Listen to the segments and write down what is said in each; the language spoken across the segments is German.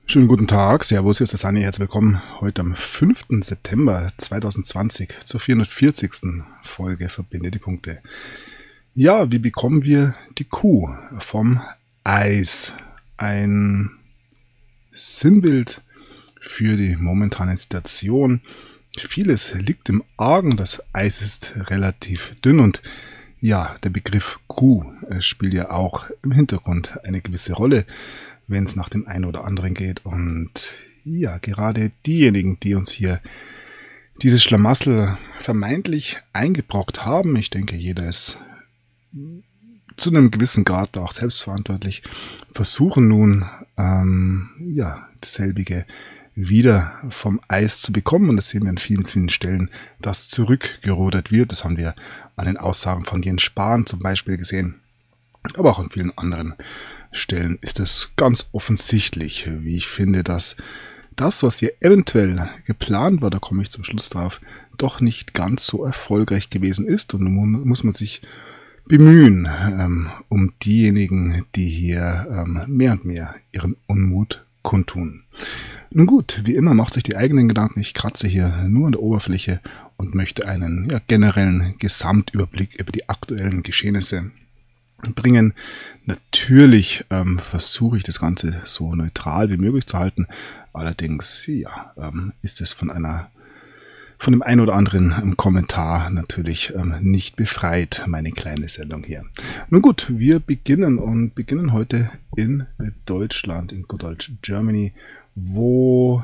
Schönen guten Tag, Servus, hier ist der Sani, herzlich willkommen heute am 5. September 2020 zur 440. Folge Verbinde die Punkte. Ja, wie bekommen wir die Kuh vom Eis? Ein Sinnbild für die momentane Situation. Vieles liegt im Argen, das Eis ist relativ dünn und ja, der Begriff Kuh spielt ja auch im Hintergrund eine gewisse Rolle, wenn es nach dem einen oder anderen geht. Und ja, gerade diejenigen, die uns hier dieses Schlamassel vermeintlich eingebrockt haben, ich denke, jeder ist zu einem gewissen Grad auch selbstverantwortlich, versuchen nun, dasselbige wieder vom Eis zu bekommen. Und das sehen wir an vielen, vielen Stellen, dass zurückgerudert wird. Das haben wir an den Aussagen von Jens Spahn zum Beispiel gesehen. Aber auch an vielen anderen Stellen ist es ganz offensichtlich, wie ich finde, dass das, was hier eventuell geplant war, da komme ich zum Schluss drauf, doch nicht ganz so erfolgreich gewesen ist. Und nun muss man sich bemühen um diejenigen, die hier mehr und mehr ihren Unmut kundtun. Nun gut, wie immer macht sich die eigenen Gedanken. Ich kratze hier nur an der Oberfläche und möchte einen generellen Gesamtüberblick über die aktuellen Geschehnisse bringen. Natürlich versuche ich das Ganze so neutral wie möglich zu halten. Allerdings ist es von dem einen oder anderen Kommentar natürlich nicht befreit, meine kleine Sendung hier. Nun gut, wir beginnen heute in Deutschland, in Good Old Germany, wo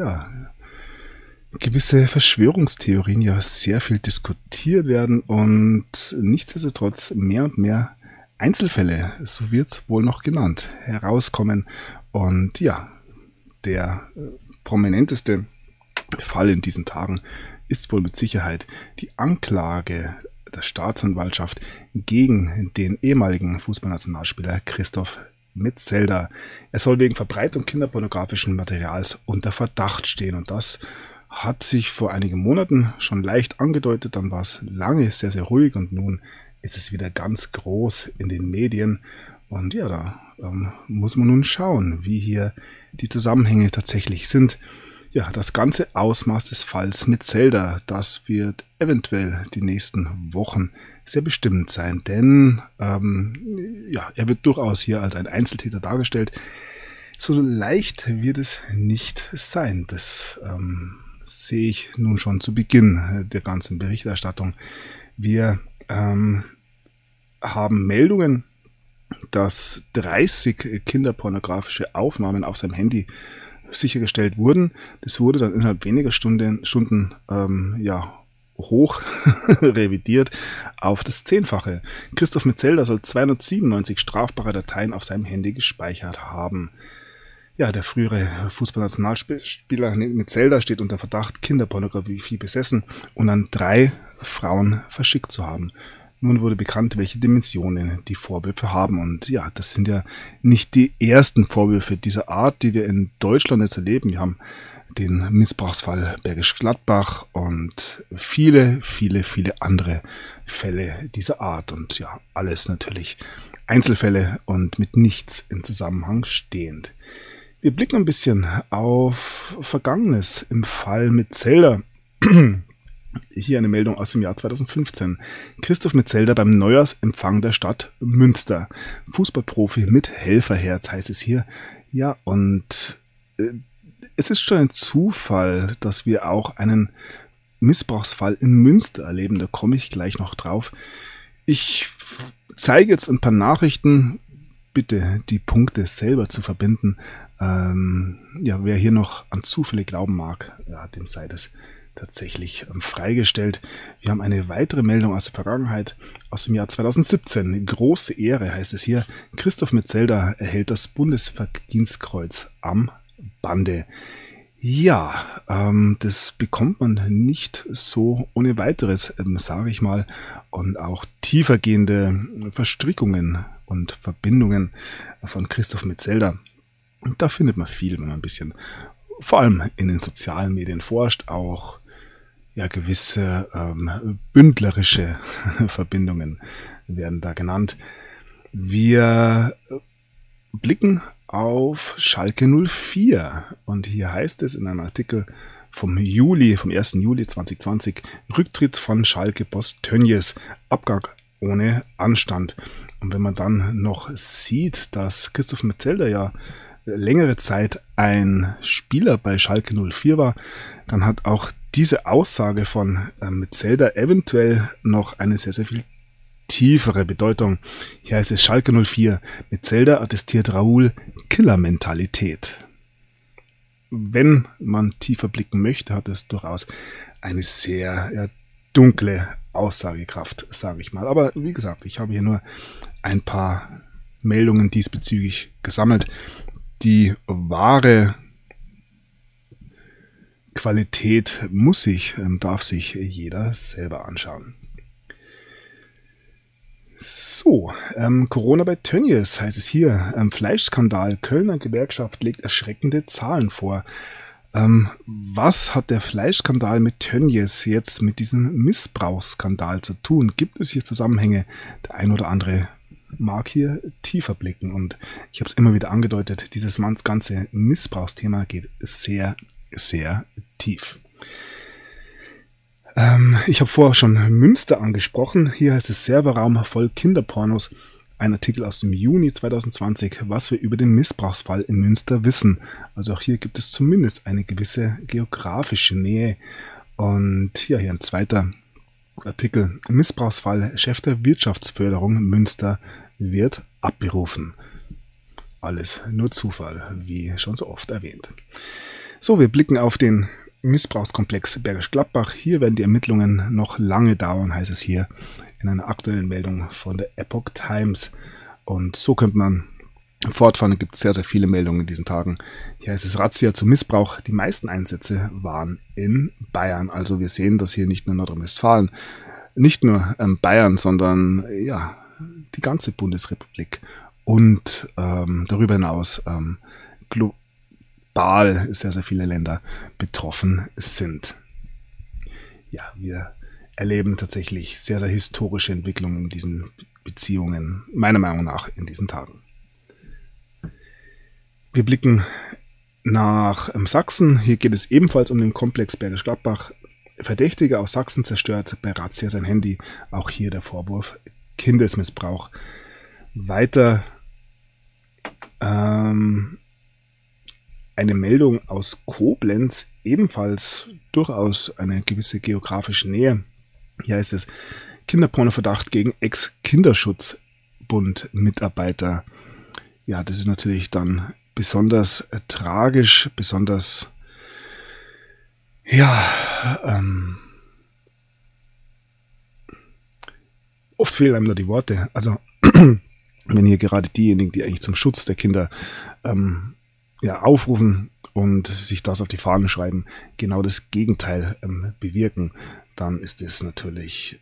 gewisse Verschwörungstheorien ja sehr viel diskutiert werden und nichtsdestotrotz mehr und mehr Einzelfälle, so wird es wohl noch genannt, herauskommen. Und ja, der prominenteste Fall in diesen Tagen ist wohl mit Sicherheit die Anklage der Staatsanwaltschaft gegen den ehemaligen Fußballnationalspieler Christoph Metzelder. Er soll wegen Verbreitung kinderpornografischen Materials unter Verdacht stehen. Und das hat sich vor einigen Monaten schon leicht angedeutet. Dann war es lange sehr, sehr ruhig und nun ist es wieder ganz groß in den Medien. Und ja, da muss man nun schauen, wie hier die Zusammenhänge tatsächlich sind. Ja, das ganze Ausmaß des Falls Metzelder, das wird eventuell die nächsten Wochen sehr bestimmend sein, denn er wird durchaus hier als ein Einzeltäter dargestellt. So leicht wird es nicht sein. Das sehe ich nun schon zu Beginn der ganzen Berichterstattung. Wir haben Meldungen, dass 30 kinderpornografische Aufnahmen auf seinem Handy sichergestellt wurden. Das wurde dann innerhalb weniger Stunden hoch revidiert auf das 10-fache. Christoph Metzelder soll 297 strafbare Dateien auf seinem Handy gespeichert haben. Ja, der frühere Fußballnationalspieler Metzelder steht unter Verdacht, Kinderpornografie besessen und an 3 Frauen verschickt zu haben. Nun wurde bekannt, welche Dimensionen die Vorwürfe haben. Und ja, das sind ja nicht die ersten Vorwürfe dieser Art, die wir in Deutschland jetzt erleben. Wir haben den Missbrauchsfall Bergisch Gladbach und viele, viele, viele andere Fälle dieser Art. Und ja, alles natürlich Einzelfälle und mit nichts im Zusammenhang stehend. Wir blicken ein bisschen auf Vergangenes im Fall Metzelder. Hier eine Meldung aus dem Jahr 2015. Christoph Metzelder beim Neujahrsempfang der Stadt Münster. Fußballprofi mit Helferherz heißt es hier. Ja, und es ist schon ein Zufall, dass wir auch einen Missbrauchsfall in Münster erleben. Da komme ich gleich noch drauf. Ich zeige jetzt ein paar Nachrichten. Bitte die Punkte selber zu verbinden. Wer hier noch an Zufälle glauben mag, dem sei das tatsächlich freigestellt. Wir haben eine weitere Meldung aus der Vergangenheit, aus dem Jahr 2017. Große Ehre heißt es hier. Christoph Metzelder erhält das Bundesverdienstkreuz am Bande. Ja, das bekommt man nicht so ohne weiteres, sage ich mal. Und auch tiefergehende Verstrickungen und Verbindungen von Christoph Metzelder. Und da findet man viel, wenn man ein bisschen, vor allem in den sozialen Medien forscht, auch gewisse bündlerische Verbindungen werden da genannt. Wir blicken auf Schalke 04. Und hier heißt es in einem Artikel vom 1. Juli 2020, Rücktritt von Schalke-Boss Tönjes, Abgang ohne Anstand. Und wenn man dann noch sieht, dass Christoph Metzelder ja längere Zeit ein Spieler bei Schalke 04 war, dann hat auch diese Aussage von Metzelder eventuell noch eine sehr, sehr viel tiefere Bedeutung. Hier heißt es Schalke 04. Metzelder attestiert Raoul Killermentalität. Wenn man tiefer blicken möchte, hat es durchaus eine sehr dunkle Aussagekraft, sage ich mal. Aber wie gesagt, ich habe hier nur ein paar Meldungen diesbezüglich gesammelt. Die wahre Qualität darf sich jeder selber anschauen. So, Corona bei Tönjes heißt es hier. Fleischskandal. Kölner Gewerkschaft legt erschreckende Zahlen vor. Was hat der Fleischskandal mit Tönjes jetzt mit diesem Missbrauchsskandal zu tun? Gibt es hier Zusammenhänge? Der ein oder andere mag hier tiefer blicken. Und ich habe es immer wieder angedeutet, dieses ganze Missbrauchsthema geht sehr, sehr tief. Ich habe vorher schon Münster angesprochen. Hier heißt es Serverraum voll Kinderpornos. Ein Artikel aus dem Juni 2020, was wir über den Missbrauchsfall in Münster wissen. Also auch hier gibt es zumindest eine gewisse geografische Nähe. Und ja, hier ein zweiter Artikel. Missbrauchsfall, Chef der Wirtschaftsförderung Münster wird abberufen. Alles nur Zufall, wie schon so oft erwähnt. So, wir blicken auf den Missbrauchskomplex Bergisch Gladbach. Hier werden die Ermittlungen noch lange dauern, heißt es hier in einer aktuellen Meldung von der Epoch Times. Und so könnte man fortfahren. Es gibt sehr, sehr viele Meldungen in diesen Tagen. Hier heißt es Razzia zum Missbrauch. Die meisten Einsätze waren in Bayern. Also wir sehen, dass hier nicht nur Nordrhein-Westfalen, nicht nur Bayern, sondern ja, die ganze Bundesrepublik und darüber hinaus global sehr, sehr viele Länder betroffen sind. Ja, wir erleben tatsächlich sehr, sehr historische Entwicklungen in diesen Beziehungen, meiner Meinung nach, in diesen Tagen. Wir blicken nach Sachsen. Hier geht es ebenfalls um den Komplex Bergisch Gladbach. Verdächtiger aus Sachsen zerstört bei Razzia sein Handy. Auch hier der Vorwurf Kindesmissbrauch. Weiter eine Meldung aus Koblenz, ebenfalls durchaus eine gewisse geografische Nähe. Hier heißt es Kinderpornoverdacht gegen Ex-Kinderschutzbund-Mitarbeiter. Ja, das ist natürlich dann besonders tragisch, besonders oft fehlen einem nur die Worte. Also wenn hier gerade diejenigen, die eigentlich zum Schutz der Kinder aufrufen und sich das auf die Fahnen schreiben, genau das Gegenteil bewirken, dann ist es natürlich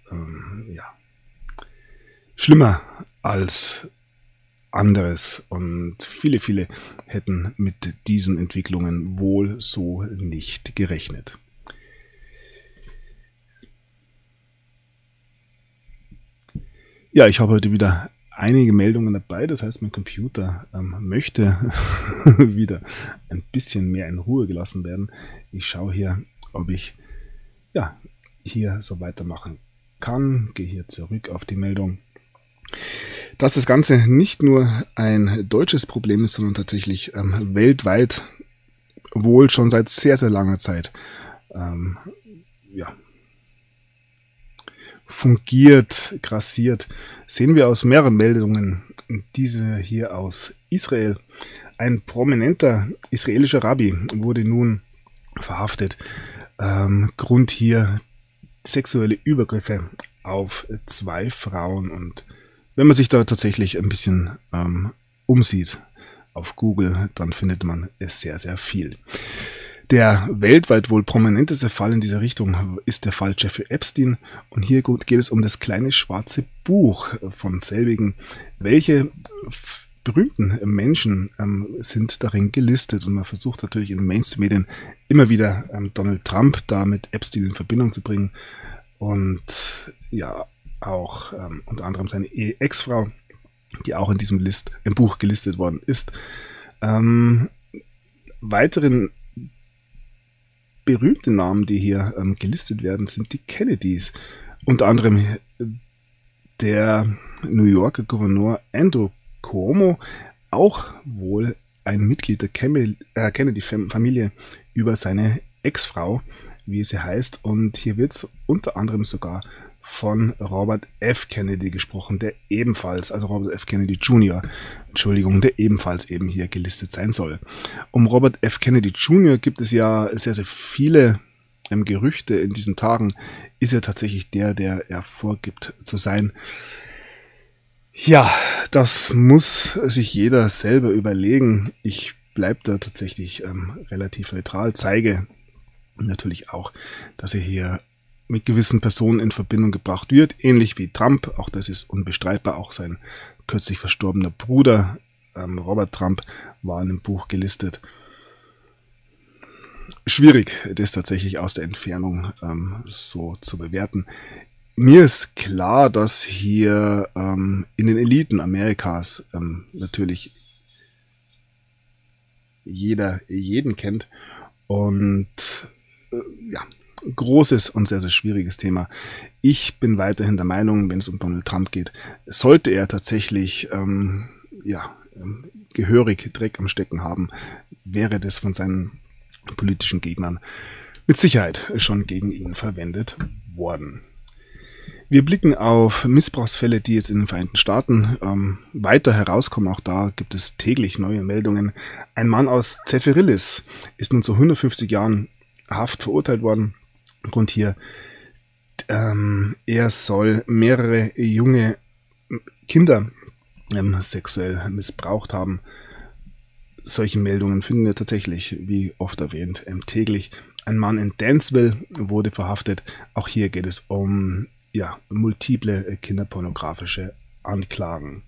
schlimmer als anderes. Und viele, viele hätten mit diesen Entwicklungen wohl so nicht gerechnet. Ja, ich habe heute wieder einige Meldungen dabei, das heißt, mein Computer möchte wieder ein bisschen mehr in Ruhe gelassen werden. Ich schaue hier, ob ich hier so weitermachen kann. Gehe hier zurück auf die Meldung. Dass das Ganze nicht nur ein deutsches Problem ist, sondern tatsächlich weltweit wohl schon seit sehr, sehr langer Zeit fungiert, grassiert, sehen wir aus mehreren Meldungen. Diese hier aus Israel. Ein prominenter israelischer Rabbi wurde nun verhaftet. Grund hier sexuelle Übergriffe auf 2 Frauen. Und wenn man sich da tatsächlich ein bisschen umsieht auf Google, dann findet man es sehr, sehr viel. Der weltweit wohl prominenteste Fall in dieser Richtung ist der Fall Jeffrey Epstein. Und hier geht es um das kleine schwarze Buch von selbigen. Welche berühmten Menschen sind darin gelistet? Und man versucht natürlich in den Mainstream-Medien immer wieder Donald Trump da mit Epstein in Verbindung zu bringen. Und ja, auch unter anderem seine Ex-Frau, die auch in diesem Buch gelistet worden ist. Weiteren berühmte Namen, die hier gelistet werden, sind die Kennedys. Unter anderem der New Yorker Gouverneur Andrew Cuomo, auch wohl ein Mitglied der Kennedy-Familie über seine Ex-Frau, wie sie heißt. Und hier wird unter anderem sogar von Robert F. Kennedy gesprochen, der ebenfalls, also Robert F. Kennedy Jr., Entschuldigung, der ebenfalls eben hier gelistet sein soll. Um Robert F. Kennedy Jr. gibt es ja sehr, sehr viele Gerüchte in diesen Tagen. Ist er tatsächlich der er vorgibt zu sein? Ja, das muss sich jeder selber überlegen. Ich bleibe da tatsächlich relativ neutral, zeige natürlich auch, dass er hier mit gewissen Personen in Verbindung gebracht wird, ähnlich wie Trump, auch das ist unbestreitbar, auch sein kürzlich verstorbener Bruder Robert Trump war in dem Buch gelistet. Schwierig, das tatsächlich aus der Entfernung so zu bewerten. Mir ist klar, dass hier in den Eliten Amerikas natürlich jeder jeden kennt und ja, großes und sehr, sehr schwieriges Thema. Ich bin weiterhin der Meinung, wenn es um Donald Trump geht, sollte er tatsächlich gehörig Dreck am Stecken haben, wäre das von seinen politischen Gegnern mit Sicherheit schon gegen ihn verwendet worden. Wir blicken auf Missbrauchsfälle, die jetzt in den Vereinigten Staaten weiter herauskommen. Auch da gibt es täglich neue Meldungen. Ein Mann aus Zephyrhillis ist nun zu 150 Jahren Haft verurteilt worden. Grund hier, er soll mehrere junge Kinder sexuell missbraucht haben. Solche Meldungen finden wir tatsächlich, wie oft erwähnt, täglich. Ein Mann in Danceville wurde verhaftet. Auch hier geht es um multiple kinderpornografische Anklagen.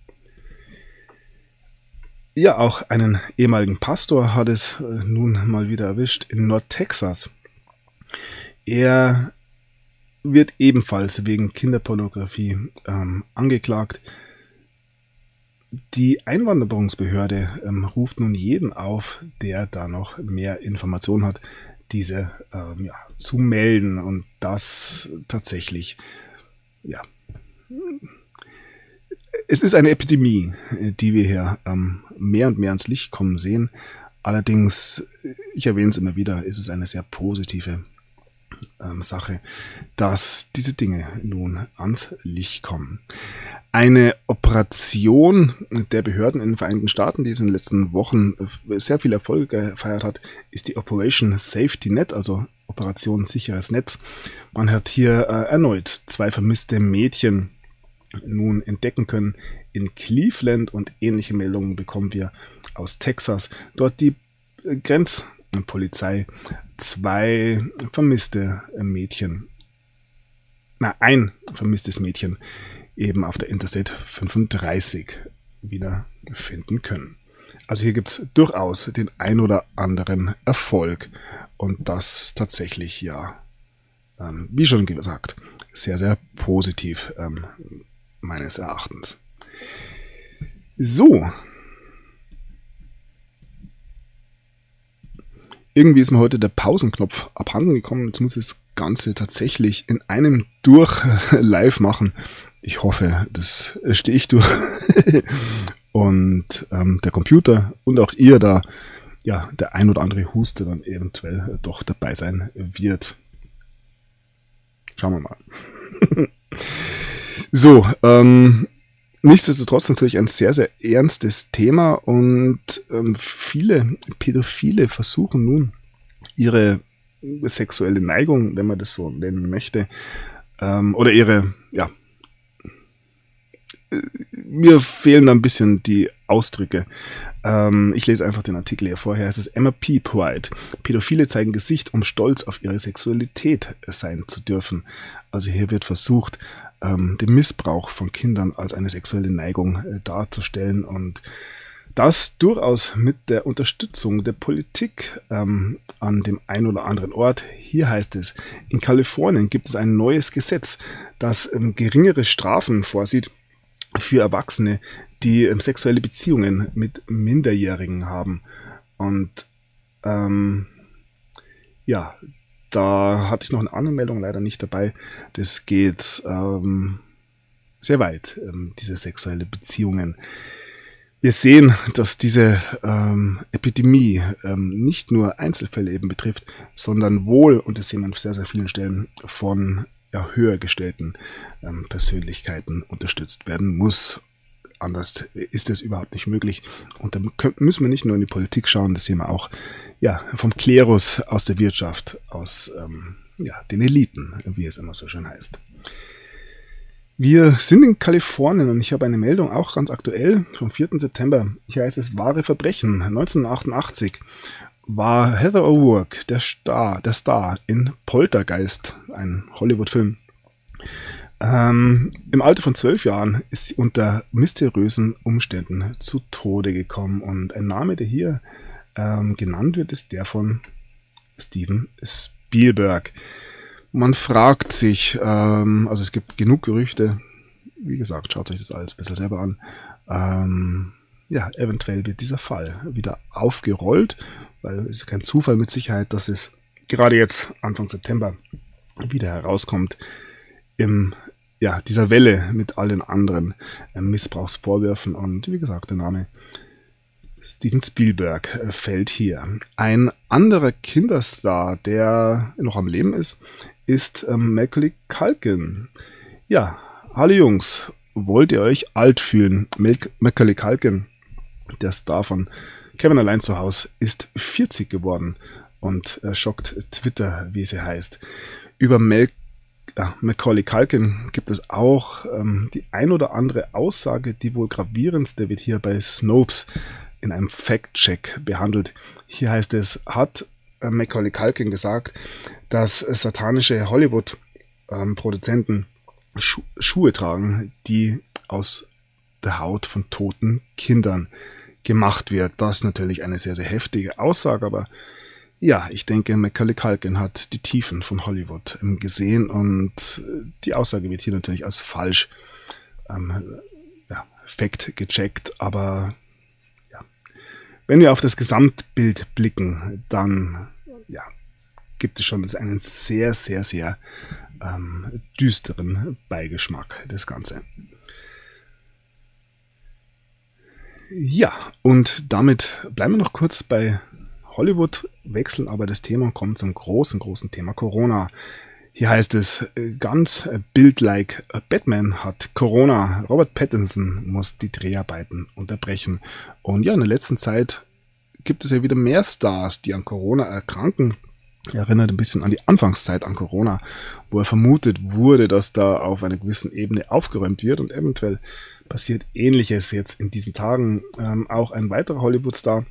Ja, auch einen ehemaligen Pastor hat es nun mal wieder erwischt in Nordtexas. Er wird ebenfalls wegen Kinderpornografie angeklagt. Die Einwanderungsbehörde ruft nun jeden auf, der da noch mehr Informationen hat, diese zu melden. Und das tatsächlich, es ist eine Epidemie, die wir hier mehr und mehr ans Licht kommen sehen. Allerdings, ich erwähne es immer wieder, ist es eine sehr positive Sache, dass diese Dinge nun ans Licht kommen. Eine Operation der Behörden in den Vereinigten Staaten, die es in den letzten Wochen sehr viel Erfolg gefeiert hat, ist die Operation Safety Net, also Operation sicheres Netz. Man hat hier erneut 2 vermisste Mädchen nun entdecken können in Cleveland und ähnliche Meldungen bekommen wir aus Texas. Dort die Grenzpolizei 2 vermisste Mädchen, ein vermisstes Mädchen eben auf der Interstate 35 wieder finden können. Also hier gibt es durchaus den ein oder anderen Erfolg und das tatsächlich wie schon gesagt, sehr, sehr positiv meines Erachtens. So. Irgendwie ist mir heute der Pausenknopf abhanden gekommen. Jetzt muss ich das Ganze tatsächlich in einem durch live machen. Ich hoffe, das stehe ich durch. Und der Computer und auch ihr da, der ein oder andere Huste dann eventuell doch dabei sein wird. Schauen wir mal. So, nichtsdestotrotz natürlich ein sehr, sehr ernstes Thema und viele Pädophile versuchen nun ihre sexuelle Neigung, wenn man das so nennen möchte, oder ihre, mir fehlen da ein bisschen die Ausdrücke. Ich lese einfach den Artikel hier vorher. Es ist Emma P. Pride. Pädophile zeigen Gesicht, um stolz auf ihre Sexualität sein zu dürfen. Also hier wird versucht, den Missbrauch von Kindern als eine sexuelle Neigung darzustellen und das durchaus mit der Unterstützung der Politik an dem einen oder anderen Ort. Hier heißt es, in Kalifornien gibt es ein neues Gesetz, das geringere Strafen vorsieht für Erwachsene, die sexuelle Beziehungen mit Minderjährigen haben. Und ja, da hatte ich noch eine Anmeldung leider nicht dabei. Das geht sehr weit, diese sexuelle Beziehungen. Wir sehen, dass diese Epidemie nicht nur Einzelfälle eben betrifft, sondern wohl, und das sehen wir an sehr, sehr vielen Stellen, von höher gestellten Persönlichkeiten unterstützt werden muss. Anders ist es überhaupt nicht möglich. Und da müssen wir nicht nur in die Politik schauen, das sehen wir auch vom Klerus, aus der Wirtschaft, aus den Eliten, wie es immer so schön heißt. Wir sind in Kalifornien und ich habe eine Meldung, auch ganz aktuell, vom 4. September. Hier heißt es wahre Verbrechen. 1988 war Heather O'Rourke der Star in Poltergeist, ein Hollywood-Film. Im Alter von 12 Jahren ist sie unter mysteriösen Umständen zu Tode gekommen. Und ein Name, der hier genannt wird, ist der von Steven Spielberg. Man fragt sich, also es gibt genug Gerüchte, wie gesagt, schaut euch das alles besser selber an. Eventuell wird dieser Fall wieder aufgerollt, weil es ist kein Zufall mit Sicherheit, dass es gerade jetzt Anfang September wieder herauskommt dieser Welle mit all den anderen Missbrauchsvorwürfen. Und wie gesagt, der Name Steven Spielberg fällt hier. Ein anderer Kinderstar, der noch am Leben ist Macaulay Culkin. Ja, hallo Jungs, wollt ihr euch alt fühlen? Macaulay Culkin, der Star von Kevin allein zu Hause, ist 40 geworden und schockt Twitter, wie sie heißt. Über Macaulay Culkin gibt es auch die ein oder andere Aussage, die wohl gravierendste wird hier bei Snopes in einem Fact-Check behandelt. Hier heißt es, hat Macaulay Culkin gesagt, dass satanische Hollywood-Produzenten Schuhe tragen, die aus der Haut von toten Kindern gemacht wird. Das ist natürlich eine sehr, sehr heftige Aussage, aber ja, ich denke, Macaulay Culkin hat die Tiefen von Hollywood gesehen und die Aussage wird hier natürlich als falsch Fact gecheckt, aber wenn wir auf das Gesamtbild blicken, dann gibt es schon einen sehr, sehr, sehr düsteren Beigeschmack, das Ganze. Ja, und damit bleiben wir noch kurz bei Hollywood, wechseln aber das Thema und kommen zum großen, großen Thema Corona. Hier heißt es ganz bildlike, Batman hat Corona, Robert Pattinson muss die Dreharbeiten unterbrechen. Und ja, in der letzten Zeit gibt es ja wieder mehr Stars, die an Corona erkranken. Erinnert ein bisschen an die Anfangszeit an Corona, wo er vermutet wurde, dass da auf einer gewissen Ebene aufgeräumt wird und eventuell passiert Ähnliches jetzt in diesen Tagen. Auch ein weiterer Hollywood-Star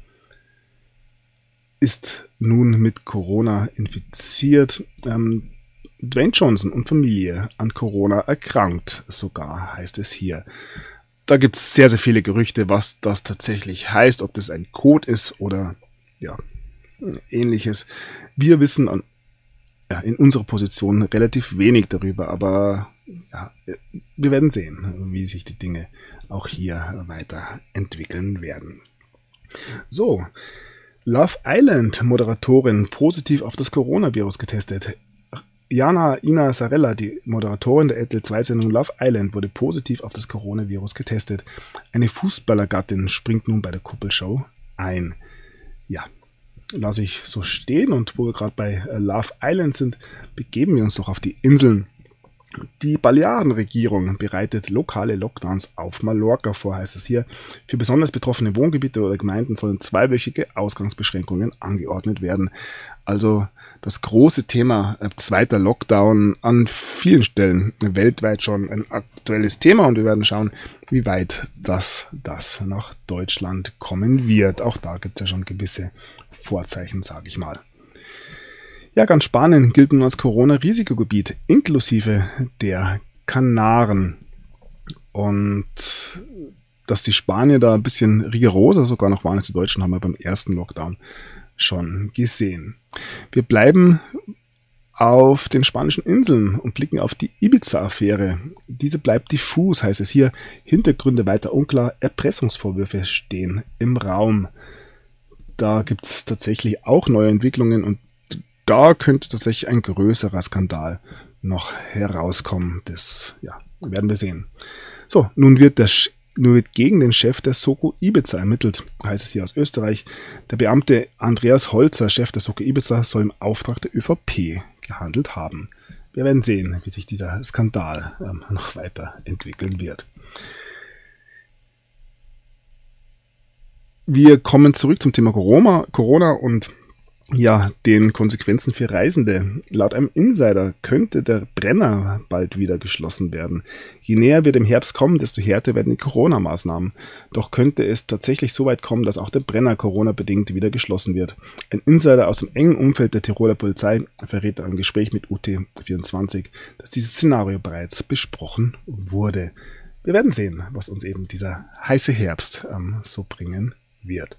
ist nun mit Corona infiziert. Dwayne Johnson und Familie an Corona erkrankt, sogar heißt es hier. Da gibt es sehr, sehr viele Gerüchte, was das tatsächlich heißt, ob das ein Code ist oder Ähnliches. Wir wissen in unserer Position relativ wenig darüber, aber wir werden sehen, wie sich die Dinge auch hier weiterentwickeln werden. So, Love Island Moderatorin positiv auf das Coronavirus getestet. Jana Ina Sarella, die Moderatorin der RTL2-Sendung Love Island, wurde positiv auf das Coronavirus getestet. Eine Fußballergattin springt nun bei der Kuppelshow ein. Ja, lasse ich so stehen, und wo wir gerade bei Love Island sind, begeben wir uns doch auf die Inseln. Die Balearenregierung bereitet lokale Lockdowns auf Mallorca vor, heißt es hier. Für besonders betroffene Wohngebiete oder Gemeinden sollen 2-wöchige Ausgangsbeschränkungen angeordnet werden. Also das große Thema zweiter Lockdown an vielen Stellen weltweit schon ein aktuelles Thema, und wir werden schauen, wie weit das nach Deutschland kommen wird. Auch da gibt es ja schon gewisse Vorzeichen, sage ich mal. Ja, ganz Spanien gilt nun als Corona-Risikogebiet, inklusive der Kanaren. Und dass die Spanier da ein bisschen rigoroser sogar noch waren als die Deutschen, haben wir beim ersten Lockdown schon gesehen. Wir bleiben auf den spanischen Inseln und blicken auf die Ibiza-Affäre. Diese bleibt diffus, heißt es hier. Hintergründe weiter unklar. Erpressungsvorwürfe stehen im Raum. Da gibt es tatsächlich auch neue Entwicklungen und da könnte tatsächlich ein größerer Skandal noch herauskommen. Das werden wir sehen. So, nun wird gegen den Chef der Soko Ibiza ermittelt, heißt es hier aus Österreich. Der Beamte Andreas Holzer, Chef der Soko Ibiza, soll im Auftrag der ÖVP gehandelt haben. Wir werden sehen, wie sich dieser Skandal noch weiter entwickeln wird. Wir kommen zurück zum Thema Corona und den Konsequenzen für Reisende. Laut einem Insider könnte der Brenner bald wieder geschlossen werden. Je näher wir dem Herbst kommen, desto härter werden die Corona-Maßnahmen. Doch könnte es tatsächlich so weit kommen, dass auch der Brenner Corona-bedingt wieder geschlossen wird. Ein Insider aus dem engen Umfeld der Tiroler Polizei verrät in einem Gespräch mit UT24, dass dieses Szenario bereits besprochen wurde. Wir werden sehen, was uns eben dieser heiße Herbst so bringen wird.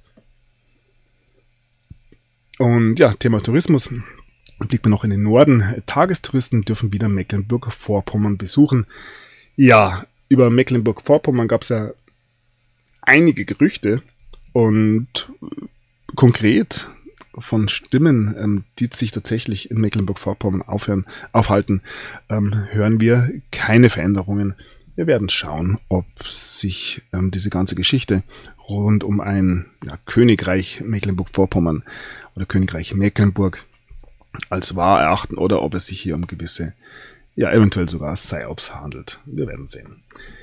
Und Thema Tourismus. Blicken wir noch in den Norden. Tagestouristen dürfen wieder Mecklenburg-Vorpommern besuchen. Ja, über Mecklenburg-Vorpommern gab es ja einige Gerüchte und konkret von Stimmen, die sich tatsächlich in Mecklenburg-Vorpommern aufhalten, hören wir keine Veränderungen. Wir werden schauen, ob sich diese ganze Geschichte rund um ein Königreich Mecklenburg-Vorpommern oder Königreich Mecklenburg als wahr erachten oder ob es sich hier um gewisse, eventuell sogar Psyops handelt. Wir werden sehen.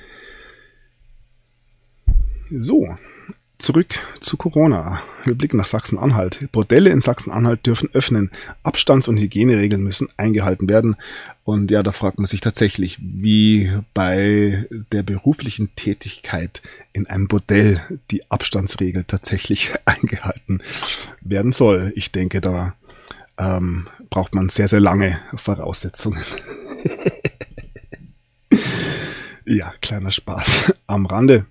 So, zurück zu Corona. Wir blicken nach Sachsen-Anhalt. Bordelle in Sachsen-Anhalt dürfen öffnen. Abstands- und Hygieneregeln müssen eingehalten werden. Und da fragt man sich tatsächlich, wie bei der beruflichen Tätigkeit in einem Bordell die Abstandsregel tatsächlich eingehalten werden soll. Ich denke, da braucht man sehr, sehr lange Voraussetzungen. Ja, kleiner Spaß am Rande.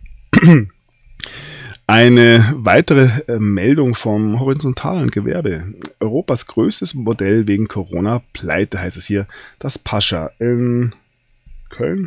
Eine weitere Meldung vom horizontalen Gewerbe. Europas größtes Modell wegen Corona-Pleite, heißt es hier. Das Pascha in Köln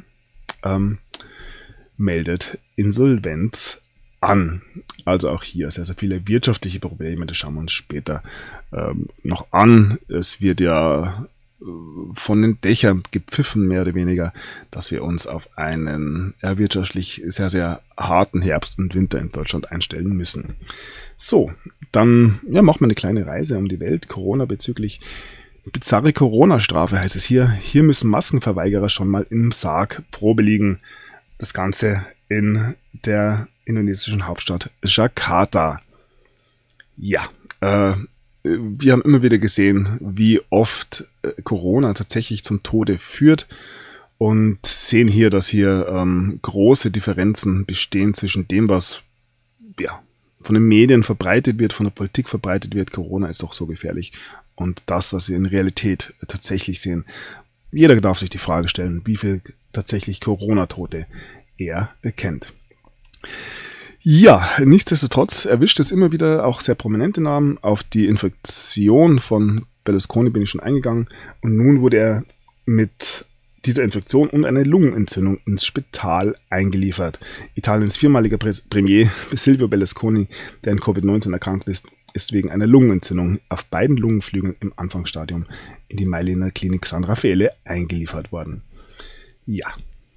meldet Insolvenz an. Also auch hier sehr, sehr viele wirtschaftliche Probleme. Das schauen wir uns später noch an. Es wird ja von den Dächern gepfiffen, mehr oder weniger, dass wir uns auf einen wirtschaftlich sehr, sehr harten Herbst und Winter in Deutschland einstellen müssen. So, dann machen wir eine kleine Reise um die Welt. Corona bezüglich bizarre Corona-Strafe heißt es hier. Hier müssen Maskenverweigerer schon mal im Sarg Probe liegen. Das Ganze in der indonesischen Hauptstadt Jakarta. Ja, wir haben immer wieder gesehen, wie oft Corona tatsächlich zum Tode führt und sehen hier, dass hier große Differenzen bestehen zwischen dem, was von den Medien verbreitet wird, von der Politik verbreitet wird. Corona ist doch so gefährlich und das, was wir in Realität tatsächlich sehen. Jeder darf sich die Frage stellen, wie viel tatsächlich Corona-Tote er kennt. Ja, nichtsdestotrotz erwischt es immer wieder auch sehr prominente Namen. Auf die Infektion von Berlusconi bin ich schon eingegangen und nun wurde er mit dieser Infektion und einer Lungenentzündung ins Spital eingeliefert. Italiens viermaliger Premier Silvio Berlusconi, der an Covid-19 erkrankt ist wegen einer Lungenentzündung auf beiden Lungenflügeln im Anfangsstadium in die Mailänder Klinik San Raffaele eingeliefert worden. Ja.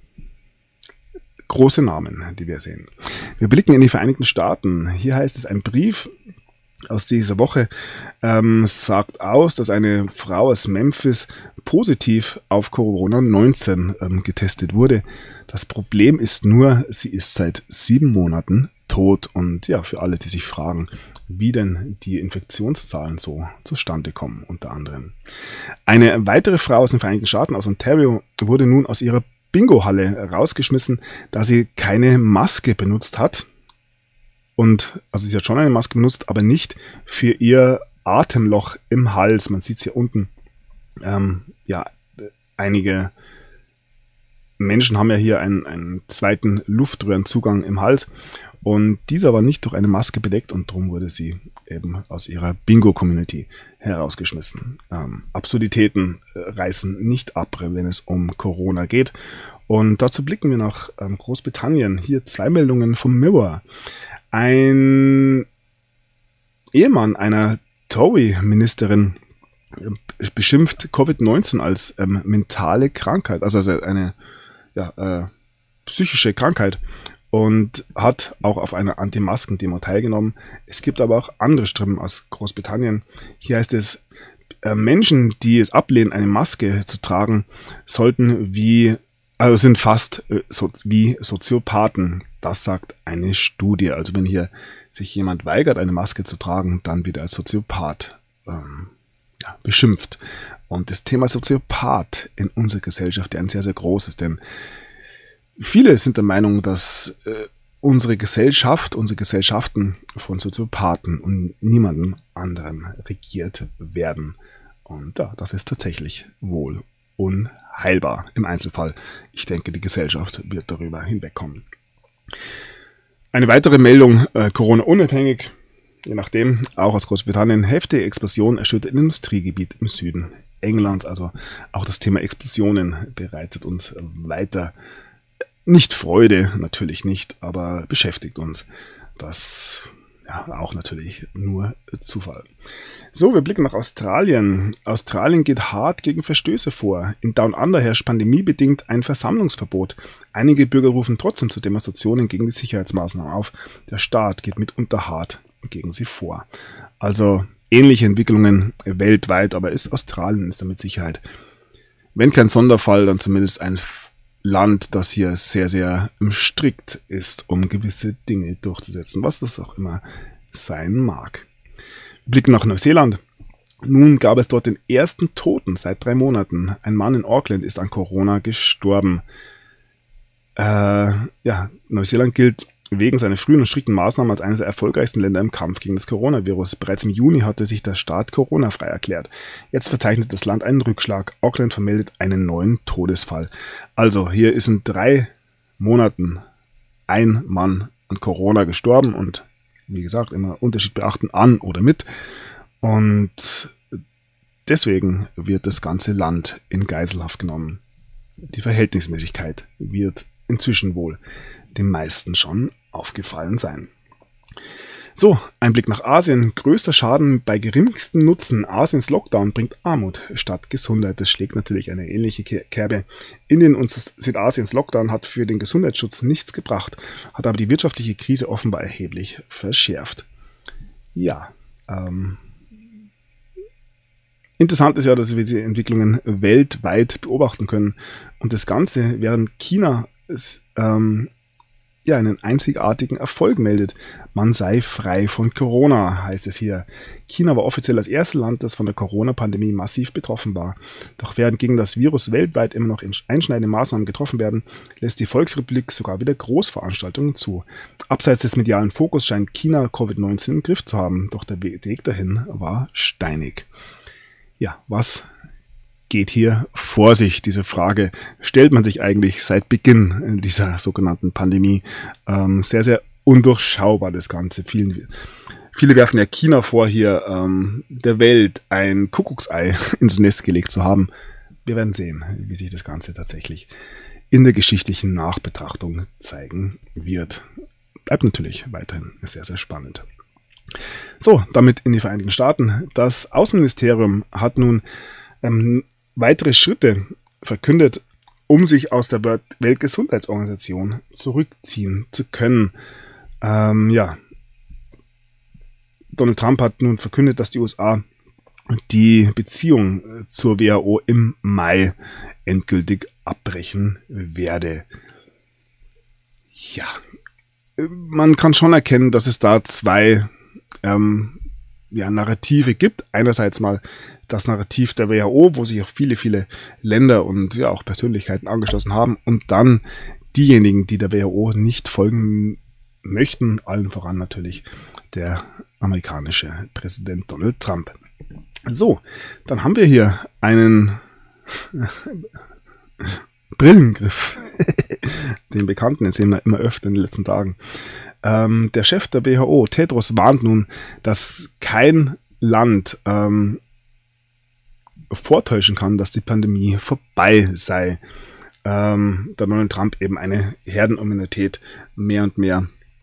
Große Namen, die wir sehen. Wir blicken in die Vereinigten Staaten. Hier heißt es, ein Brief aus dieser Woche sagt aus, dass eine Frau aus Memphis positiv auf Corona-19 getestet wurde. Das Problem ist nur, sie ist seit 7 Monaten tot. Und für alle, die sich fragen, wie denn die Infektionszahlen so zustande kommen, unter anderem. Eine weitere Frau aus den Vereinigten Staaten, aus Ontario, wurde nun aus ihrer Bingo-Halle rausgeschmissen, da sie keine Maske benutzt hat. Und also sie hat schon eine Maske benutzt, aber nicht für ihr Atemloch im Hals. Man sieht es hier unten. Einige Menschen haben ja hier einen zweiten Luftröhrenzugang im Hals und dieser war nicht durch eine Maske bedeckt und darum wurde sie eben aus ihrer Bingo-Community herausgeschmissen. Absurditäten reißen nicht ab, wenn es um Corona geht. Und dazu blicken wir nach Großbritannien. Hier 2 Meldungen vom Mirror. Ein Ehemann einer Tory-Ministerin beschimpft Covid-19 als mentale Krankheit, also eine psychische Krankheit, und hat auch auf einer Anti-Masken-Demo teilgenommen. Es gibt aber auch andere Stimmen aus Großbritannien. Hier heißt es, Menschen, die es ablehnen, eine Maske zu tragen, sind fast wie Soziopathen. Das sagt eine Studie. Also wenn hier sich jemand weigert, eine Maske zu tragen, dann wird er als Soziopath beschimpft. Und das Thema Soziopath in unserer Gesellschaft ein sehr, sehr großes, denn viele sind der Meinung, dass unsere Gesellschaften von Soziopathen und niemandem anderen regiert werden. Und ja, das ist tatsächlich wohl unheilbar im Einzelfall. Ich denke, die Gesellschaft wird darüber hinwegkommen. Eine weitere Meldung, Corona-unabhängig, je nachdem, auch aus Großbritannien, heftige Explosion erschüttert ein Industriegebiet im Süden Englands. Also auch das Thema Explosionen bereitet uns weiter nicht Freude, natürlich nicht, aber beschäftigt uns. Das auch natürlich nur Zufall. So, wir blicken nach Australien. Australien geht hart gegen Verstöße vor. In Down Under herrscht pandemiebedingt ein Versammlungsverbot. Einige Bürger rufen trotzdem zu Demonstrationen gegen die Sicherheitsmaßnahmen auf. Der Staat geht mitunter hart gegen sie vor. Also ähnliche Entwicklungen weltweit, aber Australien ist da mit Sicherheit, wenn kein Sonderfall, dann zumindest ein Land, das hier sehr, sehr strikt ist, um gewisse Dinge durchzusetzen, was das auch immer sein mag. Wir blicken nach Neuseeland. Nun gab es dort den ersten Toten seit 3 Monaten. Ein Mann in Auckland ist an Corona gestorben. Neuseeland gilt wegen seiner frühen und strikten Maßnahmen als eines der erfolgreichsten Länder im Kampf gegen das Coronavirus. Bereits im Juni hatte sich der Staat Corona-frei erklärt. Jetzt verzeichnet das Land einen Rückschlag. Auckland vermeldet einen neuen Todesfall. Also hier ist in 3 Monaten ein Mann an Corona gestorben und wie gesagt, immer Unterschied beachten, an oder mit. Und deswegen wird das ganze Land in Geiselhaft genommen. Die Verhältnismäßigkeit wird inzwischen wohl den meisten schon aufgefallen sein. So, ein Blick nach Asien. Größter Schaden bei geringstem Nutzen. Asiens Lockdown bringt Armut statt Gesundheit. Das schlägt natürlich eine ähnliche Kerbe. Indien und Südasiens Lockdown hat für den Gesundheitsschutz nichts gebracht, hat aber die wirtschaftliche Krise offenbar erheblich verschärft. Ja, interessant ist ja, dass wir diese Entwicklungen weltweit beobachten können. Und das Ganze, während China einen einzigartigen Erfolg meldet. Man sei frei von Corona, heißt es hier. China war offiziell das erste Land, das von der Corona-Pandemie massiv betroffen war. Doch während gegen das Virus weltweit immer noch einschneidende Maßnahmen getroffen werden, lässt die Volksrepublik sogar wieder Großveranstaltungen zu. Abseits des medialen Fokus scheint China Covid-19 im Griff zu haben, doch der Weg dahin war steinig. Ja, was geht hier vor sich? Diese Frage stellt man sich eigentlich seit Beginn dieser sogenannten Pandemie. Sehr, sehr undurchschaubar das Ganze. Viele werfen ja China vor, hier der Welt ein Kuckucksei ins Nest gelegt zu haben. Wir werden sehen, wie sich das Ganze tatsächlich in der geschichtlichen Nachbetrachtung zeigen wird. Bleibt natürlich weiterhin sehr, sehr spannend. So, damit in die Vereinigten Staaten. Das Außenministerium hat nun weitere Schritte verkündet, um sich aus der Weltgesundheitsorganisation zurückziehen zu können. Donald Trump hat nun verkündet, dass die USA die Beziehung zur WHO im Mai endgültig abbrechen werde. Ja, man kann schon erkennen, dass es da 2 Narrative gibt. Einerseits mal das Narrativ der WHO, wo sich auch viele, viele Länder und ja auch Persönlichkeiten angeschlossen haben, und dann diejenigen, die der WHO nicht folgen möchten, allen voran natürlich der amerikanische Präsident Donald Trump. So, dann haben wir hier einen Brillengriff Den Bekannten, den sehen wir immer öfter in den letzten Tagen. Der Chef der WHO, Tedros, warnt nun, dass kein Land vortäuschen kann, dass die Pandemie vorbei sei. Da Donald Trump eben eine Herdenimmunität mehr und mehr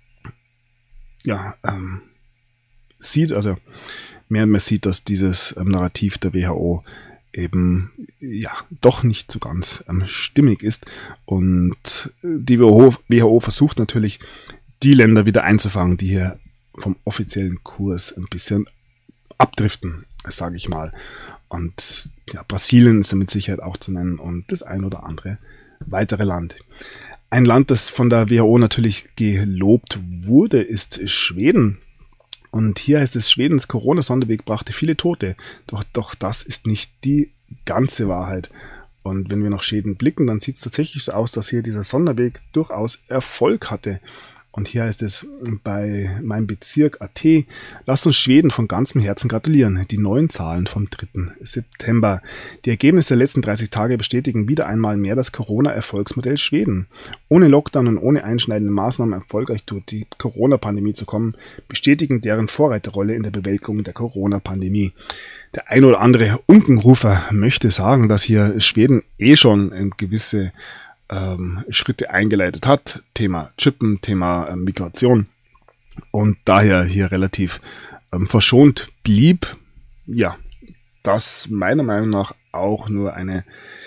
sieht, also mehr und mehr sieht, dass dieses Narrativ der WHO eben doch nicht so ganz stimmig ist. Und die WHO versucht natürlich, die Länder wieder einzufangen, die hier vom offiziellen Kurs ein bisschen abdriften, sage ich mal. Und Brasilien ist ja mit Sicherheit auch zu nennen und das ein oder andere weitere Land. Ein Land, das von der WHO natürlich gelobt wurde, ist Schweden. Und hier heißt es, Schwedens Corona-Sonderweg brachte viele Tote. Doch das ist nicht die ganze Wahrheit. Und wenn wir nach Schweden blicken, dann sieht es tatsächlich so aus, dass hier dieser Sonderweg durchaus Erfolg hatte. Und hier heißt es bei meinem Bezirk AT, lasst uns Schweden von ganzem Herzen gratulieren. Die neuen Zahlen vom 3. September. Die Ergebnisse der letzten 30 Tage bestätigen wieder einmal mehr das Corona-Erfolgsmodell Schweden. Ohne Lockdown und ohne einschneidende Maßnahmen erfolgreich durch die Corona-Pandemie zu kommen, bestätigen deren Vorreiterrolle in der Bewältigung der Corona-Pandemie. Der ein oder andere Unkenrufer möchte sagen, dass hier Schweden schon gewisse Schritte eingeleitet hat, Thema Chippen, Thema Migration und daher hier relativ verschont blieb. Ja, das meiner Meinung nach auch nur eine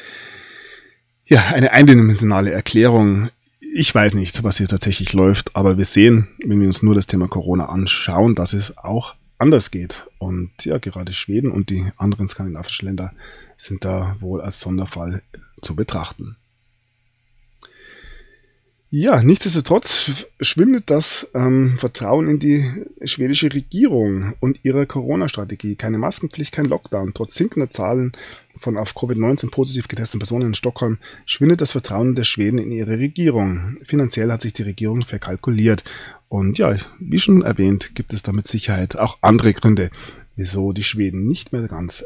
eindimensionale Erklärung. Ich weiß nicht, was hier tatsächlich läuft, aber wir sehen, wenn wir uns nur das Thema Corona anschauen, dass es auch anders geht. Und ja, gerade Schweden und die anderen skandinavischen Länder sind da wohl als Sonderfall zu betrachten. Ja, nichtsdestotrotz schwindet das Vertrauen in die schwedische Regierung und ihre Corona-Strategie. Keine Maskenpflicht, kein Lockdown. Trotz sinkender Zahlen von auf Covid-19 positiv getesteten Personen in Stockholm schwindet das Vertrauen der Schweden in ihre Regierung. Finanziell hat sich die Regierung verkalkuliert. Und ja, wie schon erwähnt, gibt es da mit Sicherheit auch andere Gründe, wieso die Schweden nicht mehr ganz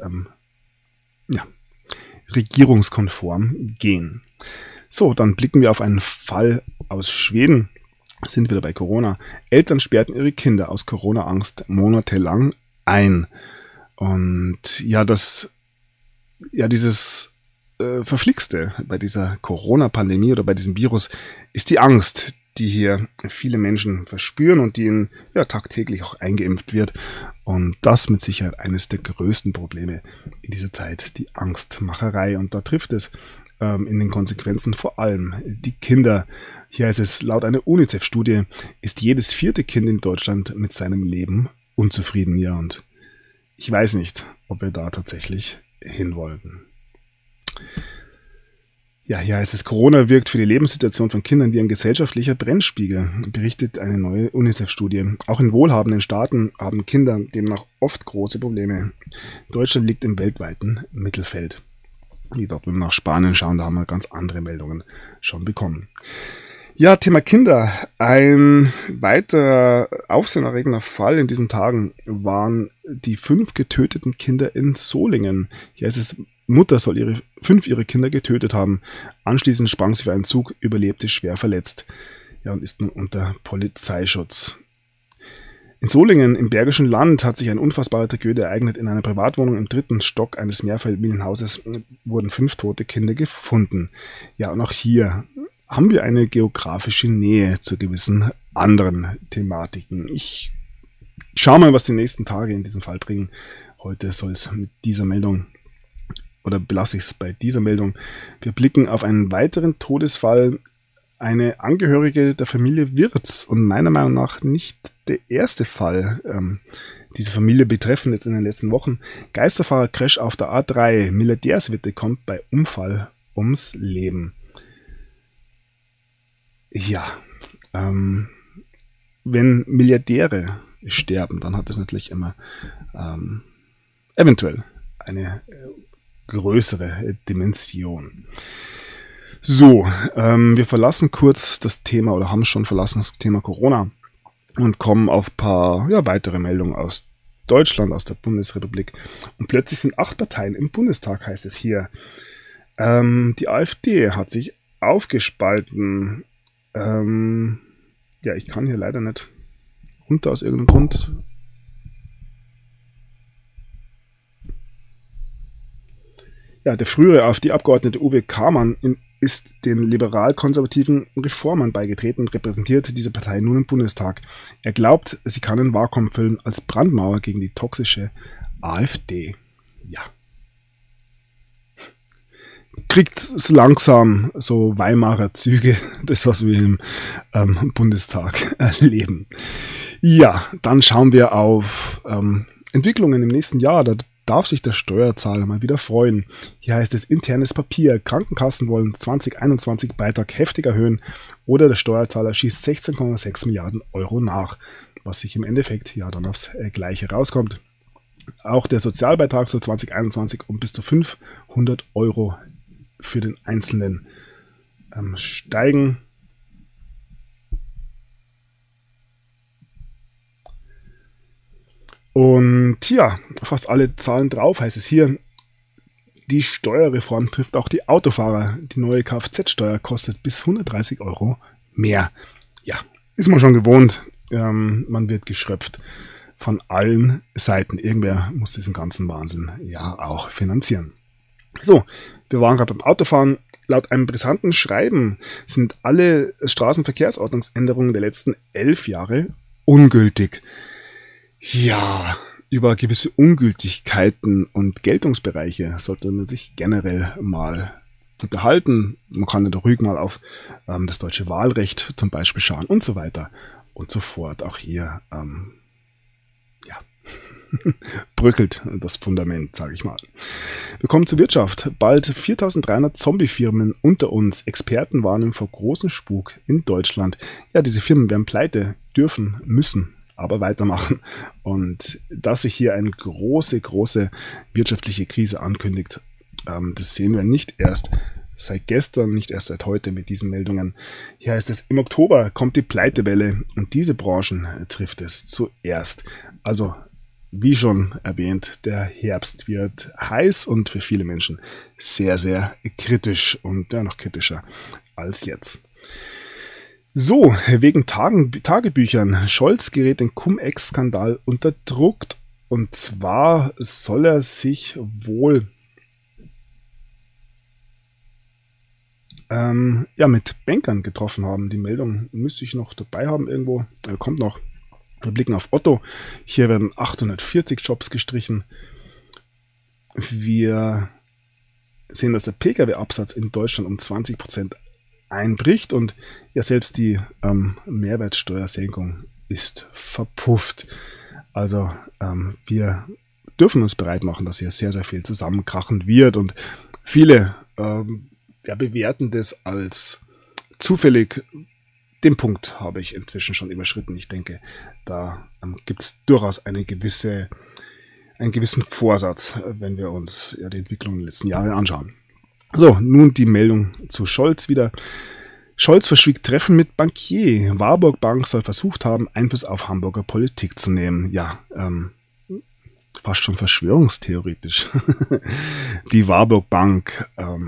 regierungskonform gehen. So, dann blicken wir auf einen Fall aus Schweden. Sind wieder bei Corona. Eltern sperrten ihre Kinder aus Corona-Angst monatelang ein. Und dieses Verflixte bei dieser Corona-Pandemie oder bei diesem Virus ist die Angst, die hier viele Menschen verspüren und die ihnen tagtäglich auch eingeimpft wird. Und das mit Sicherheit eines der größten Probleme in dieser Zeit, die Angstmacherei. Und da trifft es in den Konsequenzen vor allem die Kinder. Hier heißt es, laut einer UNICEF-Studie ist jedes 4. Kind in Deutschland mit seinem Leben unzufrieden. Ja, und ich weiß nicht, ob wir da tatsächlich hinwollten. Ja, hier heißt es, Corona wirkt für die Lebenssituation von Kindern wie ein gesellschaftlicher Brennspiegel, berichtet eine neue UNICEF-Studie. Auch in wohlhabenden Staaten haben Kinder demnach oft große Probleme. Deutschland liegt im weltweiten Mittelfeld. Wie gesagt, wenn wir nach Spanien schauen, da haben wir ganz andere Meldungen schon bekommen. Ja, Thema Kinder. Ein weiterer aufsehenerregender Fall in diesen Tagen waren die 5 getöteten Kinder in Solingen. Hier ist es, Mutter soll 5 ihrer Kinder getötet haben. Anschließend sprang sie für einen Zug, überlebte schwer verletzt. Ja, und ist nun unter Polizeischutz. In Solingen im Bergischen Land hat sich eine unfassbare Tragödie ereignet. In einer Privatwohnung im 3. Stock eines Mehrfamilienhauses wurden 5 tote Kinder gefunden. Ja, und auch hier haben wir eine geografische Nähe zu gewissen anderen Thematiken. Ich schaue mal, was die nächsten Tage in diesem Fall bringen. Heute soll es mit dieser Meldung, oder belasse ich es bei dieser Meldung. Wir blicken auf einen weiteren Todesfall. Eine Angehörige der Familie Wirz und meiner Meinung nach nicht der erste Fall, diese Familie betreffen jetzt in den letzten Wochen. Geisterfahrer-Crash auf der A3. Milliardärswitte kommt bei Unfall ums Leben. Ja, wenn Milliardäre sterben, dann hat das natürlich immer eventuell eine größere Dimension. So, wir verlassen kurz das Thema oder haben schon verlassen das Thema Corona und kommen auf ein paar weitere Meldungen aus Deutschland, aus der Bundesrepublik. Und plötzlich sind 8 Parteien im Bundestag, heißt es hier. Die AfD hat sich aufgespalten. Ja, ich kann hier leider nicht runter aus irgendeinem Grund. Ja, der frühere AfD-Abgeordnete Uwe Kamann ist den liberal-konservativen Reformern beigetreten und repräsentiert diese Partei nun im Bundestag. Er glaubt, sie kann ein Vakuum füllen als Brandmauer gegen die toxische AfD. Ja. Kriegt so langsam so Weimarer Züge, das, was wir im Bundestag erleben. Ja, dann schauen wir auf Entwicklungen im nächsten Jahr. Da darf sich der Steuerzahler mal wieder freuen. Hier heißt es internes Papier. Krankenkassen wollen 2021 Beitrag heftig erhöhen oder der Steuerzahler schießt 16,6 Milliarden Euro nach, was sich im Endeffekt ja dann aufs Gleiche rauskommt. Auch der Sozialbeitrag soll 2021 um bis zu 500 Euro für den Einzelnen steigen. Und ja, fast alle Zahlen drauf heißt es hier. Die Steuerreform trifft auch die Autofahrer. Die neue Kfz-Steuer kostet bis 130 Euro mehr. Ja, ist man schon gewohnt. Man wird geschröpft von allen Seiten. Irgendwer muss diesen ganzen Wahnsinn ja auch finanzieren. So, wir waren gerade beim Autofahren. Laut einem brisanten Schreiben sind alle Straßenverkehrsordnungsänderungen der letzten 11 Jahre ungültig. Ja, über gewisse Ungültigkeiten und Geltungsbereiche sollte man sich generell mal unterhalten. Man kann da ruhig mal auf das deutsche Wahlrecht zum Beispiel schauen und so weiter und so fort. Auch hier, ja, bröckelt das Fundament, sage ich mal. Wir kommen zur Wirtschaft. Bald 4.300 Zombie-Firmen unter uns. Experten warnen vor großem Spuk in Deutschland. Ja, diese Firmen werden pleite, dürfen, müssen aber weitermachen. Und dass sich hier eine große wirtschaftliche Krise ankündigt, das sehen wir nicht erst seit gestern, nicht erst seit heute mit diesen Meldungen. Hier heißt es, im Oktober kommt die Pleitewelle und diese Branchen trifft es zuerst. Also, wie schon erwähnt, der Herbst wird heiß und für viele Menschen sehr kritisch und ja, noch kritischer als jetzt. So, wegen Tagebüchern. Scholz gerät den Cum-Ex-Skandal unter Druck. Und zwar soll er sich wohl mit Bankern getroffen haben. Die Meldung müsste ich noch dabei haben irgendwo. Kommt noch. Wir blicken auf Otto. Hier werden 840 Jobs gestrichen. Wir sehen, dass der Pkw-Absatz in Deutschland um 20% einbricht und ja, selbst die Mehrwertsteuersenkung ist verpufft. Also wir dürfen uns bereit machen, dass hier sehr viel zusammenkrachen wird und viele bewerten das als zufällig. Den Punkt habe ich inzwischen schon überschritten. Ich denke, da gibt es durchaus einen gewissen Vorsatz, wenn wir uns die Entwicklung der letzten Jahre anschauen. So, nun die Meldung zu Scholz wieder. Scholz verschwieg Treffen mit Bankier. Warburg Bank soll versucht haben, Einfluss auf Hamburger Politik zu nehmen. Ja, fast schon verschwörungstheoretisch. Die Warburg Bank,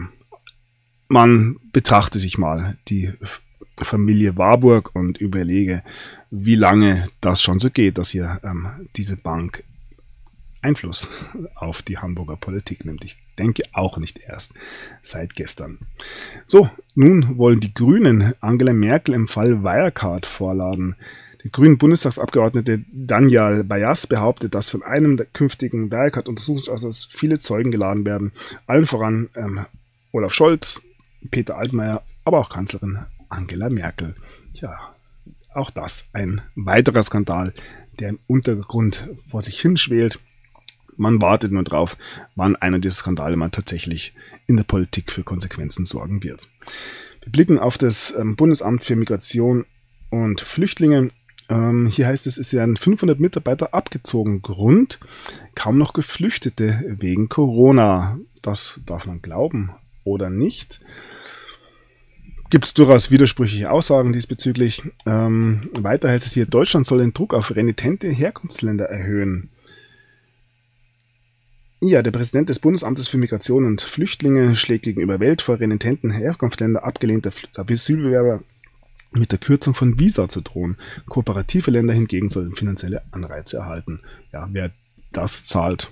man betrachte sich mal die Familie Warburg und überlege, wie lange das schon so geht, dass hier diese Bank Einfluss auf die Hamburger Politik nimmt. Ich denke auch nicht erst seit gestern. So, nun wollen die Grünen Angela Merkel im Fall Wirecard vorladen. Der grünen Bundestagsabgeordnete Daniel Bayas behauptet, dass von einem der künftigen Wirecard-Untersuchungsausschusses viele Zeugen geladen werden. Allen voran Olaf Scholz, Peter Altmaier, aber auch Kanzlerin Angela Merkel. Ja, auch das ein weiterer Skandal, der im Untergrund vor sich hinschwelt. Man wartet nur drauf, wann einer dieser Skandale mal tatsächlich in der Politik für Konsequenzen sorgen wird. Wir blicken auf das Bundesamt für Migration und Flüchtlinge. Hier heißt es werden 500 Mitarbeiter abgezogen. Grund, kaum noch Geflüchtete wegen Corona. Das darf man glauben oder nicht. Gibt es durchaus widersprüchliche Aussagen diesbezüglich. Weiter heißt es hier, Deutschland soll den Druck auf renitente Herkunftsländer erhöhen. Ja, der Präsident des Bundesamtes für Migration und Flüchtlinge schlägt gegenüber Welt vor renitenten Herkunftsländer abgelehnter Asylbewerber mit der Kürzung von Visa zu drohen. Kooperative Länder hingegen sollen finanzielle Anreize erhalten. Ja, wer das zahlt.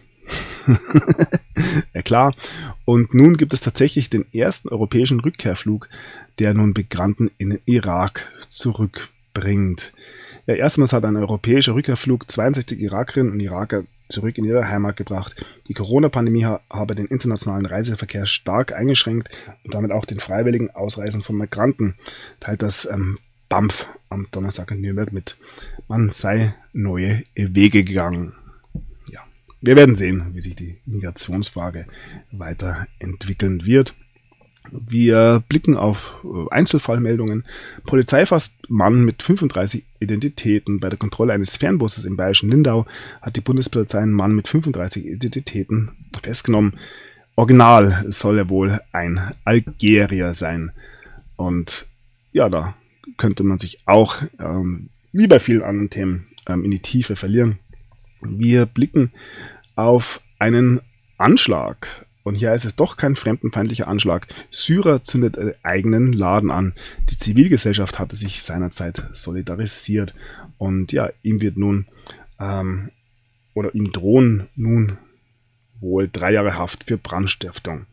Ja klar. Und nun gibt es tatsächlich den ersten europäischen Rückkehrflug, der nun Migranten in den Irak zurückbringt. Ja, erstmals hat ein europäischer Rückkehrflug 62 Irakerinnen und Iraker zurück in ihre Heimat gebracht. Die Corona-Pandemie habe den internationalen Reiseverkehr stark eingeschränkt und damit auch den freiwilligen Ausreisen von Migranten, teilt das BAMF am Donnerstag in Nürnberg mit. Man sei neue Wege gegangen. Ja, wir werden sehen, wie sich die Migrationsfrage weiterentwickeln wird. Wir blicken auf Einzelfallmeldungen. Polizei fasst Mann mit 35 Identitäten. Bei der Kontrolle eines Fernbusses im bayerischen Lindau hat die Bundespolizei einen Mann mit 35 Identitäten festgenommen. Original soll er wohl ein Algerier sein. Und ja, da könnte man sich auch, wie bei vielen anderen Themen, in die Tiefe verlieren. Wir blicken auf einen Anschlag. Und hier ist es doch kein fremdenfeindlicher Anschlag. Syrer zündet einen eigenen Laden an. Die Zivilgesellschaft hatte sich seinerzeit solidarisiert. Und ja, ihm wird nun, ihm drohen nun wohl 3 Jahre Haft für Brandstiftung.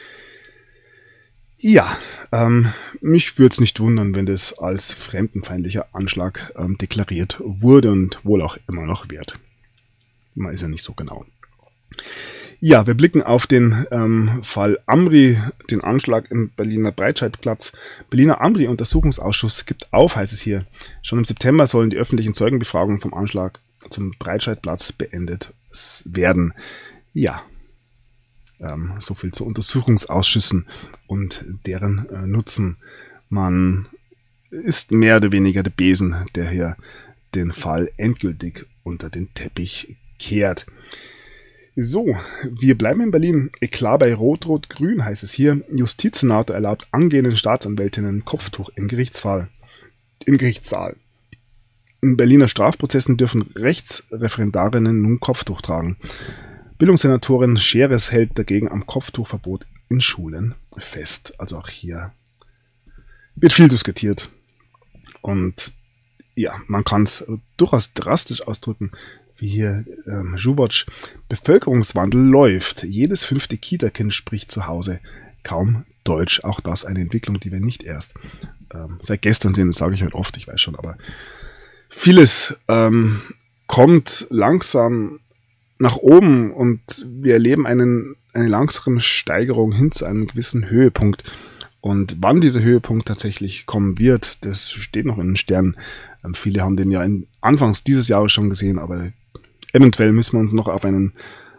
Ja, mich würde es nicht wundern, wenn das als fremdenfeindlicher Anschlag deklariert wurde und wohl auch immer noch wird. Man ist ja nicht so genau. Ja, wir blicken auf den Fall Amri, den Anschlag im Berliner Breitscheidplatz. Berliner Amri-Untersuchungsausschuss gibt auf, heißt es hier. Schon im September sollen die öffentlichen Zeugenbefragungen vom Anschlag zum Breitscheidplatz beendet werden. Ja, so viel zu Untersuchungsausschüssen und deren Nutzen. Man ist mehr oder weniger der Besen, der hier den Fall endgültig unter den Teppich kehrt. So, wir bleiben in Berlin. Eklat bei Rot-Rot-Grün heißt es hier. Justizsenator erlaubt angehenden Staatsanwältinnen Kopftuch im Gerichtssaal. In Berliner Strafprozessen dürfen Rechtsreferendarinnen nun Kopftuch tragen. Bildungssenatorin Scheres hält dagegen am Kopftuchverbot in Schulen fest. Also auch hier wird viel diskutiert. Und ja, man kann es durchaus drastisch ausdrücken, wie hier Juwatsch, Bevölkerungswandel läuft. Jedes 5. Kita-Kind spricht zu Hause kaum Deutsch. Auch das eine Entwicklung, die wir nicht erst seit gestern sehen. Das sage ich halt oft, ich weiß schon. Aber vieles kommt langsam nach oben und wir erleben eine langsame Steigerung hin zu einem gewissen Höhepunkt. Und wann dieser Höhepunkt tatsächlich kommen wird, das steht noch in den Sternen. Viele haben den ja anfangs dieses Jahres schon gesehen, aber eventuell müssen wir uns noch auf einen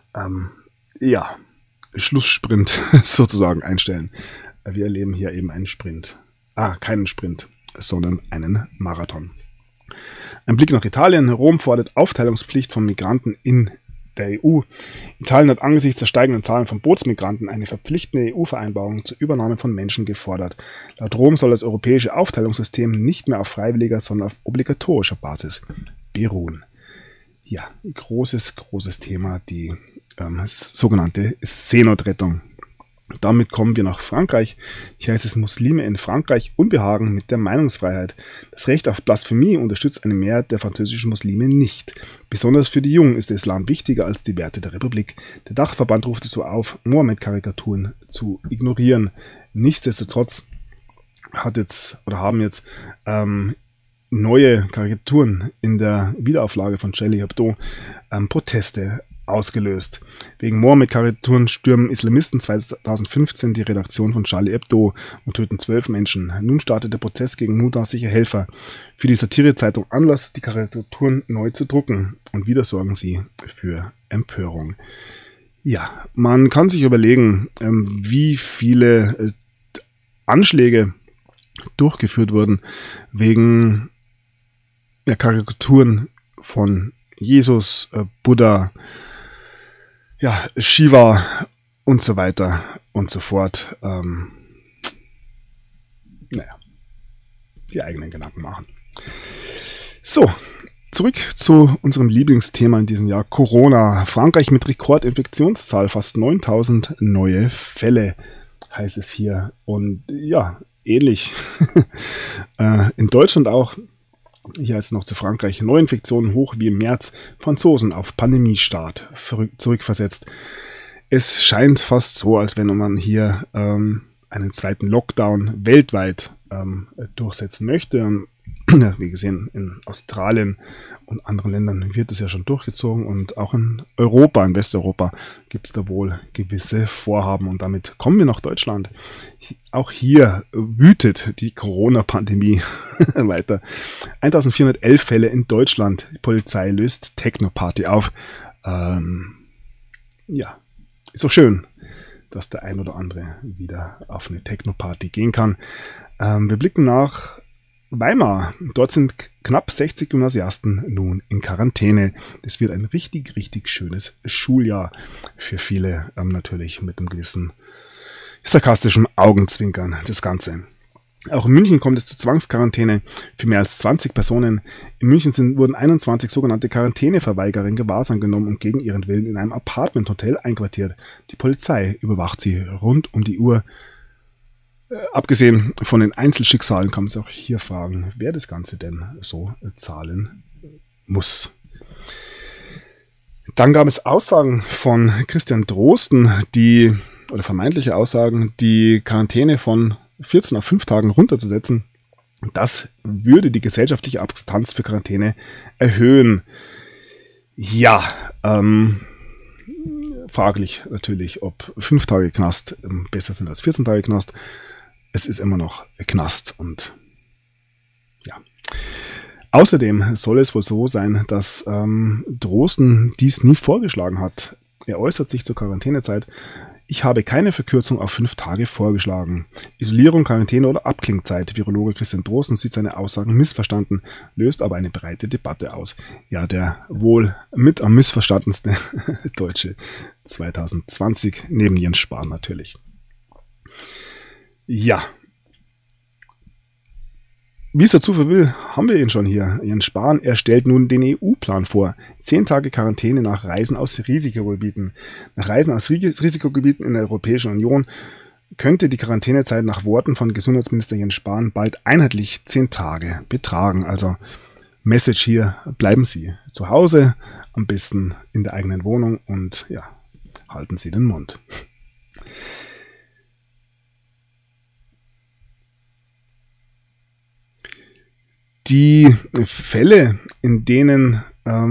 Schlusssprint sozusagen einstellen. Wir erleben hier eben einen Sprint. Keinen Sprint, sondern einen Marathon. Ein Blick nach Italien. Rom fordert Aufteilungspflicht von Migranten in der EU. Italien hat angesichts der steigenden Zahlen von Bootsmigranten eine verpflichtende EU-Vereinbarung zur Übernahme von Menschen gefordert. Laut Rom soll das europäische Aufteilungssystem nicht mehr auf freiwilliger, sondern auf obligatorischer Basis beruhen. Ja, großes Thema, die sogenannte Seenotrettung. Damit kommen wir nach Frankreich. Hier heißt es, Muslime in Frankreich unbehagen mit der Meinungsfreiheit. Das Recht auf Blasphemie unterstützt eine Mehrheit der französischen Muslime nicht. Besonders für die Jungen ist der Islam wichtiger als die Werte der Republik. Der Dachverband ruft dazu auf, Mohammed-Karikaturen zu ignorieren. Nichtsdestotrotz haben jetzt neue Karikaturen in der Wiederauflage von Charlie Hebdo Proteste ausgelöst. Wegen Mohammed-Karikaturen stürmen Islamisten 2015 die Redaktion von Charlie Hebdo und töten 12 Menschen. Nun startet der Prozess gegen mutmaßliche Helfer. Für die Satirezeitung Anlass, die Karikaturen neu zu drucken. Und wieder sorgen sie für Empörung. Ja, man kann sich überlegen, wie viele Anschläge durchgeführt wurden wegen Karikaturen von Jesus, Buddha, Shiva und so weiter und so fort. Die eigenen Gedanken machen. So, Zurück zu unserem Lieblingsthema in diesem Jahr, Corona. Frankreich mit Rekordinfektionszahl, fast 9000 neue Fälle, heißt es hier. Und ja, ähnlich in Deutschland auch. Hier heißt es noch zu Frankreich, Neuinfektionen hoch wie im März, Franzosen auf Pandemiestart zurückversetzt. Es scheint fast so, als wenn man hier einen zweiten Lockdown weltweit durchsetzen möchte. Wie gesehen, in Australien und anderen Ländern wird es ja schon durchgezogen und auch in Europa, in Westeuropa, gibt es da wohl gewisse Vorhaben und damit kommen wir nach Deutschland. Auch hier wütet die Corona-Pandemie weiter. 1411 Fälle in Deutschland. Die Polizei löst Techno-Party auf. Ja, ist doch schön, dass der ein oder andere wieder auf eine Techno-Party gehen kann. Wir blicken nach Weimar. Dort sind knapp 60 Gymnasiasten nun in Quarantäne. Das wird ein richtig, richtig schönes Schuljahr für viele, natürlich mit einem gewissen sarkastischen Augenzwinkern das Ganze. Auch in München kommt es zur Zwangsquarantäne für mehr als 20 Personen. In München wurden 21 sogenannte Quarantäneverweigerer in Gewahrsam genommen und gegen ihren Willen in einem Apartment-Hotel einquartiert. Die Polizei überwacht sie rund um die Uhr. Abgesehen von den Einzelschicksalen kann man sich auch hier fragen, wer das Ganze denn so zahlen muss. Dann gab es Aussagen von Christian Drosten, oder vermeintliche Aussagen, die Quarantäne von 14 auf 5 Tagen runterzusetzen. Das würde die gesellschaftliche Akzeptanz für Quarantäne erhöhen. Ja, fraglich natürlich, ob 5 Tage Knast besser sind als 14 Tage Knast. Es ist immer noch Knast und ja. Außerdem soll es wohl so sein, dass Drosten dies nie vorgeschlagen hat. Er äußert sich zur Quarantänezeit. Ich habe keine Verkürzung auf 5 Tage vorgeschlagen. Isolierung, Quarantäne oder Abklingzeit. Virologe Christian Drosten sieht seine Aussagen missverstanden, löst aber eine breite Debatte aus. Ja, der wohl mit am missverstandenste Deutsche 2020, neben Jens Spahn natürlich. Ja, wie es der Zufall will, haben wir ihn schon hier. Jens Spahn erstellt nun den EU-Plan vor. 10 Tage Quarantäne nach Reisen aus Risikogebieten. Nach Reisen aus Risikogebieten in der Europäischen Union könnte die Quarantänezeit nach Worten von Gesundheitsminister Jens Spahn bald einheitlich 10 Tage betragen. Also Message hier, bleiben Sie zu Hause, am besten in der eigenen Wohnung und ja, halten Sie den Mund. Die Fälle, in denen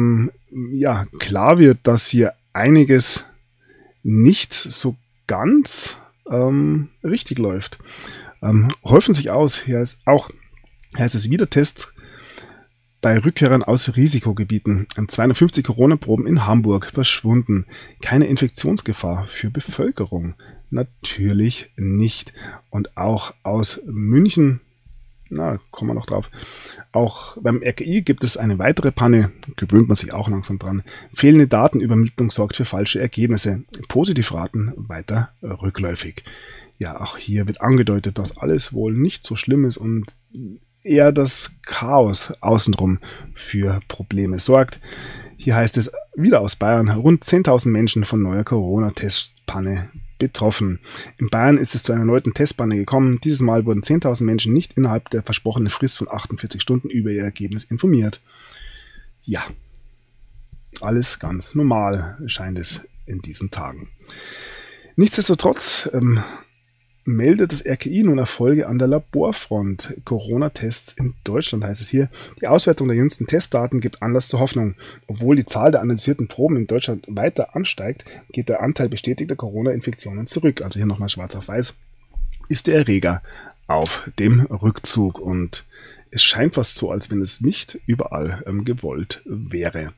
klar wird, dass hier einiges nicht so ganz richtig läuft, häufen sich aus. Hier heißt es wieder Test bei Rückkehrern aus Risikogebieten. 250 Corona-Proben in Hamburg verschwunden. Keine Infektionsgefahr für Bevölkerung. Natürlich nicht. Und auch aus München, kommen wir noch drauf. Auch beim RKI gibt es eine weitere Panne, gewöhnt man sich auch langsam dran. Fehlende Datenübermittlung sorgt für falsche Ergebnisse. Positivraten weiter rückläufig. Ja, auch hier wird angedeutet, dass alles wohl nicht so schlimm ist und eher das Chaos außenrum für Probleme sorgt. Hier heißt es wieder aus Bayern, rund 10.000 Menschen von neuer Corona-Testpanne betroffen. In Bayern ist es zu einer erneuten Testpanne gekommen. Dieses Mal wurden 10.000 Menschen nicht innerhalb der versprochenen Frist von 48 Stunden über ihr Ergebnis informiert. Ja, alles ganz normal scheint es in diesen Tagen. Nichtsdestotrotz meldet das RKI nun Erfolge an der Laborfront. Corona-Tests in Deutschland heißt es hier. Die Auswertung der jüngsten Testdaten gibt Anlass zur Hoffnung. Obwohl die Zahl der analysierten Proben in Deutschland weiter ansteigt, geht der Anteil bestätigter Corona-Infektionen zurück. Also hier nochmal schwarz auf weiß. Ist der Erreger auf dem Rückzug und es scheint fast so, als wenn es nicht überall gewollt wäre.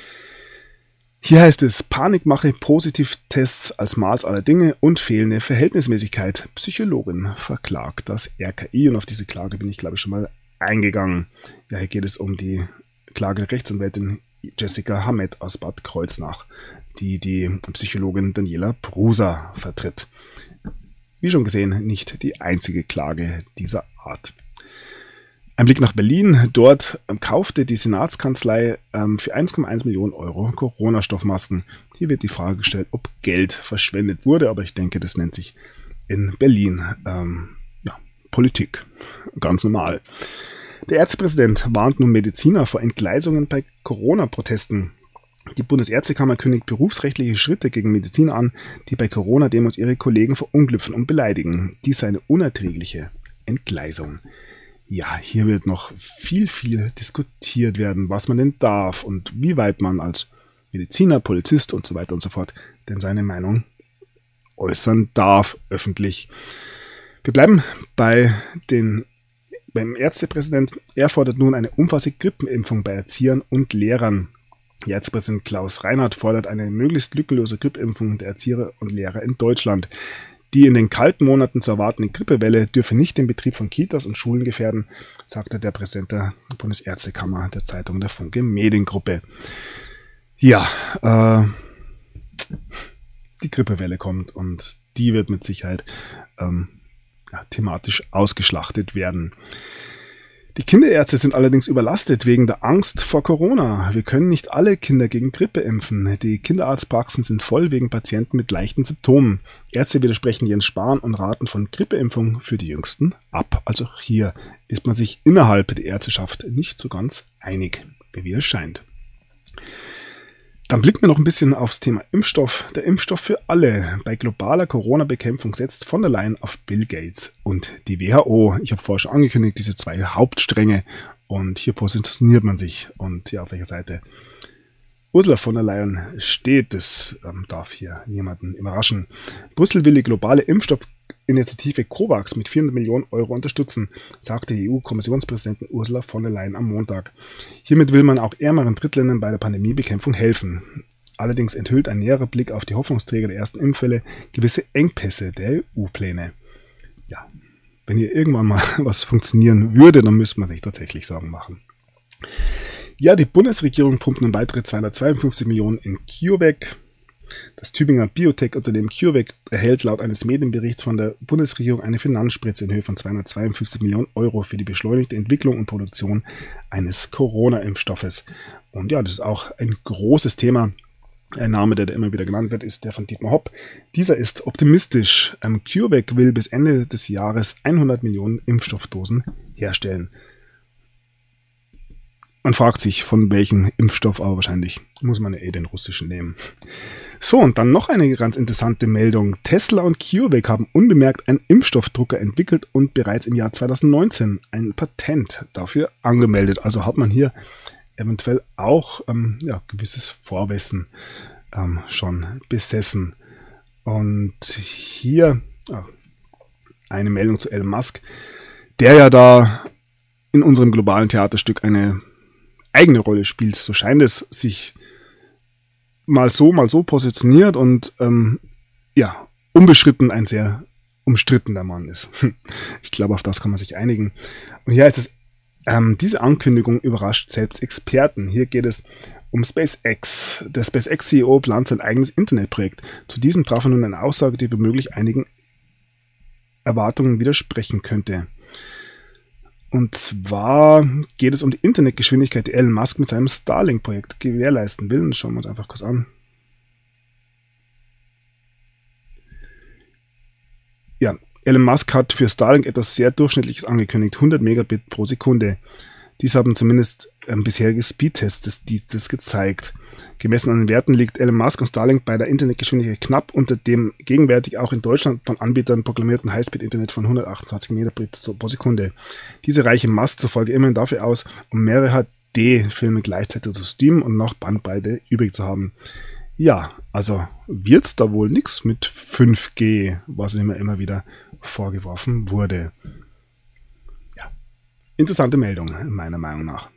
Hier heißt es, Panikmache, Positivtests als Maß aller Dinge und fehlende Verhältnismäßigkeit. Psychologin verklagt das RKI und auf diese Klage bin ich, glaube ich, schon mal eingegangen. Ja, hier geht es um die Klage der Rechtsanwältin Jessica Hamed aus Bad Kreuznach, die Psychologin Daniela Prusa vertritt. Wie schon gesehen, nicht die einzige Klage dieser Art. Ein Blick nach Berlin. Dort kaufte die Senatskanzlei für 1,1 Millionen Euro Corona-Stoffmasken. Hier wird die Frage gestellt, ob Geld verschwendet wurde, aber ich denke, das nennt sich in Berlin Politik. Ganz normal. Der Ärztepräsident warnt nun Mediziner vor Entgleisungen bei Corona-Protesten. Die Bundesärztekammer kündigt berufsrechtliche Schritte gegen Mediziner an, die bei Corona-Demos ihre Kollegen verunglüpfen und beleidigen. Dies sei eine unerträgliche Entgleisung. Ja, hier wird noch viel diskutiert werden, was man denn darf und wie weit man als Mediziner, Polizist und so weiter und so fort denn seine Meinung äußern darf öffentlich. Wir bleiben beim Ärztepräsident. Er fordert nun eine umfassende Grippenimpfung bei Erziehern und Lehrern. Der Ärztepräsident Klaus Reinhardt fordert eine möglichst lückenlose Grippeimpfung der Erzieher und Lehrer in Deutschland. Die in den kalten Monaten zu erwartende Grippewelle dürfe nicht den Betrieb von Kitas und Schulen gefährden, sagte der Präsident der Bundesärztekammer der Zeitung der Funke Mediengruppe. Ja, die Grippewelle kommt und die wird mit Sicherheit thematisch ausgeschlachtet werden. Die Kinderärzte sind allerdings überlastet wegen der Angst vor Corona. Wir können nicht alle Kinder gegen Grippe impfen. Die Kinderarztpraxen sind voll wegen Patienten mit leichten Symptomen. Ärzte widersprechen Jens Spahn und raten von Grippeimpfung für die Jüngsten ab. Also hier ist man sich innerhalb der Ärzteschaft nicht so ganz einig, wie es scheint. Dann blicken wir noch ein bisschen aufs Thema Impfstoff. Der Impfstoff für alle. Bei globaler Corona-Bekämpfung setzt von der Leyen auf Bill Gates und die WHO. Ich habe vorher schon angekündigt, diese zwei Hauptstränge. Und hier positioniert man sich. Und ja, auf welcher Seite Ursula von der Leyen steht, das darf hier niemanden überraschen. Brüssel will die globale Impfstoffinitiative COVAX mit 400 Millionen Euro unterstützen, sagte EU-Kommissionspräsidentin Ursula von der Leyen am Montag. Hiermit will man auch ärmeren Drittländern bei der Pandemiebekämpfung helfen. Allerdings enthüllt ein näherer Blick auf die Hoffnungsträger der ersten Impfwelle gewisse Engpässe der EU-Pläne. Ja, wenn hier irgendwann mal was funktionieren würde, dann müsste man sich tatsächlich Sorgen machen. Ja, die Bundesregierung pumpt nun weitere 252 Millionen in CureVac. Das Tübinger Biotech-Unternehmen CureVac erhält laut eines Medienberichts von der Bundesregierung eine Finanzspritze in Höhe von 252 Millionen Euro für die beschleunigte Entwicklung und Produktion eines Corona-Impfstoffes. Und ja, das ist auch ein großes Thema. Ein Name, der immer wieder genannt wird, ist der von Dietmar Hopp. Dieser ist optimistisch. CureVac will bis Ende des Jahres 100 Millionen Impfstoffdosen herstellen. Man fragt sich, von welchem Impfstoff, aber wahrscheinlich muss man ja den russischen nehmen. So, und dann noch eine ganz interessante Meldung. Tesla und CureVac haben unbemerkt einen Impfstoffdrucker entwickelt und bereits im Jahr 2019 ein Patent dafür angemeldet. Also hat man hier eventuell auch gewisses Vorwissen schon besessen. Und hier eine Meldung zu Elon Musk, der ja da in unserem globalen Theaterstück eine eigene Rolle spielt. So scheint es sich mal so positioniert und unbeschritten ein sehr umstrittener Mann ist. Ich glaube, auf das kann man sich einigen. Und hier heißt es, diese Ankündigung überrascht selbst Experten. Hier geht es um SpaceX. Der SpaceX-CEO plant sein eigenes Internetprojekt. Zu diesem traf er nun eine Aussage, die womöglich einigen Erwartungen widersprechen könnte. Und zwar geht es um die Internetgeschwindigkeit, die Elon Musk mit seinem Starlink-Projekt gewährleisten will. Und schauen wir uns einfach kurz an. Ja, Elon Musk hat für Starlink etwas sehr Durchschnittliches angekündigt, 100 Megabit pro Sekunde. Dies haben zumindest bisherige Speedtests das gezeigt. Gemessen an den Werten liegt Elon Musk und Starlink bei der Internetgeschwindigkeit knapp unter dem gegenwärtig auch in Deutschland von Anbietern proklamierten Highspeed-Internet von 128 Megabit pro Sekunde. Diese reiche Mast zufolge immerhin dafür aus, um mehrere HD-Filme gleichzeitig zu streamen und noch Bandbreite übrig zu haben. Ja, also wird's da wohl nichts mit 5G, was immer wieder vorgeworfen wurde. Ja, interessante Meldung, meiner Meinung nach.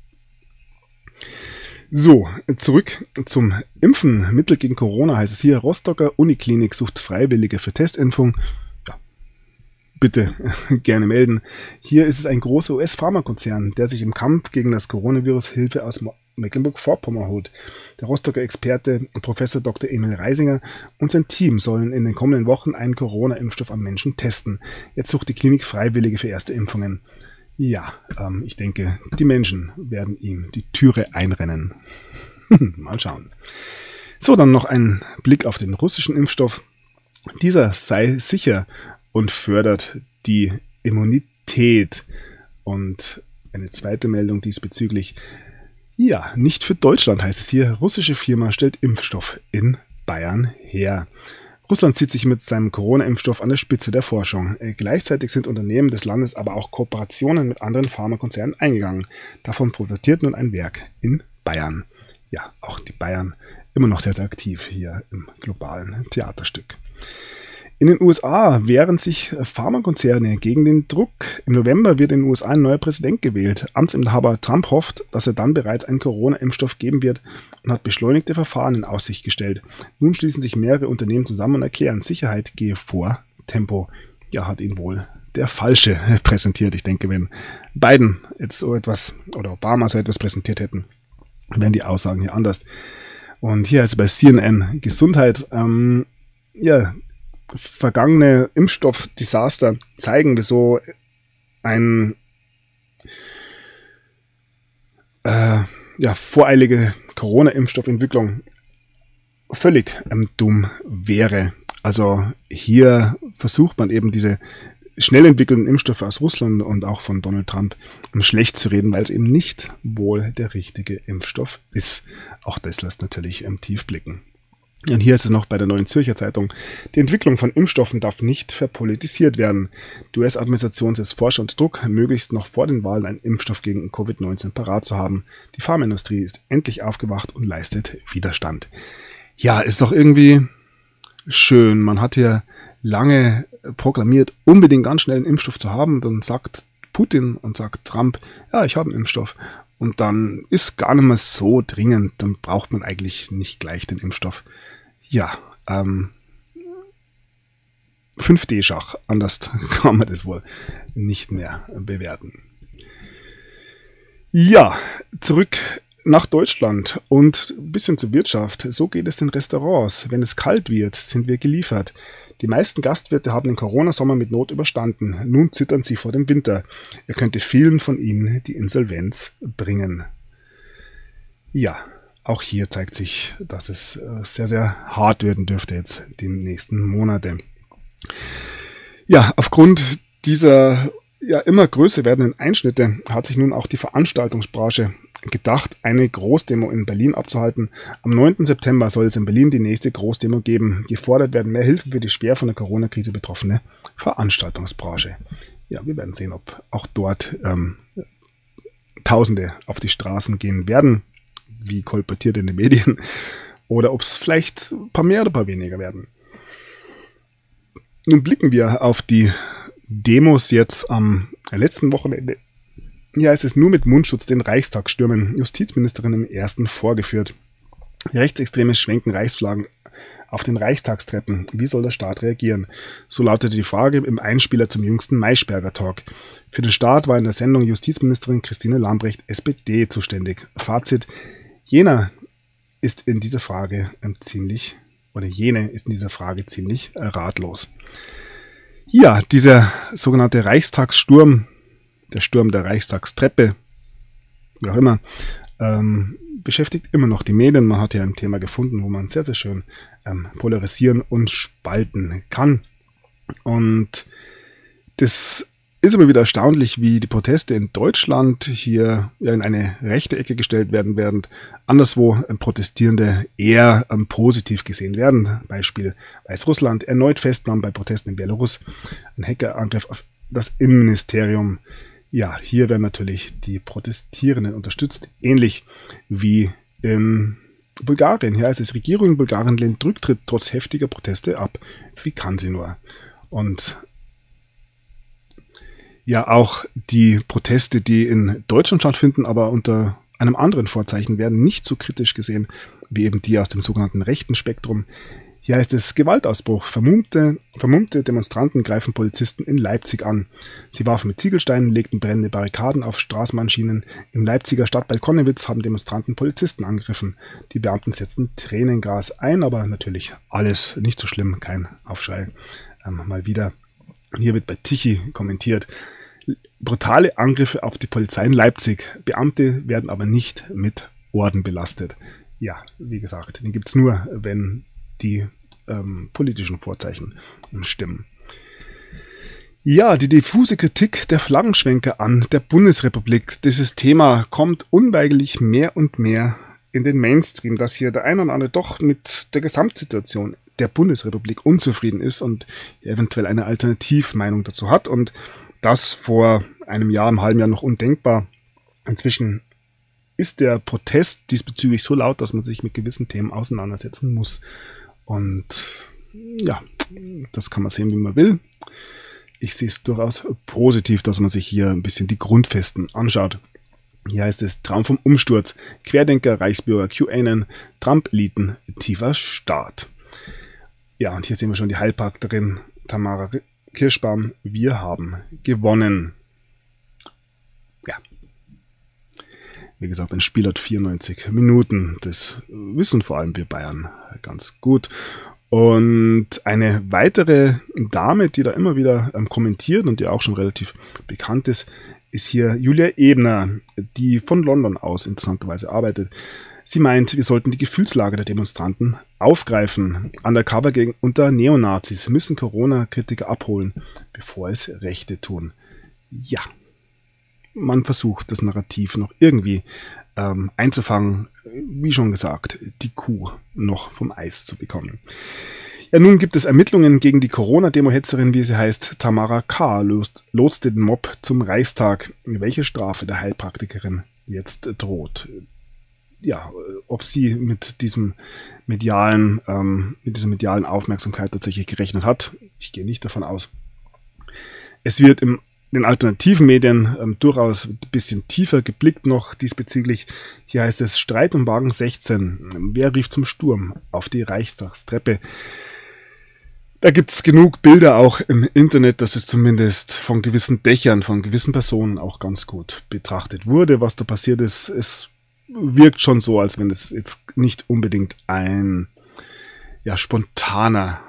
So, zurück zum Impfen. Mittel gegen Corona heißt es hier. Rostocker Uniklinik sucht Freiwillige für Testimpfung. Ja, bitte gerne melden. Hier ist es ein großer US-Pharmakonzern, der sich im Kampf gegen das Coronavirus Hilfe aus Mecklenburg-Vorpommern holt. Der Rostocker Experte Professor Dr. Emil Reisinger und sein Team sollen in den kommenden Wochen einen Corona-Impfstoff am Menschen testen. Jetzt sucht die Klinik Freiwillige für erste Impfungen. Ja, ich denke, die Menschen werden ihm die Türe einrennen. Mal schauen. So, dann noch ein Blick auf den russischen Impfstoff. Dieser sei sicher und fördert die Immunität. Und eine zweite Meldung diesbezüglich. Ja, nicht für Deutschland heißt es hier. Russische Firma stellt Impfstoff in Bayern her. Russland sieht sich mit seinem Corona-Impfstoff an der Spitze der Forschung. Gleichzeitig sind Unternehmen des Landes aber auch Kooperationen mit anderen Pharmakonzernen eingegangen. Davon profitiert nun ein Werk in Bayern. Ja, auch die Bayern immer noch sehr, sehr aktiv hier im globalen Theaterstück. In den USA wehren sich Pharmakonzerne gegen den Druck. Im November wird in den USA ein neuer Präsident gewählt. Amtsinhaber Trump hofft, dass er dann bereits einen Corona-Impfstoff geben wird und hat beschleunigte Verfahren in Aussicht gestellt. Nun schließen sich mehrere Unternehmen zusammen und erklären, Sicherheit gehe vor Tempo. Ja, hat ihn wohl der Falsche präsentiert. Ich denke, wenn Biden jetzt so etwas oder Obama so etwas präsentiert hätten, wären die Aussagen hier anders. Und hier heißt es bei CNN Gesundheit, vergangene Impfstoffdesaster zeigen, wie so ein voreilige Corona-Impfstoffentwicklung völlig dumm wäre. Also hier versucht man eben diese schnell entwickelten Impfstoffe aus Russland und auch von Donald Trump schlecht zu reden, weil es eben nicht wohl der richtige Impfstoff ist. Auch das lässt natürlich tief blicken. Und hier ist es noch bei der Neuen Zürcher Zeitung. Die Entwicklung von Impfstoffen darf nicht verpolitisiert werden. Die US-Administration setzt Forscher unter Druck, möglichst noch vor den Wahlen einen Impfstoff gegen Covid-19 parat zu haben. Die Pharmaindustrie ist endlich aufgewacht und leistet Widerstand. Ja, ist doch irgendwie schön. Man hat hier lange proklamiert, unbedingt ganz schnell einen Impfstoff zu haben. Dann sagt Putin und sagt Trump, ja, ich habe einen Impfstoff. Und dann ist gar nicht mehr so dringend, dann braucht man eigentlich nicht gleich den Impfstoff. Ja, 5D-Schach, anders kann man das wohl nicht mehr bewerten. Ja, zurück nach Deutschland und ein bisschen zur Wirtschaft. So geht es den Restaurants. Wenn es kalt wird, sind wir geliefert. Die meisten Gastwirte haben den Corona-Sommer mit Not überstanden. Nun zittern sie vor dem Winter. Er könnte vielen von ihnen die Insolvenz bringen. Ja, auch hier zeigt sich, dass es sehr, sehr hart werden dürfte jetzt die nächsten Monate. Ja, aufgrund dieser immer größer werdenden Einschnitte hat sich nun auch die Veranstaltungsbranche gedacht, eine Großdemo in Berlin abzuhalten. Am 9. September soll es in Berlin die nächste Großdemo geben. Gefordert werden mehr Hilfen für die schwer von der Corona-Krise betroffene Veranstaltungsbranche. Ja, wir werden sehen, ob auch dort Tausende auf die Straßen gehen werden, wie kolportiert in den Medien, oder ob es vielleicht ein paar mehr oder ein paar weniger werden. Nun blicken wir auf die Demos jetzt am letzten Wochenende. Hier heißt es, nur mit Mundschutz den Reichstag stürmen. Justizministerin im Ersten vorgeführt. Rechtsextreme schwenken Reichsflaggen auf den Reichstagstreppen. Wie soll der Staat reagieren? So lautete die Frage im Einspieler zum jüngsten Maischberger-Talk. Für den Staat war in der Sendung Justizministerin Christine Lambrecht, SPD, zuständig. Fazit, jene ist in dieser Frage ziemlich ratlos. Ja, dieser sogenannte Reichstagssturm, der Sturm der Reichstagstreppe, wie auch immer, beschäftigt immer noch die Medien. Man hat ja ein Thema gefunden, wo man sehr, sehr schön polarisieren und spalten kann. Und das ist aber wieder erstaunlich, wie die Proteste in Deutschland hier in eine rechte Ecke gestellt werden, während anderswo Protestierende eher positiv gesehen werden. Beispiel Weißrussland, erneut Festnahmen bei Protesten in Belarus, ein Hackerangriff auf das Innenministerium. Ja, hier werden natürlich die Protestierenden unterstützt, ähnlich wie in Bulgarien. Hier heißt es, Regierung in Bulgarien lehnt Rücktritt trotz heftiger Proteste ab. Wie kann sie nur? Und ja, auch die Proteste, die in Deutschland stattfinden, aber unter einem anderen Vorzeichen, werden nicht so kritisch gesehen wie eben die aus dem sogenannten rechten Spektrum. Hier heißt es Gewaltausbruch. Vermummte Demonstranten greifen Polizisten in Leipzig an. Sie warfen mit Ziegelsteinen, legten brennende Barrikaden auf Straßenbahnschienen. Im Leipziger Stadtteil Konnewitz haben Demonstranten Polizisten angegriffen. Die Beamten setzten Tränengas ein, aber natürlich alles nicht so schlimm, kein Aufschrei. Mal wieder. Hier wird bei Tichy kommentiert. brutale Angriffe auf die Polizei in Leipzig. Beamte werden aber nicht mit Orden belastet. Ja, wie gesagt, den gibt es nur, wenn die politischen Vorzeichen stimmen. Ja, die diffuse Kritik der Flaggenschwenker an der Bundesrepublik. Dieses Thema kommt unweigerlich mehr und mehr in den Mainstream, dass hier der ein oder andere doch mit der Gesamtsituation der Bundesrepublik unzufrieden ist und eventuell eine Alternativmeinung dazu hat. Und das vor einem halben Jahr noch undenkbar. Inzwischen ist der Protest diesbezüglich so laut, dass man sich mit gewissen Themen auseinandersetzen muss. Und ja, das kann man sehen, wie man will. Ich sehe es durchaus positiv, dass man sich hier ein bisschen die Grundfesten anschaut. Hier heißt es: Traum vom Umsturz, Querdenker, Reichsbürger, QAnon, Trump-Eliten, tiefer Staat. Ja, und hier sehen wir schon die Heilpraktikerin Tamara Kirschbaum. Wir haben gewonnen. Ja. Wie gesagt, ein Spiel hat 94 Minuten. Das wissen vor allem wir Bayern ganz gut. Und eine weitere Dame, die da immer wieder kommentiert und die auch schon relativ bekannt ist hier Julia Ebner, die von London aus interessanterweise arbeitet. Sie meint, wir sollten die Gefühlslage der Demonstranten aufgreifen. Undercover unter Neonazis müssen Corona-Kritiker abholen, bevor es Rechte tun. Ja, man versucht, das Narrativ noch irgendwie einzufangen, wie schon gesagt, die Kuh noch vom Eis zu bekommen. Ja, nun gibt es Ermittlungen gegen die Corona-Demo-Hetzerin, wie sie heißt. Tamara K. lotste den Mob zum Reichstag. Welche Strafe der Heilpraktikerin jetzt droht. Ja, ob sie mit dieser medialen Aufmerksamkeit tatsächlich gerechnet hat, ich gehe nicht davon aus. Es wird in den alternativen Medien durchaus ein bisschen tiefer geblickt noch diesbezüglich. Hier heißt es: Streit um Wagen 16. Wer rief zum Sturm auf die Reichstagstreppe? Da gibt es genug Bilder auch im Internet, dass es zumindest von gewissen Dächern, von gewissen Personen auch ganz gut betrachtet wurde, was da passiert ist. Es wirkt schon so, als wenn es jetzt nicht unbedingt ein spontaner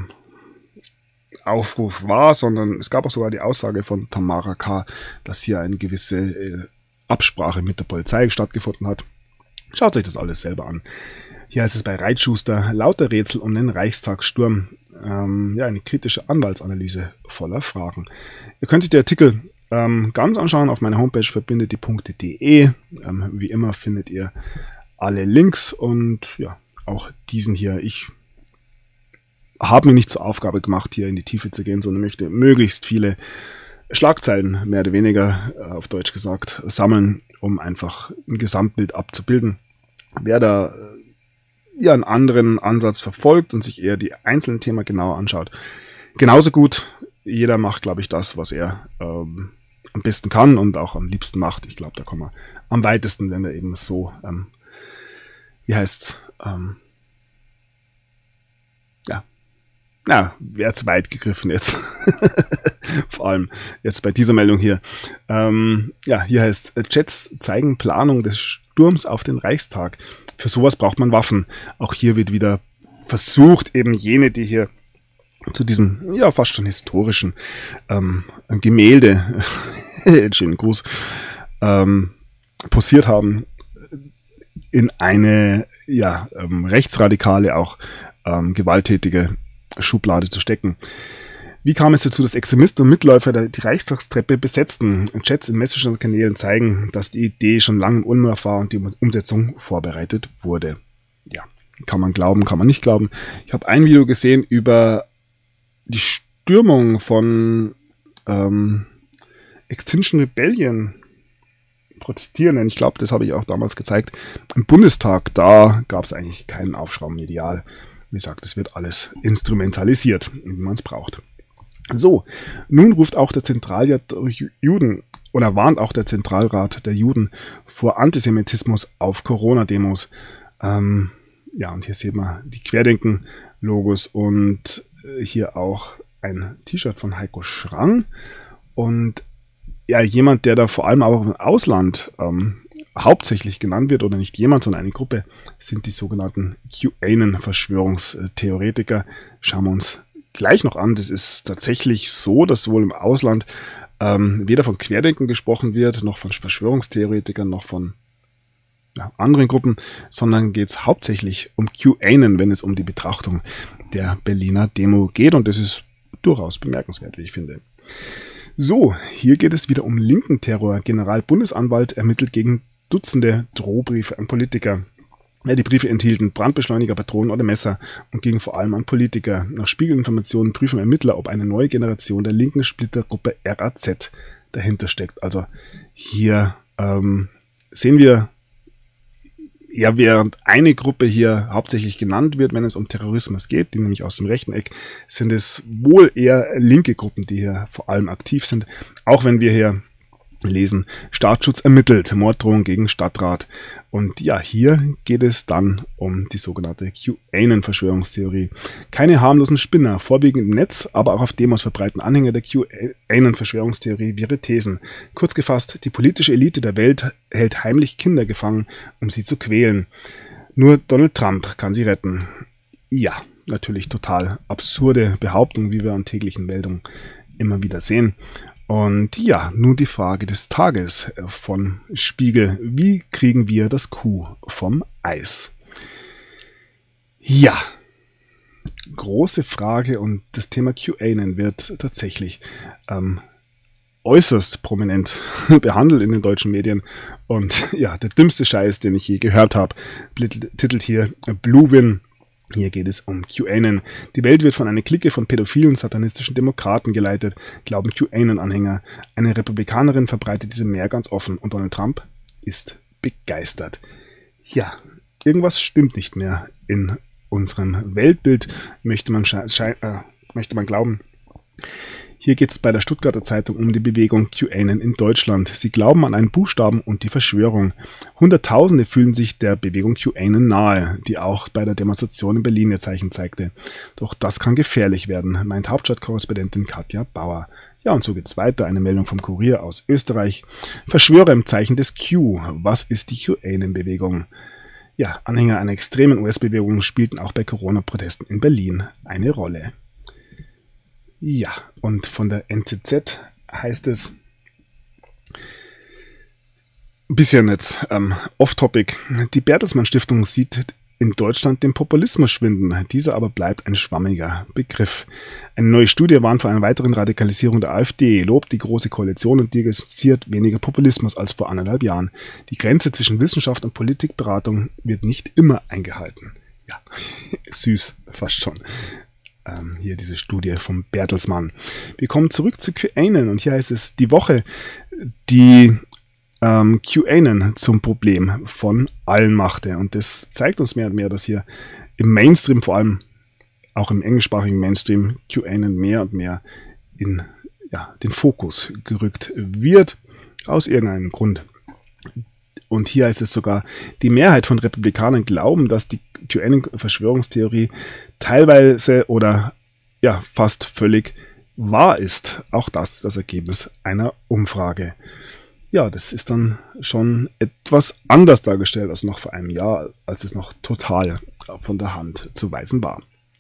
Aufruf war, sondern es gab auch sogar die Aussage von Tamara K., dass hier eine gewisse Absprache mit der Polizei stattgefunden hat. Schaut euch das alles selber an. Hier heißt es bei Reitschuster: lauter Rätsel um den Reichstagssturm. Eine kritische Anwaltsanalyse voller Fragen. Ihr könnt euch die Artikel ganz anschauen auf meiner Homepage verbindetdie.de. Wie immer findet ihr alle Links und ja, auch diesen hier. Ich habe mir nicht zur Aufgabe gemacht, hier in die Tiefe zu gehen, sondern möchte möglichst viele Schlagzeilen, mehr oder weniger auf Deutsch gesagt, sammeln, um einfach ein Gesamtbild abzubilden. Wer da einen anderen Ansatz verfolgt und sich eher die einzelnen Themen genauer anschaut, genauso gut. Jeder macht, glaube ich, das, was er am besten kann und auch am liebsten macht. Ich glaube, da kommen wir am weitesten, wenn wir eben so, wäre zu weit gegriffen jetzt. Vor allem jetzt bei dieser Meldung hier. Hier heißt: Jets zeigen Planung des Sturms auf den Reichstag. Für sowas braucht man Waffen. Auch hier wird wieder versucht, eben jene, die hier zu diesem, fast schon historischen Gemälde, schönen Gruß, posiert haben, in eine, rechtsradikale, auch gewalttätige Schublade zu stecken. Wie kam es dazu, dass Extremisten und Mitläufer die Reichstagstreppe besetzten? Chats in Messenger-Kanälen zeigen, dass die Idee schon lange in Unmut war und die Umsetzung vorbereitet wurde. Ja, kann man glauben, kann man nicht glauben. Ich habe ein Video gesehen über die Stürmung von Extinction Rebellion Protestierenden. Ich glaube, das habe ich auch damals gezeigt. Im Bundestag, da gab es eigentlich keinen Aufschrei medial. Wie gesagt, es wird alles instrumentalisiert, wie man es braucht. So, nun ruft auch der Zentralrat der Juden oder warnt auch der Zentralrat der Juden vor Antisemitismus auf Corona-Demos. Und hier sieht man die Querdenken-Logos und hier auch ein T-Shirt von Heiko Schrang. Und jemand, der da vor allem auch im Ausland hauptsächlich genannt wird, oder nicht jemand, sondern eine Gruppe, sind die sogenannten QAnon-Verschwörungstheoretiker. Schauen wir uns gleich noch an. Das ist tatsächlich so, dass wohl im Ausland weder von Querdenken gesprochen wird, noch von Verschwörungstheoretikern, noch von anderen Gruppen, sondern geht es hauptsächlich um QAnon, wenn es um die Betrachtung der Berliner Demo geht. Und das ist durchaus bemerkenswert, wie ich finde. So, hier geht es wieder um linken Terror. Generalbundesanwalt ermittelt gegen Dutzende Drohbriefe an Politiker. Die Briefe enthielten Brandbeschleuniger, Patronen oder Messer und gingen vor allem an Politiker. Nach Spiegelinformationen prüfen Ermittler, ob eine neue Generation der linken Splittergruppe RAZ dahinter steckt. Also hier sehen wir, ja, während eine Gruppe hier hauptsächlich genannt wird, wenn es um Terrorismus geht, die nämlich aus dem rechten Eck, sind es wohl eher linke Gruppen, die hier vor allem aktiv sind. Auch wenn wir hier lesen, Staatsschutz ermittelt, Morddrohung gegen Stadtrat. Und ja, hier geht es dann um die sogenannte QAnon-Verschwörungstheorie. Keine harmlosen Spinner, vorwiegend im Netz, aber auch auf Demos verbreiten Anhänger der QAnon-Verschwörungstheorie ihre Thesen. Kurz gefasst, die politische Elite der Welt hält heimlich Kinder gefangen, um sie zu quälen. Nur Donald Trump kann sie retten. Ja, natürlich total absurde Behauptung, wie wir an täglichen Meldungen immer wieder sehen. Und ja, nun die Frage des Tages von Spiegel. Wie kriegen wir das Kuh vom Eis? Ja, große Frage, und das Thema QAnon wird tatsächlich äußerst prominent behandelt in den deutschen Medien. Und ja, der dümmste Scheiß, den ich je gehört habe, titelt hier Blue Win. Hier geht es um QAnon. Die Welt wird von einer Clique von pädophilen, satanistischen Demokraten geleitet, glauben QAnon-Anhänger. Eine Republikanerin verbreitet diese mehr ganz offen und Donald Trump ist begeistert. Ja, irgendwas stimmt nicht mehr in unserem Weltbild, möchte man glauben. Hier geht es bei der Stuttgarter Zeitung um die Bewegung QAnon in Deutschland. Sie glauben an einen Buchstaben und die Verschwörung. Hunderttausende fühlen sich der Bewegung QAnon nahe, die auch bei der Demonstration in Berlin ihr Zeichen zeigte. Doch das kann gefährlich werden, meint Hauptstadtkorrespondentin Katja Bauer. Ja, und so geht's weiter. Eine Meldung vom Kurier aus Österreich. Verschwörer im Zeichen des Q. Was ist die QAnon-Bewegung? Ja, Anhänger einer extremen US-Bewegung spielten auch bei Corona-Protesten in Berlin eine Rolle. Ja, und von der NZZ heißt es, ein bisschen jetzt off-topic, die Bertelsmann Stiftung sieht in Deutschland den Populismus schwinden. Dieser aber bleibt ein schwammiger Begriff. Eine neue Studie warnt vor einer weiteren Radikalisierung der AfD, lobt die Große Koalition und diagnostiziert weniger Populismus als vor 1,5 Jahren. Die Grenze zwischen Wissenschaft und Politikberatung wird nicht immer eingehalten. Ja, süß, fast schon. Hier diese Studie vom Bertelsmann. Wir kommen zurück zu QAnon und hier heißt es, die Woche, die QAnon zum Problem von allen machte. Und das zeigt uns mehr und mehr, dass hier im Mainstream, vor allem auch im englischsprachigen Mainstream, QAnon mehr und mehr in den Fokus gerückt wird, aus irgendeinem Grund. Und hier heißt es sogar, die Mehrheit von Republikanern glauben, dass die QAnon-Verschwörungstheorie teilweise oder fast völlig wahr ist. Auch das Ergebnis einer Umfrage. Ja, das ist dann schon etwas anders dargestellt als noch vor einem Jahr, als es noch total von der Hand zu weisen war.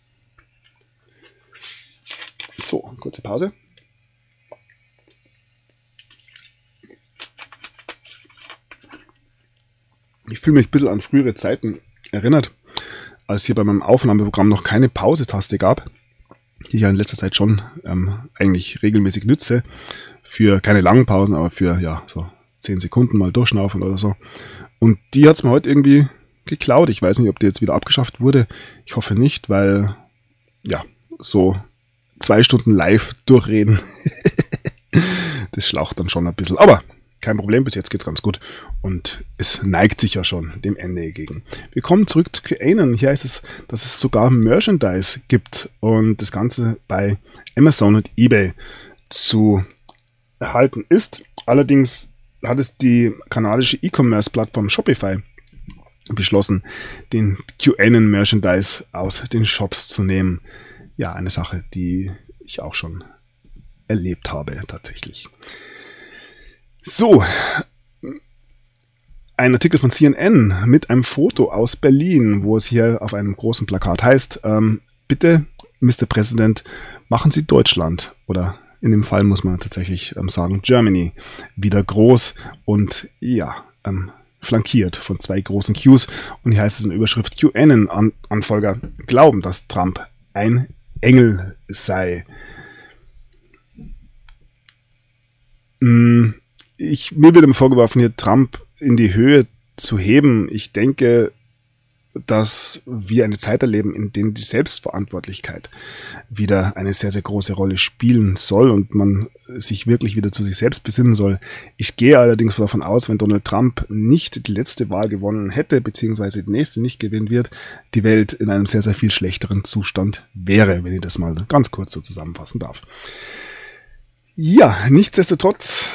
So, kurze Pause. Ich fühle mich ein bisschen an frühere Zeiten erinnert, als hier bei meinem Aufnahmeprogramm noch keine Pause-Taste gab, die ich ja in letzter Zeit schon eigentlich regelmäßig nütze, für keine langen Pausen, aber für so 10 Sekunden mal durchschnaufen oder so. Und die hat es mir heute irgendwie geklaut. Ich weiß nicht, ob die jetzt wieder abgeschafft wurde. Ich hoffe nicht, weil so 2 Stunden live durchreden, das schlaucht dann schon ein bisschen. Aber kein Problem, bis jetzt geht's ganz gut und es neigt sich ja schon dem Ende entgegen. Wir kommen zurück zu QAnon. Hier heißt es, dass es sogar Merchandise gibt und das Ganze bei Amazon und eBay zu erhalten ist. Allerdings hat es die kanadische E-Commerce-Plattform Shopify beschlossen, den QAnon-Merchandise aus den Shops zu nehmen. Ja, eine Sache, die ich auch schon erlebt habe tatsächlich. So, ein Artikel von CNN mit einem Foto aus Berlin, wo es hier auf einem großen Plakat heißt, bitte, Mr. President, machen Sie Deutschland oder in dem Fall muss man tatsächlich sagen Germany, wieder groß und ja, flankiert von 2 großen Qs. Und hier heißt es in der Überschrift, QAnon-Anfolger glauben, dass Trump ein Engel sei. Mir wird immer vorgeworfen, hier Trump in die Höhe zu heben. Ich denke, dass wir eine Zeit erleben, in der die Selbstverantwortlichkeit wieder eine sehr, sehr große Rolle spielen soll und man sich wirklich wieder zu sich selbst besinnen soll. Ich gehe allerdings davon aus, wenn Donald Trump nicht die letzte Wahl gewonnen hätte, beziehungsweise die nächste nicht gewinnen wird, die Welt in einem sehr, sehr viel schlechteren Zustand wäre, wenn ich das mal ganz kurz so zusammenfassen darf. Ja, nichtsdestotrotz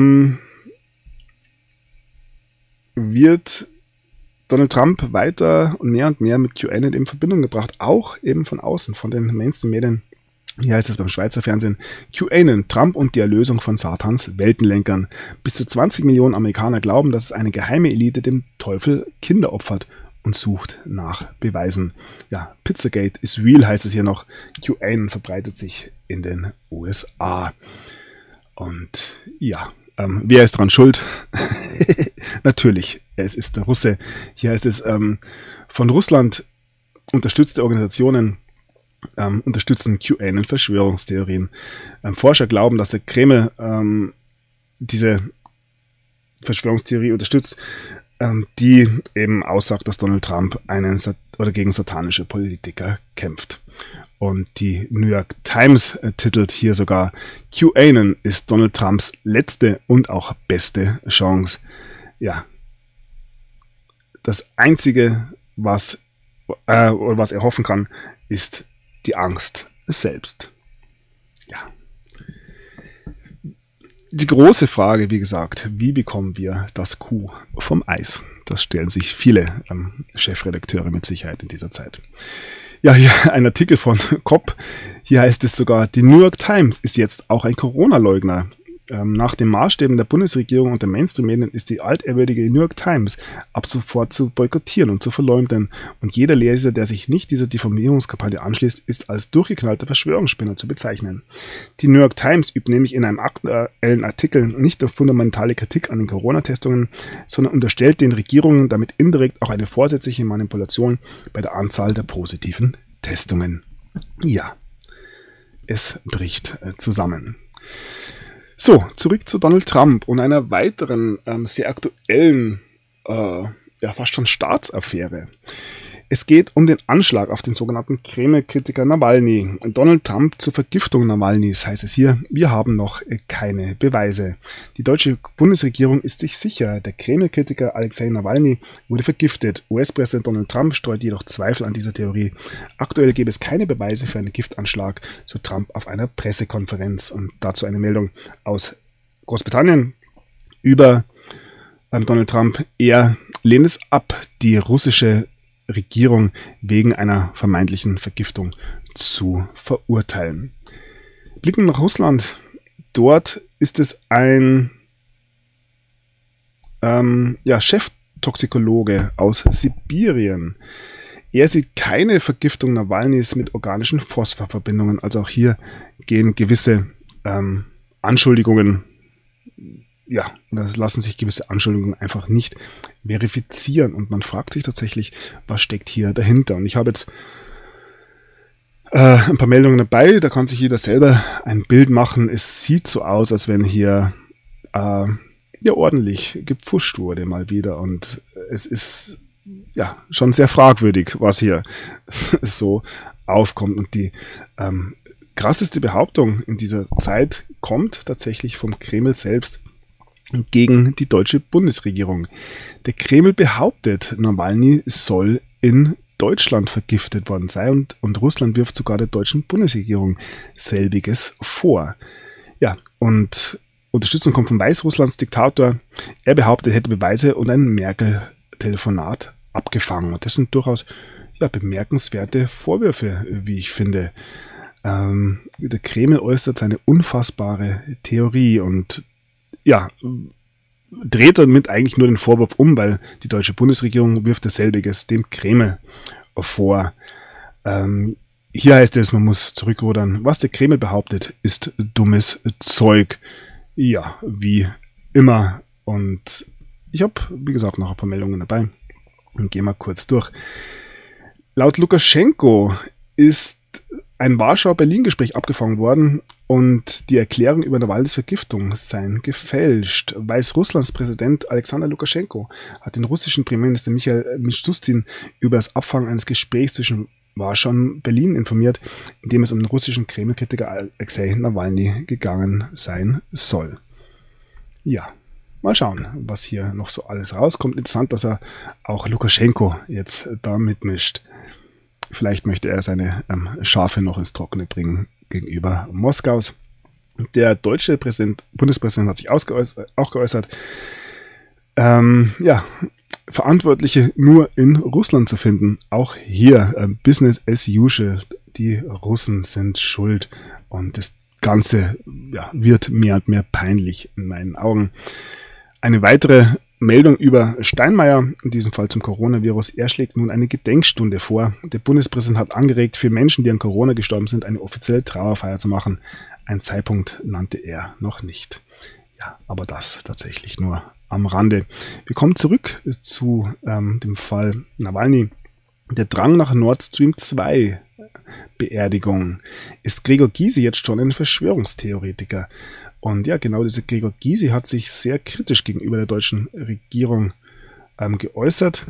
wird Donald Trump weiter und mehr mit QAnon in Verbindung gebracht, auch eben von außen, von den Mainstream-Medien. Hier heißt es beim Schweizer Fernsehen, QAnon, Trump und die Erlösung von Satans Weltenlenkern. Bis zu 20 Millionen Amerikaner glauben, dass es eine geheime Elite dem Teufel Kinder opfert und sucht nach Beweisen. Ja, Pizzagate is real, heißt es hier noch. QAnon verbreitet sich in den USA. Und ja, wer ist dran schuld? Natürlich, es ist der Russe. Hier heißt es, von Russland unterstützte Organisationen unterstützen QAnon-Verschwörungstheorien. Forscher glauben, dass der Kreml diese Verschwörungstheorie unterstützt, die eben aussagt, dass Donald Trump gegen satanische Politiker kämpft. Und die New York Times titelt hier sogar, QAnon ist Donald Trumps letzte und auch beste Chance. Ja, das Einzige, was er hoffen kann, ist die Angst selbst. Ja. Die große Frage, wie gesagt, wie bekommen wir das Kuh vom Eis? Das stellen sich viele Chefredakteure mit Sicherheit in dieser Zeit. Ja, hier ein Artikel von Kopp. Hier heißt es sogar, die New York Times ist jetzt auch ein Corona-Leugner. Nach den Maßstäben der Bundesregierung und der Mainstream-Medien ist die altehrwürdige New York Times ab sofort zu boykottieren und zu verleumden. Und jeder Leser, der sich nicht dieser Diffamierungskampagne anschließt, ist als durchgeknallter Verschwörungsspinner zu bezeichnen. Die New York Times übt nämlich in einem aktuellen Artikel nicht nur fundamentale Kritik an den Corona-Testungen, sondern unterstellt den Regierungen damit indirekt auch eine vorsätzliche Manipulation bei der Anzahl der positiven Testungen. Ja, es bricht zusammen. So, zurück zu Donald Trump und einer weiteren sehr aktuellen, fast schon Staatsaffäre. Es geht um den Anschlag auf den sogenannten Kreml-Kritiker Nawalny. Donald Trump zur Vergiftung Nawalnys, heißt es hier, wir haben noch keine Beweise. Die deutsche Bundesregierung ist sich sicher, der Kreml-Kritiker Alexei Nawalny wurde vergiftet. US-Präsident Donald Trump streut jedoch Zweifel an dieser Theorie. Aktuell gäbe es keine Beweise für einen Giftanschlag, so Trump auf einer Pressekonferenz. Und dazu eine Meldung aus Großbritannien über Donald Trump. Er lehnt es ab, die russische Regierung wegen einer vermeintlichen Vergiftung zu verurteilen. Blicken nach Russland. Dort ist es ein Cheftoxikologe aus Sibirien. Er sieht keine Vergiftung Nawalnys mit organischen Phosphorverbindungen. Also auch hier gehen gewisse Anschuldigungen, oder lassen sich gewisse Anschuldigungen einfach nicht verifizieren. Und man fragt sich tatsächlich, was steckt hier dahinter. Und ich habe jetzt ein paar Meldungen dabei, da kann sich jeder selber ein Bild machen. Es sieht so aus, als wenn hier ordentlich gepfuscht wurde mal wieder. Und es ist schon sehr fragwürdig, was hier so aufkommt. Und die krasseste Behauptung in dieser Zeit kommt tatsächlich vom Kreml selbst gegen die deutsche Bundesregierung. Der Kreml behauptet, Nawalny soll in Deutschland vergiftet worden sein und Russland wirft sogar der deutschen Bundesregierung selbiges vor. Ja, und Unterstützung kommt von Weißrusslands Diktator. Er behauptet, er hätte Beweise und ein Merkel-Telefonat abgefangen. Und das sind durchaus bemerkenswerte Vorwürfe, wie ich finde. Der Kreml äußert seine unfassbare Theorie und dreht damit eigentlich nur den Vorwurf um, weil die deutsche Bundesregierung wirft dasselbiges dem Kreml vor. Hier heißt es, man muss zurückrudern. Was der Kreml behauptet, ist dummes Zeug. Ja, wie immer. Und ich habe, wie gesagt, noch ein paar Meldungen dabei. Und gehe mal kurz durch. Laut Lukaschenko ist ein Warschau-Berlin-Gespräch abgefangen worden und die Erklärung über Nawalnys Vergiftung seien gefälscht. Weißrusslands Präsident Alexander Lukaschenko hat den russischen Premierminister Michail Mishustin über das Abfangen eines Gesprächs zwischen Warschau und Berlin informiert, in dem es um den russischen Kreml-Kritiker Alexei Nawalny gegangen sein soll. Ja, mal schauen, was hier noch so alles rauskommt. Interessant, dass er auch Lukaschenko jetzt da mitmischt. Vielleicht möchte er seine Schafe noch ins Trockene bringen gegenüber Moskaus. Der deutsche Bundespräsident hat sich auch geäußert, Verantwortliche nur in Russland zu finden. Auch hier Business as usual. Die Russen sind schuld und das Ganze wird mehr und mehr peinlich in meinen Augen. Eine weitere Meldung über Steinmeier, in diesem Fall zum Coronavirus. Er schlägt nun eine Gedenkstunde vor. Der Bundespräsident hat angeregt, für Menschen, die an Corona gestorben sind, eine offizielle Trauerfeier zu machen. Ein Zeitpunkt nannte er noch nicht. Ja, aber das tatsächlich nur am Rande. Wir kommen zurück zu dem Fall Nawalny. Der Drang nach Nord Stream 2 Beerdigung. Ist Gregor Gysi jetzt schon ein Verschwörungstheoretiker? Und ja, genau dieser Gregor Gysi hat sich sehr kritisch gegenüber der deutschen Regierung geäußert.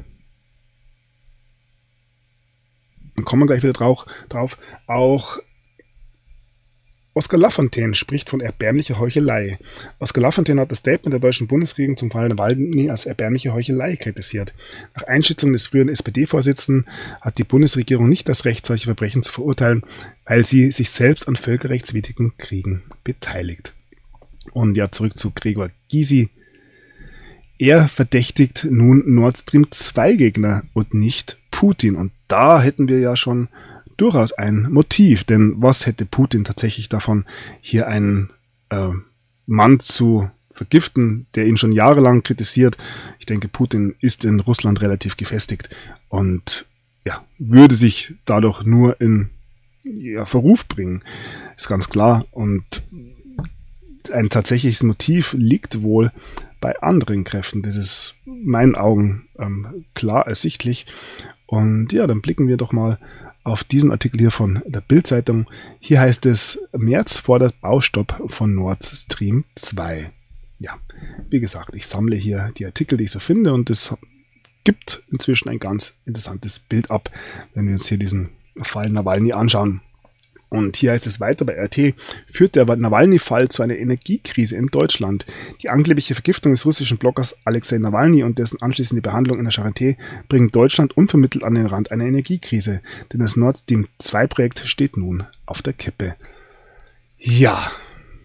Dann kommen wir gleich wieder drauf. Auch Oskar Lafontaine spricht von erbärmlicher Heuchelei. Oskar Lafontaine hat das Statement der deutschen Bundesregierung zum Fall Nawalny als erbärmliche Heuchelei kritisiert. Nach Einschätzung des früheren SPD-Vorsitzenden hat die Bundesregierung nicht das Recht, solche Verbrechen zu verurteilen, weil sie sich selbst an völkerrechtswidrigen Kriegen beteiligt. Und ja, zurück zu Gregor Gysi. Er verdächtigt nun Nord Stream 2 Gegner und nicht Putin. Und da hätten wir ja schon durchaus ein Motiv, denn was hätte Putin tatsächlich davon, hier einen Mann zu vergiften, der ihn schon jahrelang kritisiert? Ich denke, Putin ist in Russland relativ gefestigt und ja, würde sich dadurch nur in Verruf bringen, ist ganz klar. Und ein tatsächliches Motiv liegt wohl bei anderen Kräften. Das ist in meinen Augen klar ersichtlich. Und ja, dann blicken wir doch mal auf diesen Artikel hier von der Bild-Zeitung. Hier heißt es, Merz fordert Baustopp von Nord Stream 2. Ja, wie gesagt, ich sammle hier die Artikel, die ich so finde, und es gibt inzwischen ein ganz interessantes Bild ab, wenn wir uns hier diesen Fall Nawalny anschauen. Und hier heißt es weiter bei RT, führt der Nawalny-Fall zu einer Energiekrise in Deutschland. Die angebliche Vergiftung des russischen Bloggers Alexei Nawalny und dessen anschließende Behandlung in der Charité bringen Deutschland unvermittelt an den Rand einer Energiekrise. Denn das Nord Stream 2-Projekt steht nun auf der Kippe. Ja.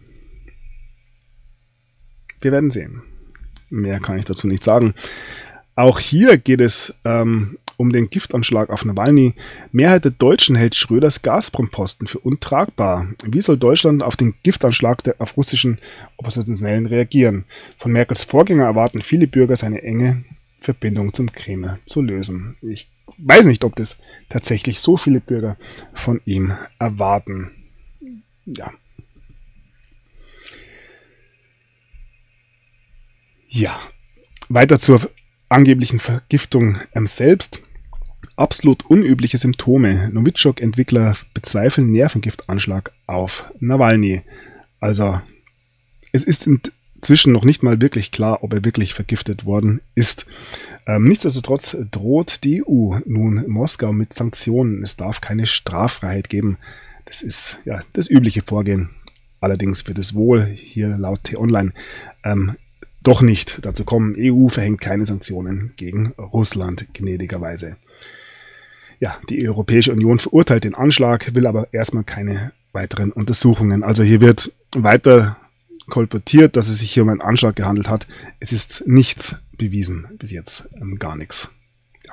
Wir werden sehen. Mehr kann ich dazu nicht sagen. Auch hier geht es um den Giftanschlag auf Nawalny. Mehrheit der Deutschen hält Schröders Gazprom-Posten für untragbar. Wie soll Deutschland auf den Giftanschlag auf russischen Oppositionellen reagieren? Von Merkels Vorgänger erwarten viele Bürger, seine enge Verbindung zum Kreml zu lösen. Ich weiß nicht, ob das tatsächlich so viele Bürger von ihm erwarten. Ja. Ja. Weiter zur angeblichen Vergiftung selbst. Absolut unübliche Symptome. Novichok-Entwickler bezweifeln Nervengiftanschlag auf Nawalny. Also, es ist inzwischen noch nicht mal wirklich klar, ob er wirklich vergiftet worden ist. Nichtsdestotrotz droht die EU nun Moskau mit Sanktionen. Es darf keine Straffreiheit geben. Das ist ja das übliche Vorgehen. Allerdings wird es wohl hier laut T-Online doch nicht dazu kommen. EU verhängt keine Sanktionen gegen Russland, gnädigerweise. Ja, die Europäische Union verurteilt den Anschlag, will aber erstmal keine weiteren Untersuchungen. Also hier wird weiter kolportiert, dass es sich hier um einen Anschlag gehandelt hat. Es ist nichts bewiesen, bis jetzt gar nichts. Ja.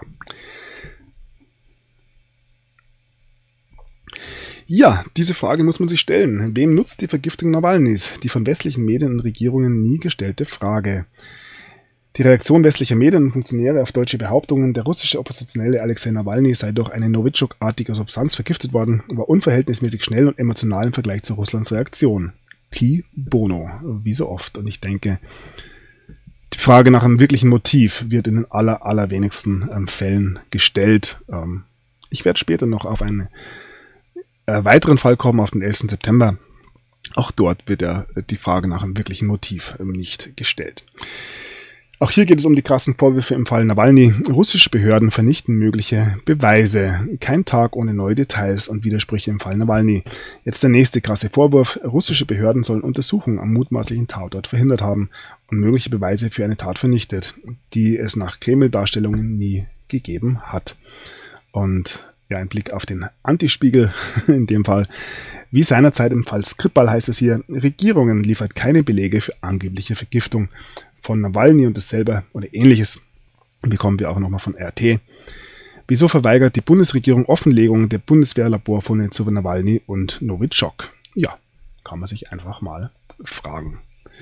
Ja, diese Frage muss man sich stellen. Wem nutzt die Vergiftung Nawalnys? Die von westlichen Medien und Regierungen nie gestellte Frage. Die Reaktion westlicher Medien und Funktionäre auf deutsche Behauptungen, der russische Oppositionelle Alexei Nawalny sei durch eine Novichok-artige Substanz vergiftet worden, war unverhältnismäßig schnell und emotional im Vergleich zu Russlands Reaktion. Qui bono, wie so oft. Und ich denke, die Frage nach einem wirklichen Motiv wird in den allerwenigsten Fällen gestellt. Ich werde später noch auf einen weiteren Fall kommen, auf den 11. September. Auch dort wird die Frage nach einem wirklichen Motiv nicht gestellt. Auch hier geht es um die krassen Vorwürfe im Fall Nawalny. Russische Behörden vernichten mögliche Beweise. Kein Tag ohne neue Details und Widersprüche im Fall Nawalny. Jetzt der nächste krasse Vorwurf. Russische Behörden sollen Untersuchungen am mutmaßlichen Tatort verhindert haben und mögliche Beweise für eine Tat vernichtet, die es nach Kreml-Darstellungen nie gegeben hat. Und ja, ein Blick auf den Antispiegel in dem Fall. Wie seinerzeit im Fall Skripal heißt es hier, Regierungen liefert keine Belege für angebliche Vergiftung von Nawalny und dasselbe oder ähnliches bekommen wir auch nochmal von RT. Wieso verweigert die Bundesregierung Offenlegung der Bundeswehrlaborfunde zu Nawalny und Novichok? Ja, kann man sich einfach mal fragen.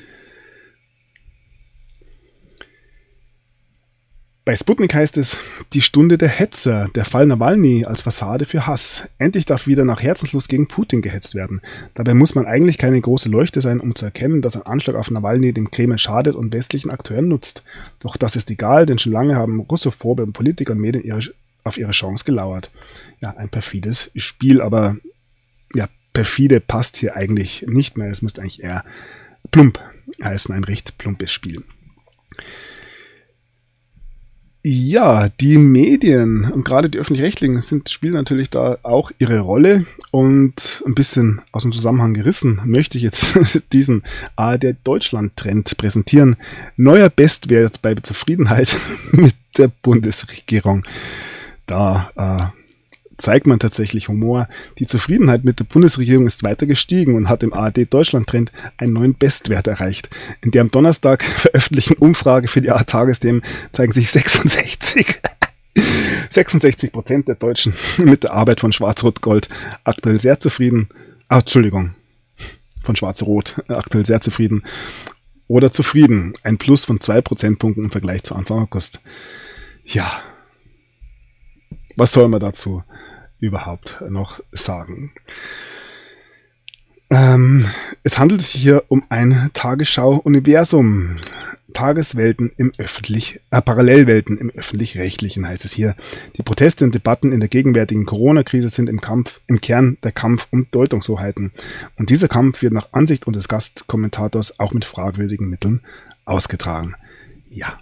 Bei Sputnik heißt es, die Stunde der Hetzer, der Fall Nawalny als Fassade für Hass. Endlich darf wieder nach Herzenslust gegen Putin gehetzt werden. Dabei muss man eigentlich keine große Leuchte sein, um zu erkennen, dass ein Anschlag auf Nawalny dem Kreml schadet und westlichen Akteuren nutzt. Doch das ist egal, denn schon lange haben russophobe Politiker und Medien auf ihre Chance gelauert. Ja, ein perfides Spiel, aber ja, perfide passt hier eigentlich nicht mehr. Es müsste eigentlich eher plump heißen, ein recht plumpes Spiel. Ja, die Medien und gerade die Öffentlich-Rechtlichen spielen natürlich da auch ihre Rolle und ein bisschen aus dem Zusammenhang gerissen möchte ich jetzt diesen ARD-Deutschland-Trend präsentieren. Neuer Bestwert bei Zufriedenheit mit der Bundesregierung. Da zeigt man tatsächlich Humor. Die Zufriedenheit mit der Bundesregierung ist weiter gestiegen und hat im ARD-Deutschland-Trend einen neuen Bestwert erreicht. In der am Donnerstag veröffentlichten Umfrage für die A-Tagesthemen zeigen sich 66% der Deutschen mit der Arbeit von Schwarz-Rot-Gold aktuell sehr zufrieden. Von Schwarz-Rot aktuell sehr zufrieden oder zufrieden. Ein Plus von 2 Prozentpunkten im Vergleich zu Anfang August. Ja, was soll man dazu überhaupt noch sagen? Es handelt sich hier um ein Tagesschau-Universum. Parallelwelten im Öffentlich-Rechtlichen heißt es hier. Die Proteste und Debatten in der gegenwärtigen Corona-Krise sind im Kern der Kampf um Deutungshoheiten. Und dieser Kampf wird nach Ansicht unseres Gastkommentators auch mit fragwürdigen Mitteln ausgetragen. Ja.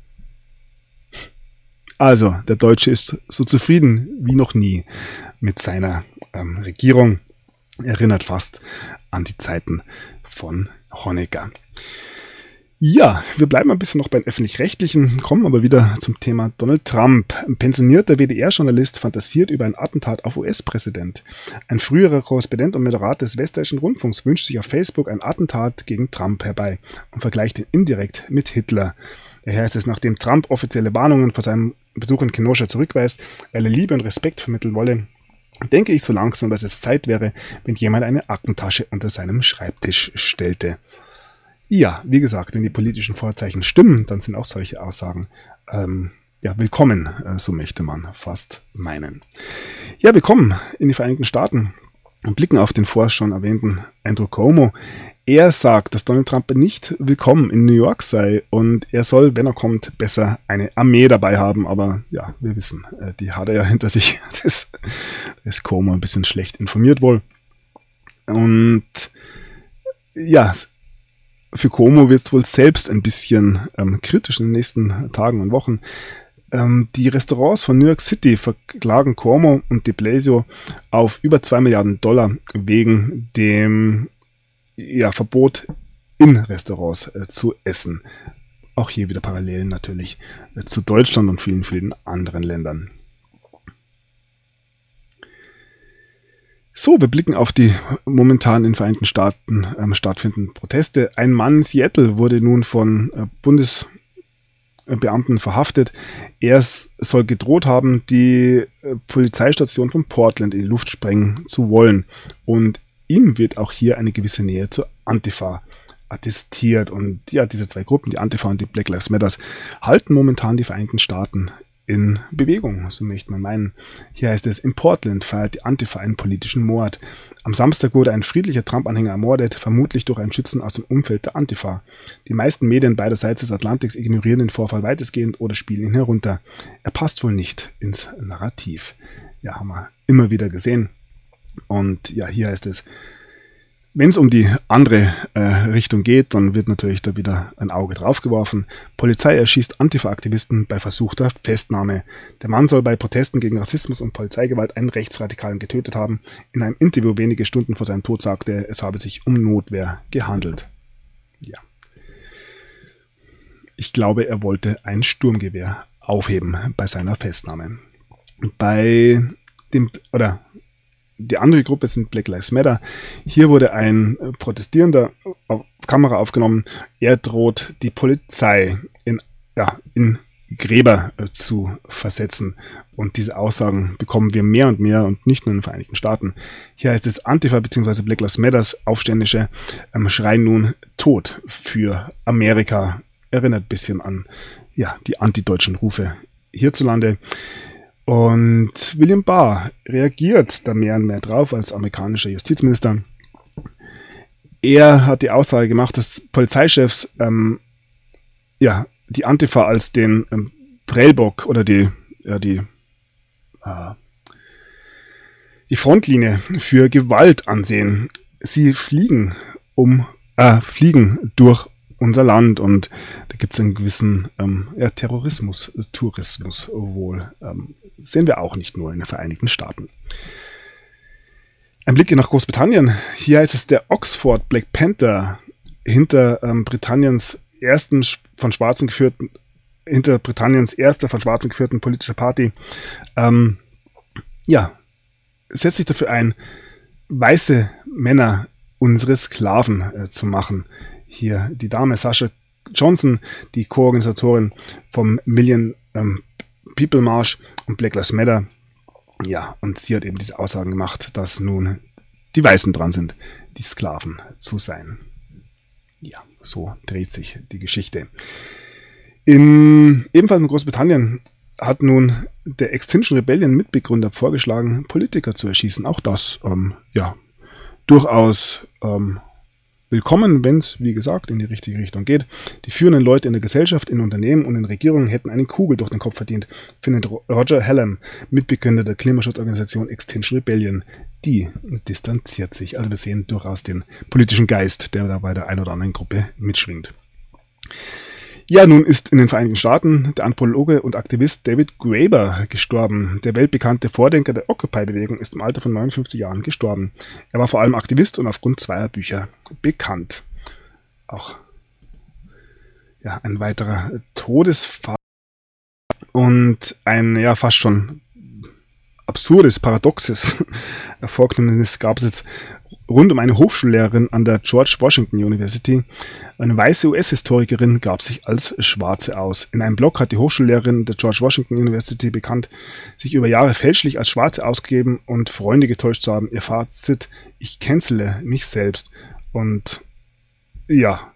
Also, der Deutsche ist so zufrieden wie noch nie mit seiner Regierung. Erinnert fast an die Zeiten von Honecker. Ja, wir bleiben ein bisschen noch beim Öffentlich-Rechtlichen, kommen aber wieder zum Thema Donald Trump. Ein pensionierter WDR-Journalist fantasiert über ein Attentat auf US-Präsident. Ein früherer Korrespondent und Moderator des Westdeutschen Rundfunks wünscht sich auf Facebook ein Attentat gegen Trump herbei und vergleicht ihn indirekt mit Hitler. Daher heißt es, nachdem Trump offizielle Warnungen vor seinem Besuch in Kenosha zurückweist, weil er Liebe und Respekt vermitteln wolle, denke ich so langsam, dass es Zeit wäre, wenn jemand eine Aktentasche unter seinem Schreibtisch stellte. Ja, wie gesagt, wenn die politischen Vorzeichen stimmen, dann sind auch solche Aussagen willkommen, so möchte man fast meinen. Ja, wir kommen in die Vereinigten Staaten und blicken auf den vorher schon erwähnten Andrew Cuomo. Er sagt, dass Donald Trump nicht willkommen in New York sei und er soll, wenn er kommt, besser eine Armee dabei haben. Aber ja, wir wissen, die hat er ja hinter sich. Das ist Cuomo ein bisschen schlecht informiert wohl. Und ja, für Cuomo wird es wohl selbst ein bisschen kritisch in den nächsten Tagen und Wochen. Die Restaurants von New York City verklagen Cuomo und de Blasio auf über $2 Milliarden wegen dem Verbot in Restaurants zu essen. Auch hier wieder Parallelen natürlich zu Deutschland und vielen, vielen anderen Ländern. So, wir blicken auf die momentan in den Vereinigten Staaten stattfindenden Proteste. Ein Mann in Seattle wurde nun von Bundesbeamten verhaftet. Er soll gedroht haben, die Polizeistation von Portland in die Luft sprengen zu wollen. Und ihm wird auch hier eine gewisse Nähe zur Antifa attestiert. Und ja, diese zwei Gruppen, die Antifa und die Black Lives Matter, halten momentan die Vereinigten Staaten in Bewegung, so möchte man meinen. Hier heißt es, in Portland feiert die Antifa einen politischen Mord. Am Samstag wurde ein friedlicher Trump-Anhänger ermordet, vermutlich durch einen Schützen aus dem Umfeld der Antifa. Die meisten Medien beiderseits des Atlantiks ignorieren den Vorfall weitestgehend oder spielen ihn herunter. Er passt wohl nicht ins Narrativ. Ja, haben wir immer wieder gesehen. Und ja, hier heißt es, wenn es um die andere Richtung geht, dann wird natürlich da wieder ein Auge drauf geworfen. Polizei erschießt Antifa-Aktivisten bei versuchter Festnahme. Der Mann soll bei Protesten gegen Rassismus und Polizeigewalt einen Rechtsradikalen getötet haben. In einem Interview wenige Stunden vor seinem Tod sagte er, es habe sich um Notwehr gehandelt. Ja. Ich glaube, er wollte ein Sturmgewehr aufheben bei seiner Festnahme. Die andere Gruppe sind Black Lives Matter. Hier wurde ein Protestierender auf Kamera aufgenommen. Er droht, die Polizei in Gräber zu versetzen. Und diese Aussagen bekommen wir mehr und mehr und nicht nur in den Vereinigten Staaten. Hier heißt es, Antifa bzw. Black Lives Matter Aufständische schreien nun Tod für Amerika. Erinnert ein bisschen an die antideutschen Rufe hierzulande. Und William Barr reagiert da mehr und mehr drauf als amerikanischer Justizminister. Er hat die Aussage gemacht, dass Polizeichefs die Antifa als den Prellbock oder die Frontlinie für Gewalt ansehen. Sie fliegen durch unser Land und da gibt es einen gewissen Terrorismus, Tourismus wohl. Sehen wir auch nicht nur in den Vereinigten Staaten. Ein Blick nach Großbritannien. Hier heißt es, der Oxford Black Panther hinter Britanniens erster von Schwarzen geführten politischer Party setzt sich dafür ein, weiße Männer unsere Sklaven zu machen. Hier die Dame Sasha Johnson, die Co-Organisatorin vom Million People March und Black Lives Matter. Ja, und sie hat eben diese Aussagen gemacht, dass nun die Weißen dran sind, die Sklaven zu sein. Ja, so dreht sich die Geschichte. Ebenfalls in Großbritannien hat nun der Extinction Rebellion Mitbegründer vorgeschlagen, Politiker zu erschießen. Auch das, durchaus willkommen, wenn es, wie gesagt, in die richtige Richtung geht. Die führenden Leute in der Gesellschaft, in Unternehmen und in Regierungen hätten eine Kugel durch den Kopf verdient, findet Roger Hallam, Mitbegründer der Klimaschutzorganisation Extinction Rebellion. Die distanziert sich. Also wir sehen durchaus den politischen Geist, der da bei der einen oder anderen Gruppe mitschwingt. Ja, nun ist in den Vereinigten Staaten der Anthropologe und Aktivist David Graeber gestorben. Der weltbekannte Vordenker der Occupy-Bewegung ist im Alter von 59 Jahren gestorben. Er war vor allem Aktivist und aufgrund zweier Bücher bekannt. Auch ein weiterer Todesfall und ein fast schon absurdes, paradoxes Vorkommnis gab es jetzt rund um eine Hochschullehrerin an der George Washington University. Eine weiße US-Historikerin gab sich als Schwarze aus. In einem Blog hat die Hochschullehrerin der George Washington University bekannt, sich über Jahre fälschlich als Schwarze ausgegeben und Freunde getäuscht zu haben. Ihr Fazit: Ich cancele mich selbst. Und ja,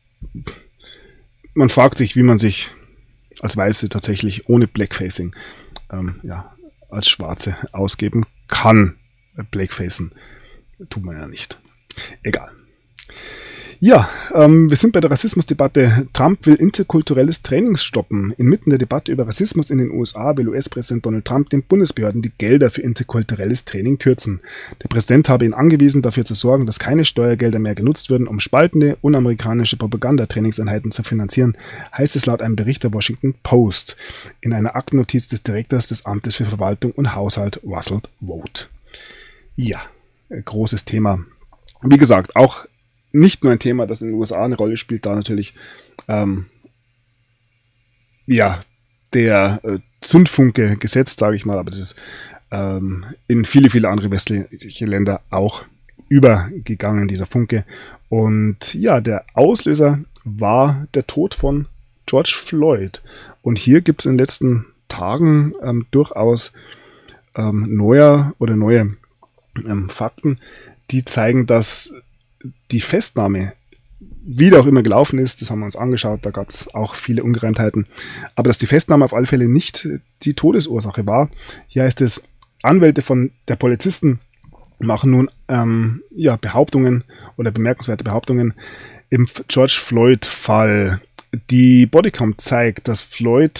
man fragt sich, wie man sich als Weiße tatsächlich ohne Blackfacing als Schwarze ausgeben kann. Blackfacen tut man ja nicht. Egal. Ja, wir sind bei der Rassismusdebatte. Trump will interkulturelles Training stoppen. Inmitten der Debatte über Rassismus in den USA will US-Präsident Donald Trump den Bundesbehörden die Gelder für interkulturelles Training kürzen. Der Präsident habe ihn angewiesen, dafür zu sorgen, dass keine Steuergelder mehr genutzt würden, um spaltende, unamerikanische Propagandatrainingseinheiten zu finanzieren, heißt es laut einem Bericht der Washington Post in einer Aktennotiz des Direktors des Amtes für Verwaltung und Haushalt, Russell Vought. Ja, großes Thema. Wie gesagt, auch nicht nur ein Thema, das in den USA eine Rolle spielt, da natürlich der Zündfunke gesetzt, sage ich mal, aber das ist in viele, viele andere westliche Länder auch übergegangen, dieser Funke. Und ja, der Auslöser war der Tod von George Floyd. Und hier gibt es in den letzten Tagen durchaus neue Fakten, die zeigen, dass die Festnahme wie da auch immer gelaufen ist, das haben wir uns angeschaut, da gab es auch viele Ungereimtheiten. Aber dass die Festnahme auf alle Fälle nicht die Todesursache war, hier heißt es, Anwälte von der Polizisten machen nun Behauptungen oder bemerkenswerte Behauptungen im George Floyd-Fall. Die Bodycam zeigt, dass Floyd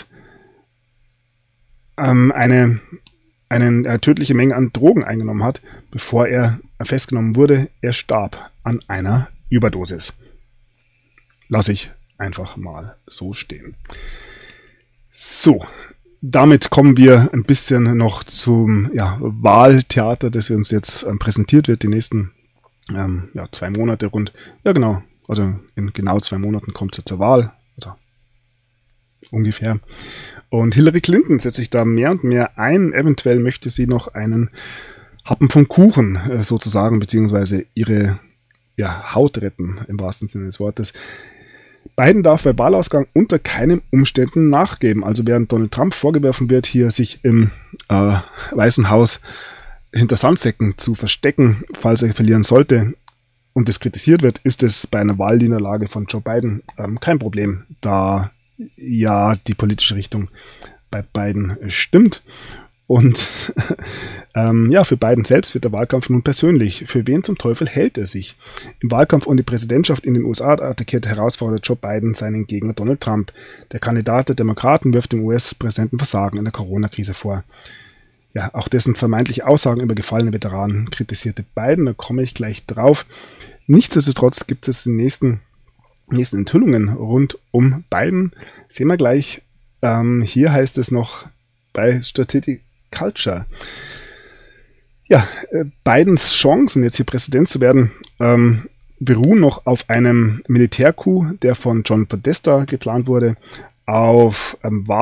eine tödliche Menge an Drogen eingenommen hat, bevor er festgenommen wurde. Er starb an einer Überdosis. Lasse ich einfach mal so stehen. So, damit kommen wir ein bisschen noch zum Wahltheater, das uns jetzt präsentiert wird, die nächsten 2 Monate rund. Ja genau, also in genau 2 Monaten kommt es ja zur Wahl, also ungefähr. Und Hillary Clinton setzt sich da mehr und mehr ein. Eventuell möchte sie noch einen Happen vom Kuchen sozusagen, beziehungsweise ihre Haut retten, im wahrsten Sinne des Wortes. Biden darf bei Wahlausgang unter keinen Umständen nachgeben. Also während Donald Trump vorgeworfen wird, hier sich im Weißen Haus hinter Sandsäcken zu verstecken, falls er verlieren sollte, und das kritisiert wird, ist es bei einer Wahlniederlage von Joe Biden kein Problem, da ja die politische Richtung bei Biden stimmt. Und für Biden selbst wird der Wahlkampf nun persönlich. Für wen zum Teufel hält er sich? Im Wahlkampf um die Präsidentschaft in den USA attackiert herausfordert Joe Biden seinen Gegner Donald Trump. Der Kandidat der Demokraten wirft dem US-Präsidenten Versagen in der Corona-Krise vor. Ja, auch dessen vermeintliche Aussagen über gefallene Veteranen kritisierte Biden, da komme ich gleich drauf. Nichtsdestotrotz gibt es die nächsten Enthüllungen rund um Biden. Sehen wir gleich. Hier heißt es noch bei Strategic Culture. Ja, Bidens Chancen, jetzt hier Präsident zu werden, beruhen noch auf einem Militärcoup, der von John Podesta geplant wurde, auf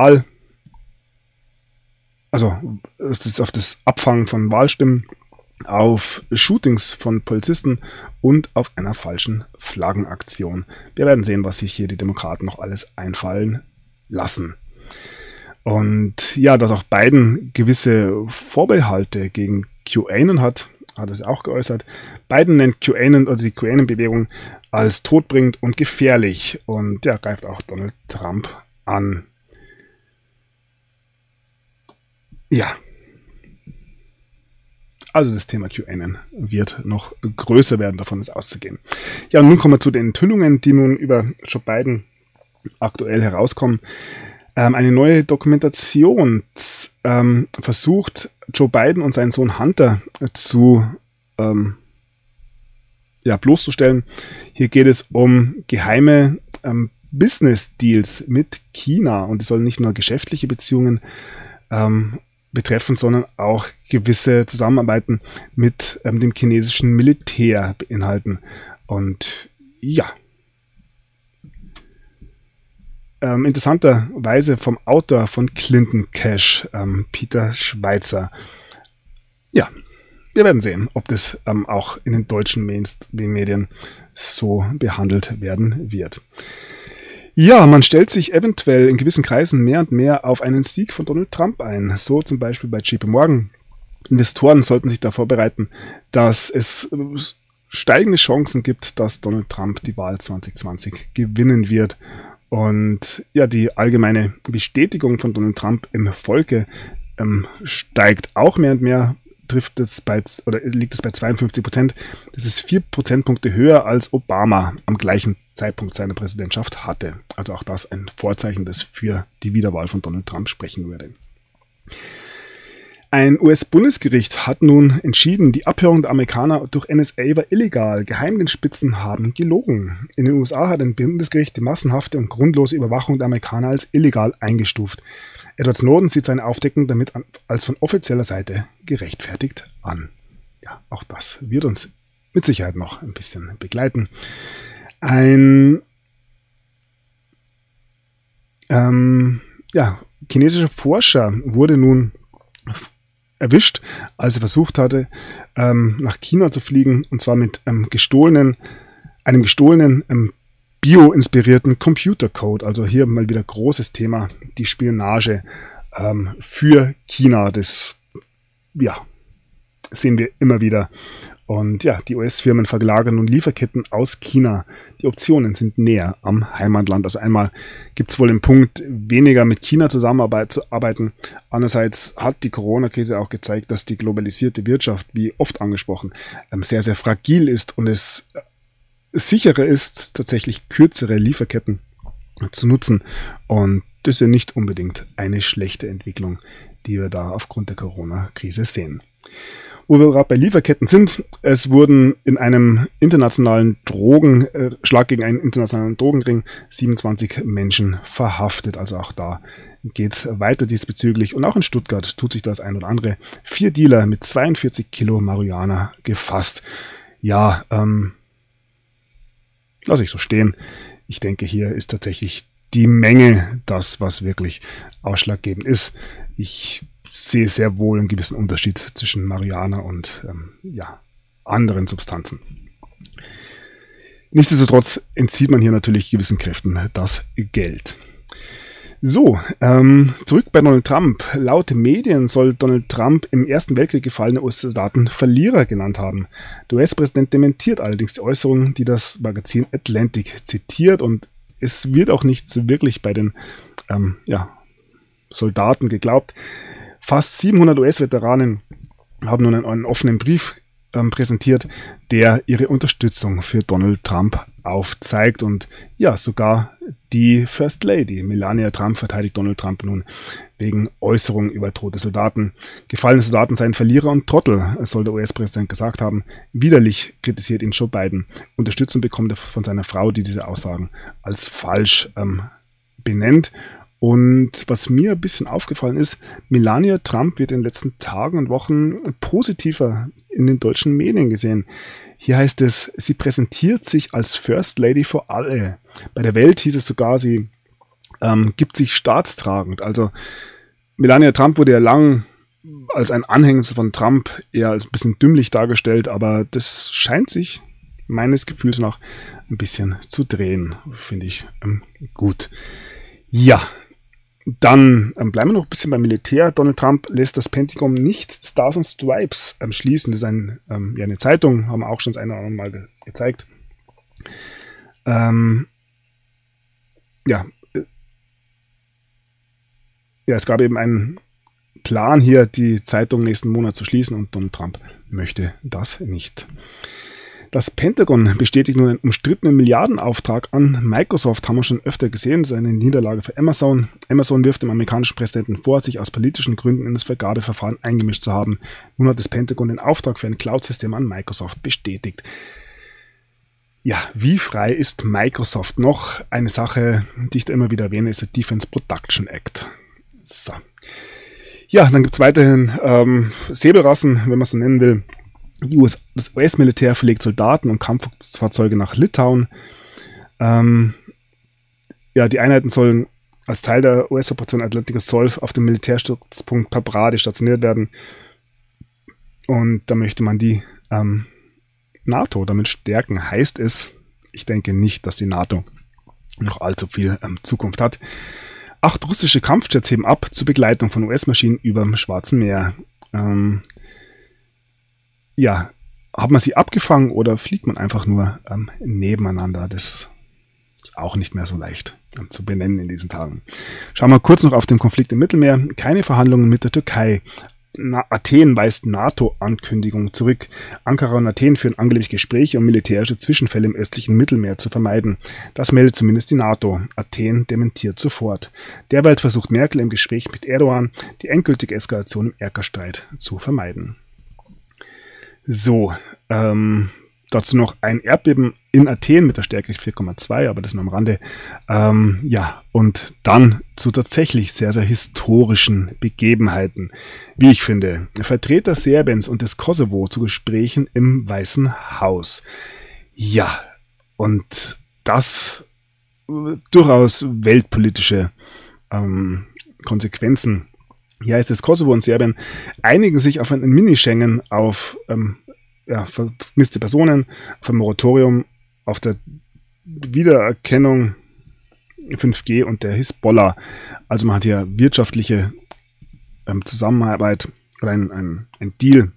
auf das Abfangen von Wahlstimmen, auf Shootings von Polizisten und auf einer falschen Flaggenaktion. Wir werden sehen, was sich hier die Demokraten noch alles einfallen lassen. Und ja, dass auch Biden gewisse Vorbehalte gegen QAnon hat er sich auch geäußert. Biden nennt QAnon, also die QAnon-Bewegung, als todbringend und gefährlich und ja, greift auch Donald Trump an. Ja. Also das Thema QAnon wird noch größer werden, davon ist auszugehen. Ja, und nun kommen wir zu den Enthüllungen, die nun über Joe Biden aktuell herauskommen. Eine neue Dokumentation versucht Joe Biden und seinen Sohn Hunter bloßzustellen. Hier geht es um geheime Business-Deals mit China und die sollen nicht nur geschäftliche Beziehungen betreffen, sondern auch gewisse Zusammenarbeiten mit dem chinesischen Militär beinhalten. Und ja, interessanterweise vom Autor von Clinton Cash, Peter Schweizer. Ja, wir werden sehen, ob das auch in den deutschen Mainstream-Medien so behandelt werden wird. Ja, man stellt sich eventuell in gewissen Kreisen mehr und mehr auf einen Sieg von Donald Trump ein. So zum Beispiel bei JP Morgan. Investoren sollten sich da vorbereiten, dass es steigende Chancen gibt, dass Donald Trump die Wahl 2020 gewinnen wird. Und ja, die allgemeine Bestätigung von Donald Trump im Volke steigt auch mehr und mehr, liegt es bei 52%. Das ist 4 Prozentpunkte höher als Obama am gleichen Zeitpunkt seiner Präsidentschaft hatte. Also auch das ein Vorzeichen, das für die Wiederwahl von Donald Trump sprechen würde. Ein US-Bundesgericht hat nun entschieden, die Abhörung der Amerikaner durch NSA war illegal. Geheimdienstspitzen haben gelogen. In den USA hat ein Bundesgericht die massenhafte und grundlose Überwachung der Amerikaner als illegal eingestuft. Edward Snowden sieht seine Aufdeckung damit als von offizieller Seite gerechtfertigt an. Ja, auch das wird uns mit Sicherheit noch ein bisschen begleiten. Ein chinesischer Forscher wurde nun erwischt, als er versucht hatte, nach China zu fliegen, und zwar mit einem gestohlenen bio-inspirierten Computercode. Also hier mal wieder großes Thema, die Spionage für China. Das sehen wir immer wieder. Und ja, die US-Firmen verlagern nun Lieferketten aus China. Die Optionen sind näher am Heimatland. Also einmal gibt es wohl den Punkt, weniger mit China zusammenzuarbeiten. Andererseits hat die Corona-Krise auch gezeigt, dass die globalisierte Wirtschaft, wie oft angesprochen, sehr, sehr fragil ist und es sicherer ist, tatsächlich kürzere Lieferketten zu nutzen. Und das ist ja nicht unbedingt eine schlechte Entwicklung, die wir da aufgrund der Corona-Krise sehen. Wo wir gerade bei Lieferketten sind, es wurden in einem internationalen Schlag gegen einen internationalen Drogenring 27 Menschen verhaftet. Also auch da geht es weiter diesbezüglich. Und auch in Stuttgart tut sich das ein oder andere. 4 Dealer mit 42 Kilo Marihuana gefasst. Ja, lasse ich so stehen. Ich denke, hier ist tatsächlich die Menge das, was wirklich ausschlaggebend ist. Ich sehe sehr wohl einen gewissen Unterschied zwischen Marihuana und anderen Substanzen. Nichtsdestotrotz entzieht man hier natürlich gewissen Kräften das Geld. So, zurück bei Donald Trump. Laut Medien soll Donald Trump im Ersten Weltkrieg gefallene US-Soldaten Verlierer genannt haben. Der US-Präsident dementiert allerdings die Äußerung, die das Magazin Atlantic zitiert, und es wird auch nicht so wirklich bei den Soldaten geglaubt. Fast 700 US-Veteranen haben nun einen offenen Brief präsentiert, der ihre Unterstützung für Donald Trump aufzeigt. Und ja, sogar die First Lady Melania Trump verteidigt Donald Trump nun wegen Äußerungen über tote Soldaten. Gefallene Soldaten seien Verlierer und Trottel, soll der US-Präsident gesagt haben. Widerlich kritisiert ihn Joe Biden. Unterstützung bekommt er von seiner Frau, die diese Aussagen als falsch benennt. Und was mir ein bisschen aufgefallen ist, Melania Trump wird in den letzten Tagen und Wochen positiver in den deutschen Medien gesehen. Hier heißt es, sie präsentiert sich als First Lady für alle. Bei der Welt hieß es sogar, sie gibt sich staatstragend. Also Melania Trump wurde ja lang als ein Anhänger von Trump eher als ein bisschen dümmlich dargestellt, aber das scheint sich meines Gefühls nach ein bisschen zu drehen. Finde ich gut. Ja. Dann bleiben wir noch ein bisschen beim Militär. Donald Trump lässt das Pentagon nicht Stars and Stripes schließen. Das ist eine Zeitung, haben wir auch schon das eine oder andere Mal gezeigt. Es gab eben einen Plan hier, die Zeitung nächsten Monat zu schließen, und Donald Trump möchte das nicht. Das Pentagon bestätigt nun einen umstrittenen Milliardenauftrag an Microsoft, haben wir schon öfter gesehen. Das ist eine Niederlage für Amazon. Amazon wirft dem amerikanischen Präsidenten vor, sich aus politischen Gründen in das Vergabeverfahren eingemischt zu haben. Nun hat das Pentagon den Auftrag für ein Cloud-System an Microsoft bestätigt. Ja, wie frei ist Microsoft noch? Eine Sache, die ich da immer wieder erwähne, ist der Defense Production Act. So. Ja, dann gibt es weiterhin Säbelrassen, wenn man es so nennen will. Das US-Militär verlegt Soldaten und Kampffahrzeuge nach Litauen. Die Einheiten sollen als Teil der US-Operation Atlantic Solve auf dem Militärstützpunkt Pabradi stationiert werden. Und da möchte man die NATO damit stärken. Heißt es, ich denke nicht, dass die NATO noch allzu viel Zukunft hat. 8 russische Kampfjets heben ab zur Begleitung von US-Maschinen über dem Schwarzen Meer. Hat man sie abgefangen oder fliegt man einfach nur nebeneinander? Das ist auch nicht mehr so leicht zu benennen in diesen Tagen. Schauen wir kurz noch auf den Konflikt im Mittelmeer. Keine Verhandlungen mit der Türkei. Athen weist NATO-Ankündigung zurück. Ankara und Athen führen angeblich Gespräche, um militärische Zwischenfälle im östlichen Mittelmeer zu vermeiden. Das meldet zumindest die NATO. Athen dementiert sofort. Derweil versucht Merkel im Gespräch mit Erdogan, die endgültige Eskalation im Erkerstreit zu vermeiden. So, dazu noch ein Erdbeben in Athen mit der Stärke 4,2, aber das nur am Rande. Und dann zu tatsächlich sehr, sehr historischen Begebenheiten. Wie ich finde, Vertreter Serbiens und des Kosovo zu Gesprächen im Weißen Haus. Ja, und das durchaus weltpolitische Konsequenzen. Hier heißt es, Kosovo und Serbien einigen sich auf ein Mini-Schengen, auf vermisste Personen, auf ein Moratorium, auf der Wiedererkennung 5G und der Hisbollah. Also man hat hier wirtschaftliche Zusammenarbeit oder ein Deal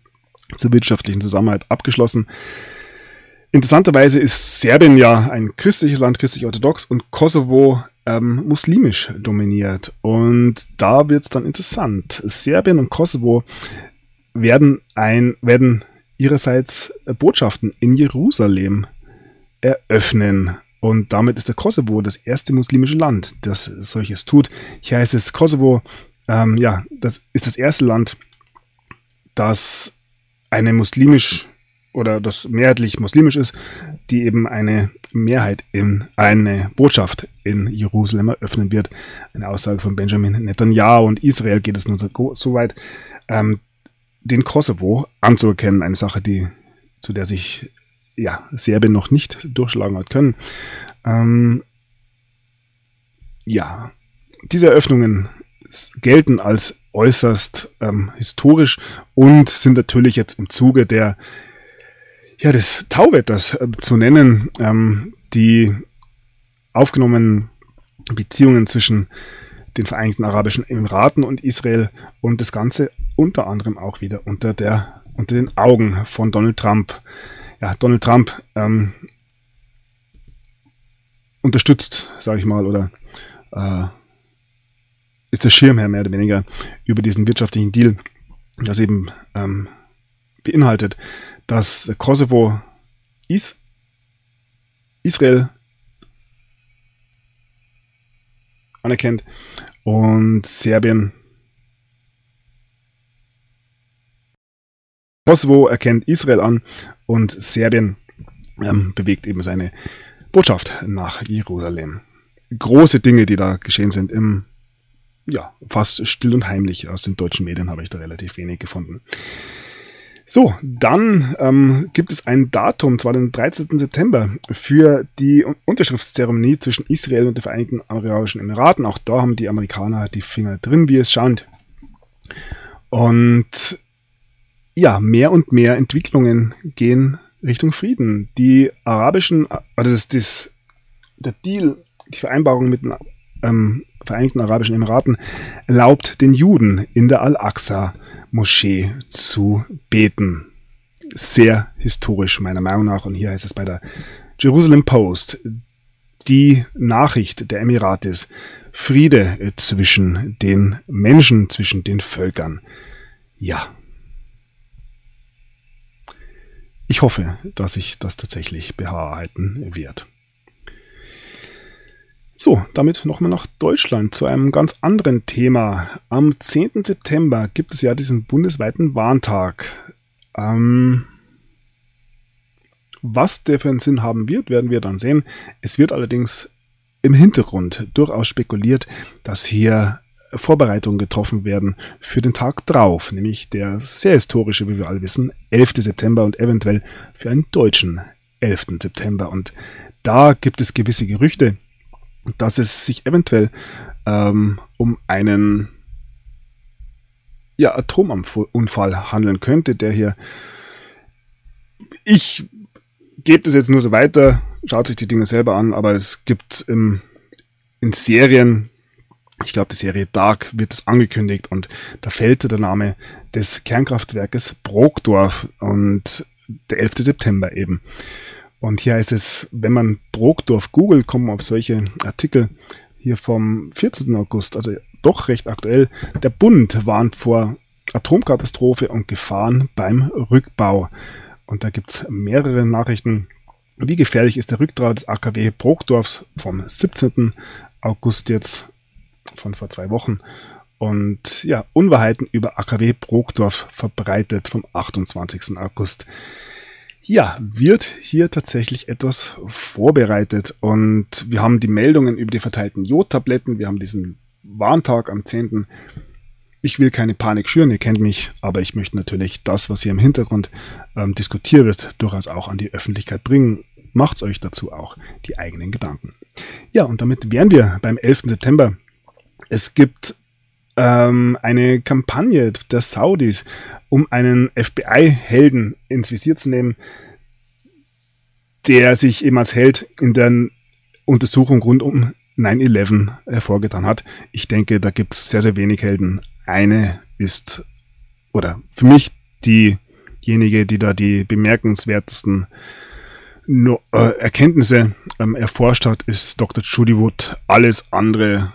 zur wirtschaftlichen Zusammenarbeit abgeschlossen. Interessanterweise ist Serbien ja ein christliches Land, christlich-orthodox, und Kosovo muslimisch dominiert. Und da wird es dann interessant. Serbien und Kosovo werden ihrerseits Botschaften in Jerusalem eröffnen. Und damit ist der Kosovo das erste muslimische Land, das solches tut. Hier heißt es, Kosovo, das ist das erste Land, das eine muslimisch oder das mehrheitlich muslimisch ist, die eben eine Botschaft in Jerusalem eröffnen wird. Eine Aussage von Benjamin Netanyahu, und Israel geht es nun so weit, den Kosovo anzuerkennen. Eine Sache, zu der sich Serbien noch nicht durchschlagen hat können. Diese Eröffnungen gelten als äußerst historisch und sind natürlich jetzt im Zuge des Tauwetters zu nennen. Die aufgenommenen Beziehungen zwischen den Vereinigten Arabischen Emiraten und Israel und das Ganze unter anderem auch wieder unter den Augen von Donald Trump. Ja, Donald Trump unterstützt, sage ich mal, oder ist der Schirmherr mehr oder weniger über diesen wirtschaftlichen Deal, das eben beinhaltet, dass Kosovo Israel anerkennt und Serbien Kosovo erkennt Israel an und Serbien bewegt eben seine Botschaft nach Jerusalem. Große Dinge, die da geschehen sind, fast still und heimlich. Aus den deutschen Medien habe ich da relativ wenig gefunden. So, dann gibt es ein Datum, zwar den 13. September, für die Unterschriftszeremonie zwischen Israel und den Vereinigten Arabischen Emiraten. Auch da haben die Amerikaner die Finger drin, wie es scheint. Und mehr und mehr Entwicklungen gehen Richtung Frieden. Der Deal, die Vereinbarung mit den Vereinigten Arabischen Emiraten erlaubt den Juden in der Al-Aqsa-Moschee zu beten. Sehr historisch meiner Meinung nach. Und hier heißt es bei der Jerusalem Post, die Nachricht der Emiratis: Friede zwischen den Menschen, zwischen den Völkern. Ja. Ich hoffe, dass sich das tatsächlich bewahrheiten wird. So, damit nochmal nach Deutschland zu einem ganz anderen Thema. Am 10. September gibt es ja diesen bundesweiten Warntag. Was der für einen Sinn haben wird, werden wir dann sehen. Es wird allerdings im Hintergrund durchaus spekuliert, dass hier Vorbereitungen getroffen werden für den Tag drauf, nämlich der sehr historische, wie wir alle wissen, 11. September und eventuell für einen deutschen 11. September. Und da gibt es gewisse Gerüchte, dass es sich eventuell um einen Atomunfall handeln könnte, der hier, ich gebe das jetzt nur so weiter, schaut sich die Dinge selber an, aber es gibt in Serien, ich glaube die Serie Dark wird es angekündigt, und da fällt der Name des Kernkraftwerkes Brokdorf und der 11. September eben. Und hier heißt es, wenn man Brokdorf googelt, kommen wir auf solche Artikel hier vom 14. August, also doch recht aktuell. Der Bund warnt vor Atomkatastrophe und Gefahren beim Rückbau. Und da gibt es mehrere Nachrichten. Wie gefährlich ist der Rückbau des AKW Brokdorfs vom 17. August jetzt, von vor 2 Wochen. Und ja, Unwahrheiten über AKW Brokdorf verbreitet vom 28. August. Ja, wird hier tatsächlich etwas vorbereitet, und wir haben die Meldungen über die verteilten Jodtabletten, wir haben diesen Warntag am 10. Ich will keine Panik schüren, ihr kennt mich, aber ich möchte natürlich das, was hier im Hintergrund diskutiert wird, durchaus auch an die Öffentlichkeit bringen. Macht's euch dazu auch die eigenen Gedanken. Ja, und damit wären wir beim 11. September. Es gibt eine Kampagne der Saudis, um einen FBI-Helden ins Visier zu nehmen, der sich eben als Held in der Untersuchung rund um 9/11 hervorgetan hat. Ich denke, da gibt es sehr, sehr wenig Helden. Eine ist, oder für mich die diejenige, die da die bemerkenswertesten Erkenntnisse erforscht hat, ist Dr. Judy Wood. Alles andere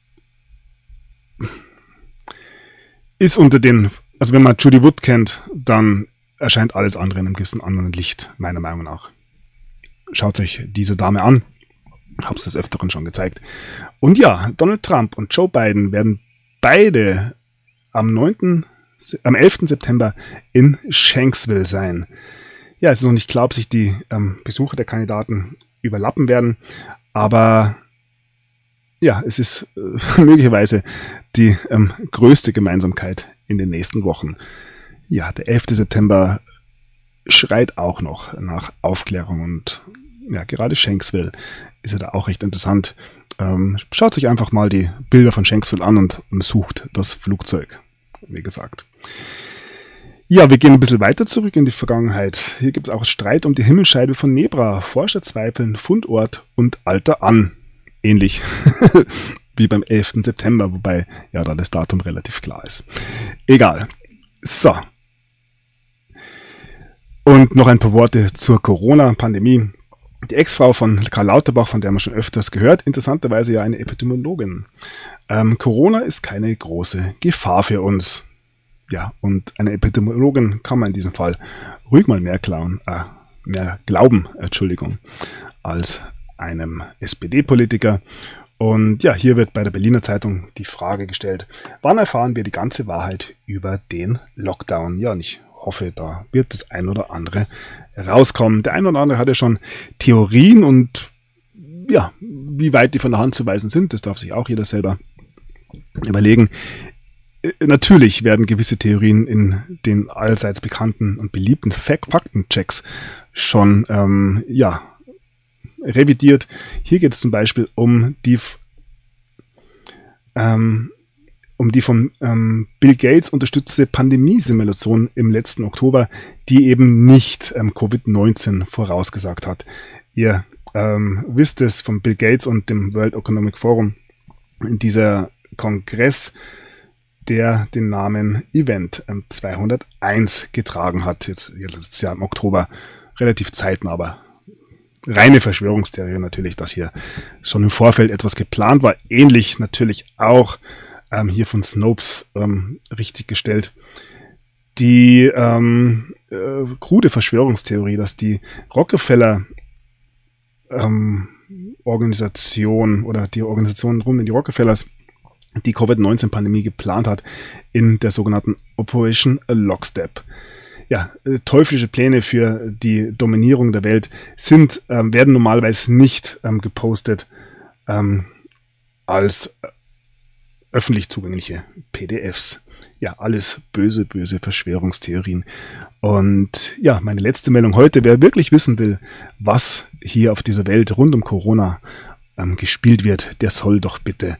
ist unter den, also wenn man Judy Wood kennt, dann erscheint alles andere in einem gewissen anderen Licht, meiner Meinung nach. Schaut euch diese Dame an. Hab's des Öfteren schon gezeigt. Und ja, Donald Trump und Joe Biden werden beide am 11. September in Shanksville sein. Ja, es ist noch nicht klar, ob sich die Besuche der Kandidaten überlappen werden, aber ja, es ist möglicherweise die größte Gemeinsamkeit in den nächsten Wochen. Ja, der 11. September schreit auch noch nach Aufklärung und ja, gerade Shanksville ist ja da auch recht interessant. Schaut euch einfach mal die Bilder von Shanksville an und sucht das Flugzeug, wie gesagt. Ja, wir gehen ein bisschen weiter zurück in die Vergangenheit. Hier gibt es auch Streit um die Himmelsscheibe von Nebra. Forscher zweifeln Fundort und Alter an. Ähnlich wie beim 11. September, wobei ja da das Datum relativ klar ist. Egal. So. Und noch ein paar Worte zur Corona-Pandemie. Die Ex-Frau von Karl Lauterbach, von der man schon öfters gehört, interessanterweise ja eine Epidemiologin. Corona ist keine große Gefahr für uns. Ja, und einer Epidemiologin kann man in diesem Fall ruhig mal mehr glauben, als einem SPD-Politiker. Und ja, hier wird bei der Berliner Zeitung die Frage gestellt, wann erfahren wir die ganze Wahrheit über den Lockdown? Ja, und ich hoffe, da wird das ein oder andere rauskommen. Der ein oder andere hat ja schon Theorien und ja, wie weit die von der Hand zu weisen sind, das darf sich auch jeder selber überlegen. Natürlich werden gewisse Theorien in den allseits bekannten und beliebten Faktenchecks schon revidiert. Hier geht es zum Beispiel um die von Bill Gates unterstützte Pandemiesimulation im letzten Oktober, die eben nicht Covid-19 vorausgesagt hat. Ihr wisst es von Bill Gates und dem World Economic Forum, dieser Kongress, der den Namen Event 201 getragen hat, jetzt letztes Jahr im Oktober, relativ zeitnah, aber reine Verschwörungstheorie natürlich, dass hier schon im Vorfeld etwas geplant war. Ähnlich natürlich auch hier von Snopes richtig gestellt. Die krude Verschwörungstheorie, dass die Rockefeller Organisation oder die Organisation rund um die Rockefellers die Covid-19-Pandemie geplant hat in der sogenannten Operation Lockstep. Ja, teuflische Pläne für die Dominierung der Welt werden normalerweise nicht gepostet als öffentlich zugängliche PDFs. Ja, alles böse, böse Verschwörungstheorien. Und ja, meine letzte Meldung heute, wer wirklich wissen will, was hier auf dieser Welt rund um Corona gespielt wird, der soll doch bitte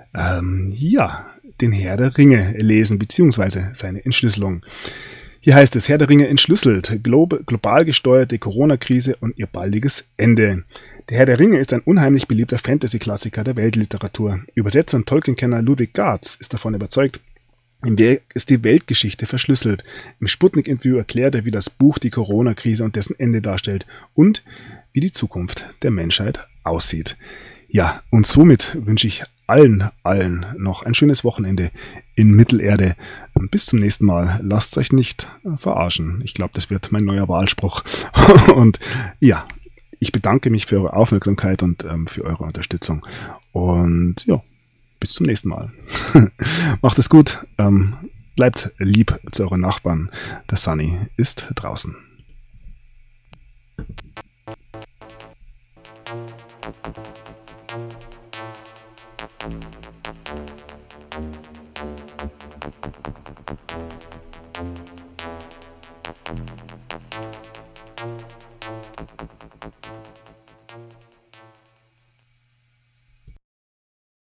den Herr der Ringe lesen, beziehungsweise seine Entschlüsselung. Hier heißt es, Herr der Ringe entschlüsselt, global gesteuerte Corona-Krise und ihr baldiges Ende. Der Herr der Ringe ist ein unheimlich beliebter Fantasy-Klassiker der Weltliteratur. Übersetzer und Tolkien-Kenner Ludwig Gartz ist davon überzeugt, im Werk ist die Weltgeschichte verschlüsselt. Im Sputnik-Interview erklärt er, wie das Buch die Corona-Krise und dessen Ende darstellt und wie die Zukunft der Menschheit aussieht. Ja, und somit wünsche ich allen noch ein schönes Wochenende in Mittelerde. Bis zum nächsten Mal. Lasst euch nicht verarschen. Ich glaube, das wird mein neuer Wahlspruch. Und ja, ich bedanke mich für eure Aufmerksamkeit und für eure Unterstützung. Und ja, bis zum nächsten Mal. Macht es gut. Bleibt lieb zu euren Nachbarn. Der Sunny ist draußen.